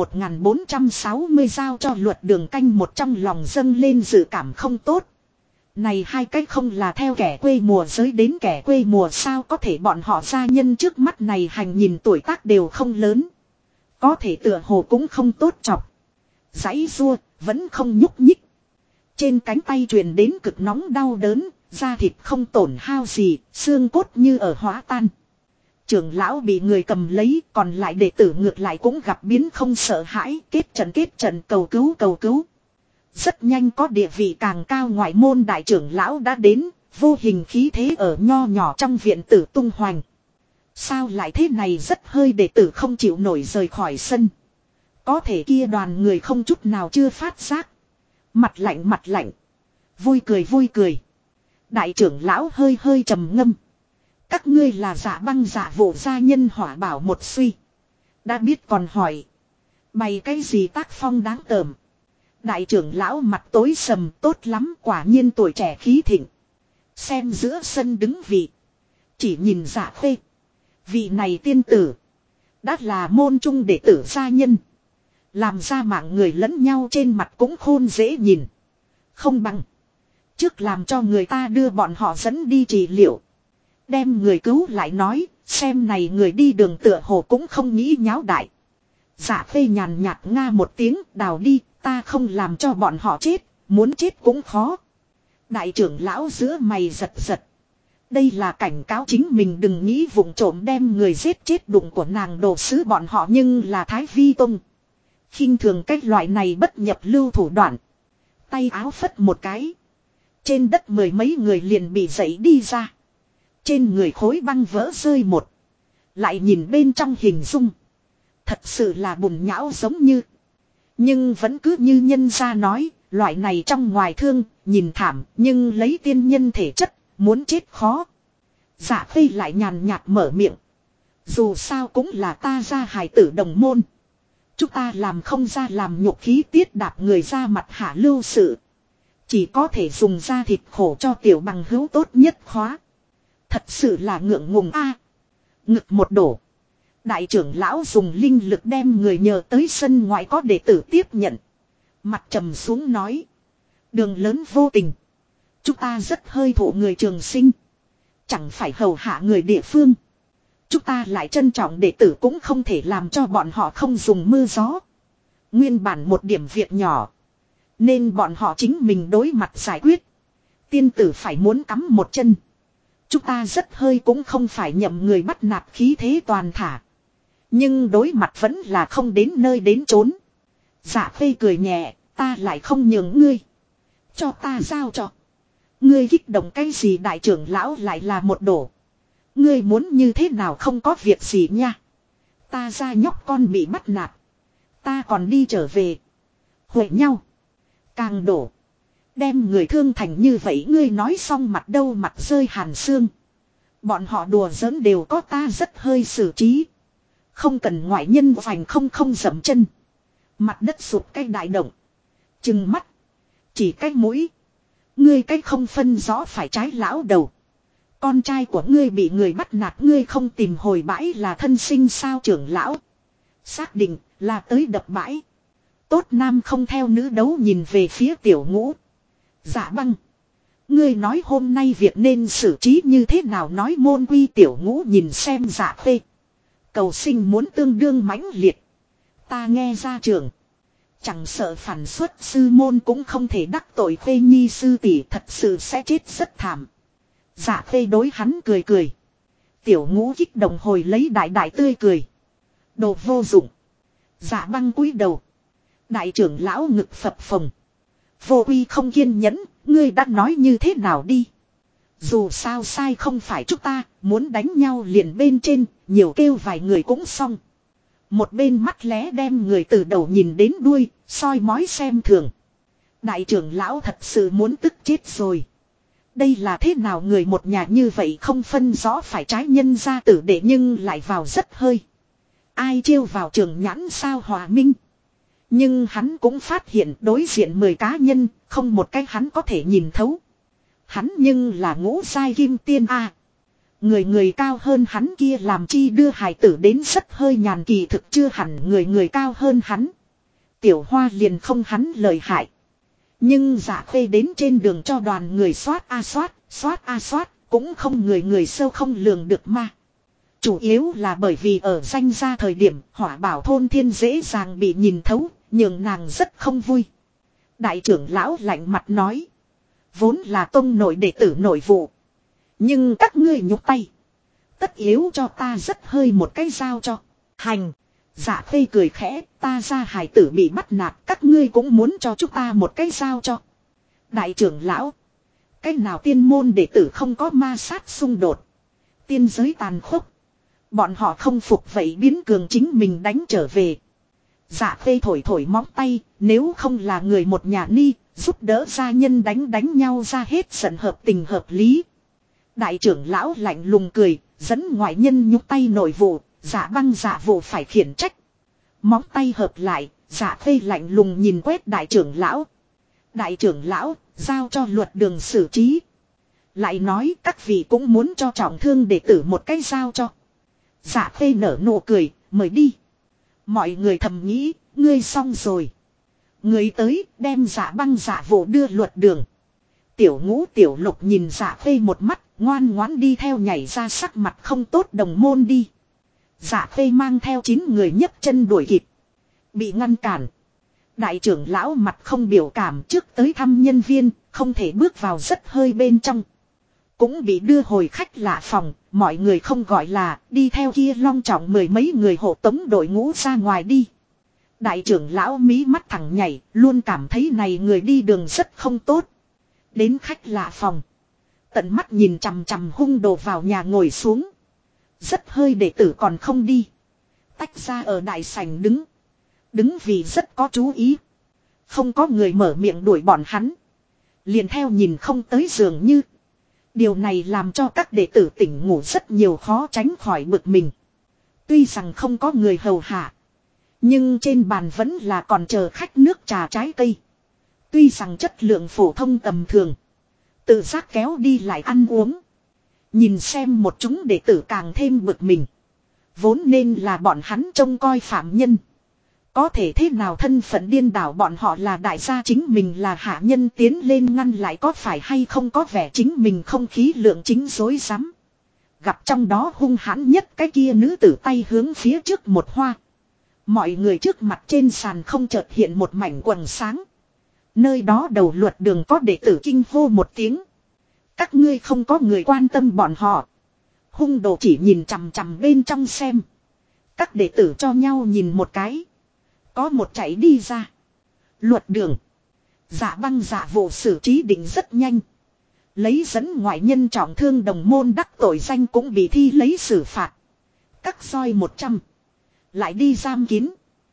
1460 giao cho luật đường canh một trong lòng dâng lên dự cảm không tốt. Này hai cách không là theo kẻ quê mùa giới đến kẻ quê mùa sao có thể bọn họ gia nhân trước mắt này hành nhìn tuổi tác đều không lớn. Có thể tựa hồ cũng không tốt chọc. Giãy rua, vẫn không nhúc nhích. Trên cánh tay truyền đến cực nóng đau đớn, da thịt không tổn hao gì, xương cốt như ở hóa tan. Trưởng lão bị người cầm lấy, còn lại đệ tử ngược lại cũng gặp biến không sợ hãi, kết trận cầu cứu. Rất nhanh có địa vị càng cao ngoại môn đại trưởng lão đã đến, vô hình khí thế ở nho nhỏ trong viện tử tung hoành. Sao lại thế này, rất hơi đệ tử không chịu nổi rời khỏi sân. Có thể kia đoàn người không chút nào chưa phát giác. Mặt lạnh mặt lạnh. Vui cười vui cười. Đại trưởng lão hơi hơi trầm ngâm. Các ngươi là giả băng giả vụ gia nhân hỏa bảo một suy. Đã biết còn hỏi. Bày cái gì tác phong đáng tởm. Đại trưởng lão mặt tối sầm, tốt lắm, quả nhiên tuổi trẻ khí thịnh. Xem giữa sân đứng vị. Chỉ nhìn Dạ Khê. Vị này tiên tử. Đã là môn trung đệ tử gia nhân. Làm ra mạng người lẫn nhau trên mặt cũng khôn dễ nhìn. Không bằng. Trước làm cho người ta đưa bọn họ dẫn đi trị liệu. Đem người cứu lại nói. Xem này người đi đường tựa hồ cũng không nghĩ nháo đại. Dạ Khê nhàn nhạt nga một tiếng, đào đi. Ta không làm cho bọn họ chết. Muốn chết cũng khó. Đại trưởng lão giữa mày giật giật. Đây là cảnh cáo chính mình đừng nghĩ vụng trộm đem người giết chết đụng của nàng đồ sứ bọn họ, nhưng là Thái Vi Tông. Khinh thường cách loại này bất nhập lưu thủ đoạn. Tay áo phất một cái. Trên đất mười mấy người liền bị dậy đi ra. Trên người khối băng vỡ rơi một. Lại nhìn bên trong hình dung. Thật sự là bùn nhão giống như. Nhưng vẫn cứ như nhân gia nói, loại này trong ngoài thương, nhìn thảm, nhưng lấy tiên nhân thể chất, muốn chết khó. Dạ Khê lại nhàn nhạt mở miệng. Dù sao cũng là ta ra hài tử đồng môn. Chúng ta làm không ra làm nhục khí tiết đạp người ra mặt hạ lưu sự. Chỉ có thể dùng da thịt khổ cho tiểu bằng hữu tốt nhất khóa. Thật sự là ngượng ngùng a. Ngực một đổ. Đại trưởng lão dùng linh lực đem người nhờ tới sân ngoại có đệ tử tiếp nhận. Mặt trầm xuống nói. Đường lớn vô tình. Chúng ta rất hơi thụ người trường sinh. Chẳng phải hầu hạ người địa phương. Chúng ta lại trân trọng đệ tử cũng không thể làm cho bọn họ không dùng mưa gió. Nguyên bản một điểm việc nhỏ. Nên bọn họ chính mình đối mặt giải quyết. Tiên tử phải muốn cắm một chân. Chúng ta rất hơi cũng không phải nhậm người bắt nạt khí thế toàn thả. Nhưng đối mặt vẫn là không đến nơi đến chốn. Dạ Khê cười nhẹ, ta lại không nhường ngươi. Cho ta giao cho. Ngươi kích động cái gì, đại trưởng lão lại là một đổ. Ngươi muốn như thế nào không có việc gì nha. Ta ra nhóc con bị bắt nạt. Ta còn đi trở về. Huệ nhau. Càng đổ. Đem người thương thành như vậy, ngươi nói xong mặt đâu mặt rơi hàn xương. Bọn họ đùa giỡn đều có ta rất hơi xử trí. Không cần ngoại nhân vành không dậm chân. Mặt đất sụp cái đại động. Chừng mắt. Chỉ cái mũi. Ngươi cái không phân rõ phải trái lão đầu. Con trai của ngươi bị người bắt nạt, ngươi không tìm hồi bãi là thân sinh sao? Trưởng lão xác định là tới đập bãi. Tốt nam không theo nữ đấu, nhìn về phía Tiểu Ngũ. Dạ băng. Ngươi nói hôm nay việc nên xử trí như thế nào, nói môn quy. Tiểu Ngũ nhìn xem Dạ Khê. Cầu sinh muốn tương đương mãnh liệt. Ta nghe ra trường. Chẳng sợ phản xuất sư môn cũng không thể đắc tội Khê nhi sư tỷ, thật sự sẽ chết rất thảm. Dạ Khê đối hắn cười cười. Tiểu Ngũ kích động hồi lấy đại đại tươi cười. Đồ vô dụng. Dạ băng cúi đầu. Đại trưởng lão ngực phập phồng. Vô uy không kiên nhẫn, ngươi đã nói như thế nào đi. Dù sao sai không phải chúng ta, muốn đánh nhau liền bên trên, nhiều kêu vài người cũng xong. Một bên mắt lé đem người từ đầu nhìn đến đuôi, soi mói xem thường. Đại trưởng lão thật sự muốn tức chết rồi. Đây là thế nào người một nhà như vậy không phân rõ phải trái, nhân gia tử đệ nhưng lại vào rất hơi. Ai trêu vào trường nhãn sao Hòa Minh. Nhưng hắn cũng phát hiện đối diện 10 cá nhân, không một cái hắn có thể nhìn thấu. Hắn nhưng là ngũ giai kim tiên a. Người người cao hơn hắn kia làm chi đưa hài tử đến rất hơi nhàn, kỳ thực chưa hẳn người cao hơn hắn. Tiểu Hoa liền không hắn lợi hại. Nhưng Dạ Khê đến trên đường cho đoàn người soát a soát, cũng không người sâu không lường được ma. Chủ yếu là bởi vì ở danh gia thời điểm Hỏa Bảo thôn thiên dễ dàng bị nhìn thấu, nhường nàng rất không vui. Đại trưởng lão lạnh mặt nói. Vốn là tông nội đệ tử nội vụ. Nhưng các ngươi nhúc tay. Tất yếu cho ta rất hơi một cái giao cho. Hành. Dạ Khê cười khẽ, ta ra hài tử bị bắt nạt, các ngươi cũng muốn cho chúng ta một cái giao cho. Đại trưởng lão. Cái nào tiên môn đệ tử không có ma sát xung đột. Tiên giới tàn khốc. Bọn họ không phục vậy biến cường chính mình đánh trở về. Dạ Khê thổi thổi móng tay, nếu không là người một nhà ni, giúp đỡ gia nhân đánh nhau ra hết giận hợp tình hợp lý. Đại trưởng lão lạnh lùng cười, dẫn ngoại nhân nhúc tay nội vụ, Dạ Băng dạ vụ phải khiển trách. Móng tay hợp lại, Dạ Khê lạnh lùng nhìn quét đại trưởng lão. Đại trưởng lão, giao cho luật đường xử trí. Lại nói các vị cũng muốn cho trọng thương đệ tử một cái giao cho. Dạ Khê nở nụ cười, mời đi. Mọi người thầm nghĩ, ngươi xong rồi. Người tới, đem Dạ Băng dạ vụ đưa luật đường. Tiểu Ngũ Tiểu Lục nhìn Dạ Khê một mắt, ngoan ngoãn đi theo nhảy ra, sắc mặt không tốt đồng môn đi. Dạ Khê mang theo 9 người nhấc chân đuổi kịp. Bị ngăn cản. Đại trưởng lão mặt không biểu cảm, trước tới thăm nhân viên, không thể bước vào rất hơi bên trong. Cũng bị đưa hồi khách lạ phòng, mọi người không gọi là, đi theo kia long trọng 10 mấy người hộ tống đội ngũ ra ngoài đi. Đại trưởng lão mí mắt thẳng nhảy, luôn cảm thấy này người đi đường rất không tốt. Đến khách lạ phòng. Tận mắt nhìn chằm chằm hung đồ vào nhà ngồi xuống. Rất hơi đệ tử còn không đi. Tách ra ở đại sảnh đứng. Đứng vì rất có chú ý. Không có người mở miệng đuổi bọn hắn. Liền theo nhìn không tới dường như. Điều này làm cho các đệ tử tỉnh ngủ rất nhiều, khó tránh khỏi bực mình. Tuy rằng không có người hầu hạ. Nhưng trên bàn vẫn là còn chờ khách nước trà trái cây. Tuy rằng chất lượng phổ thông tầm thường. Tự giác kéo đi lại ăn uống. Nhìn xem một chúng đệ tử càng thêm bực mình. Vốn nên là bọn hắn trông coi phạm nhân. Có thể thế nào thân phận điên đảo, bọn họ là đại gia chính mình là hạ nhân, tiến lên ngăn lại có phải hay không có vẻ chính mình không khí lượng chính dối rắm. Gặp trong đó hung hãn nhất cái kia nữ tử tay hướng phía trước một hoa. Mọi người trước mặt trên sàn không chợt hiện một mảnh quầng sáng. Nơi đó đầu luật đường có đệ tử kinh hô một tiếng. Các ngươi không có người quan tâm bọn họ. Hung đồ chỉ nhìn chằm chằm bên trong xem. Các đệ tử cho nhau nhìn một cái. Có một chạy đi ra. Luật đường. Dạ Băng dạ vụ xử trí định rất nhanh. Lấy dẫn ngoại nhân trọng thương đồng môn đắc tội danh cũng bị thi lấy xử phạt. Cắt roi 100. Lại đi giam kín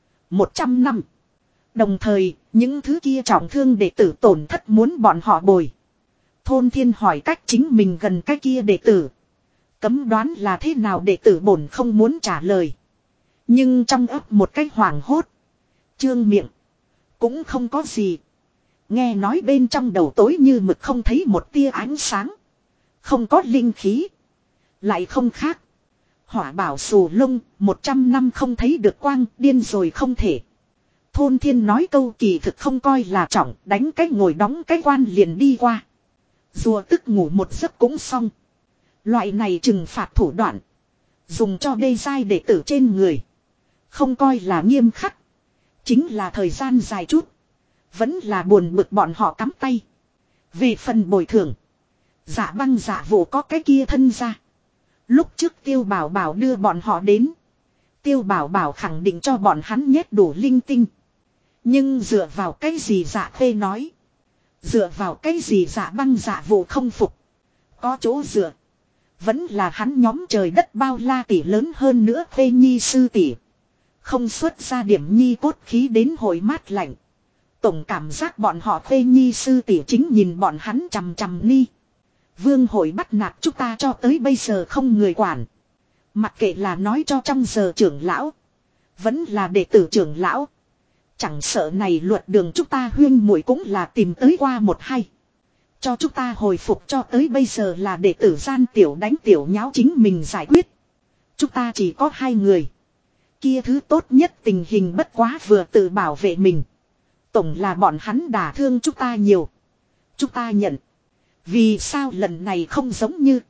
100 năm. Đồng thời, những thứ kia trọng thương đệ tử tổn thất muốn bọn họ bồi. Thôn Thiên hỏi cách chính mình gần cái kia đệ tử. Cấm đoán là thế nào đệ tử bổn không muốn trả lời. Nhưng trong ấp một cái hoảng hốt. Trương miệng. Cũng không có gì. Nghe nói bên trong đầu tối như mực không thấy một tia ánh sáng. Không có linh khí. Lại không khác. Hỏa bảo xù lông, 100 năm không thấy được quang, điên rồi không thể. Thôn Thiên nói câu kỳ thực không coi là trọng, đánh cái ngồi đóng cái quan liền đi qua. Rùa tức ngủ một giấc cũng xong. Loại này trừng phạt thủ đoạn. Dùng cho đê giai đệ tử trên người. Không coi là nghiêm khắc. Chính là thời gian dài chút. Vẫn là buồn bực bọn họ cắm tay. Về phần bồi thường. Dạ Băng dạ vụ có cái kia thân ra. Lúc trước Tiêu Bảo Bảo đưa bọn họ đến. Tiêu Bảo Bảo khẳng định cho bọn hắn nhét đủ linh tinh. Nhưng dựa vào cái gì Dạ Khê nói. Dựa vào cái gì Dạ Băng dạ vụ không phục. Có chỗ dựa. Vẫn là hắn nhóm trời đất bao la tỷ lớn hơn nữa Khê Nhi sư tỷ. Không xuất ra điểm nhi cốt khí đến hồi mát lạnh. Tổng cảm giác bọn họ Khê Nhi sư tỷ chính nhìn bọn hắn chằm chằm ni. Vương hội bắt nạt chúng ta cho tới bây giờ không người quản. Mặc kệ là nói cho trong giờ trưởng lão. Vẫn là đệ tử trưởng lão. Chẳng sợ này luật đường chúng ta huyên muội cũng là tìm tới qua một hay. Cho chúng ta hồi phục cho tới bây giờ là đệ tử gian tiểu đánh tiểu nháo chính mình giải quyết. Chúng ta chỉ có 2 người. Kia thứ tốt nhất tình hình bất quá vừa tự bảo vệ mình. Tổng là bọn hắn đả thương chúng ta nhiều. Chúng ta nhận. Vì sao lần này không giống như.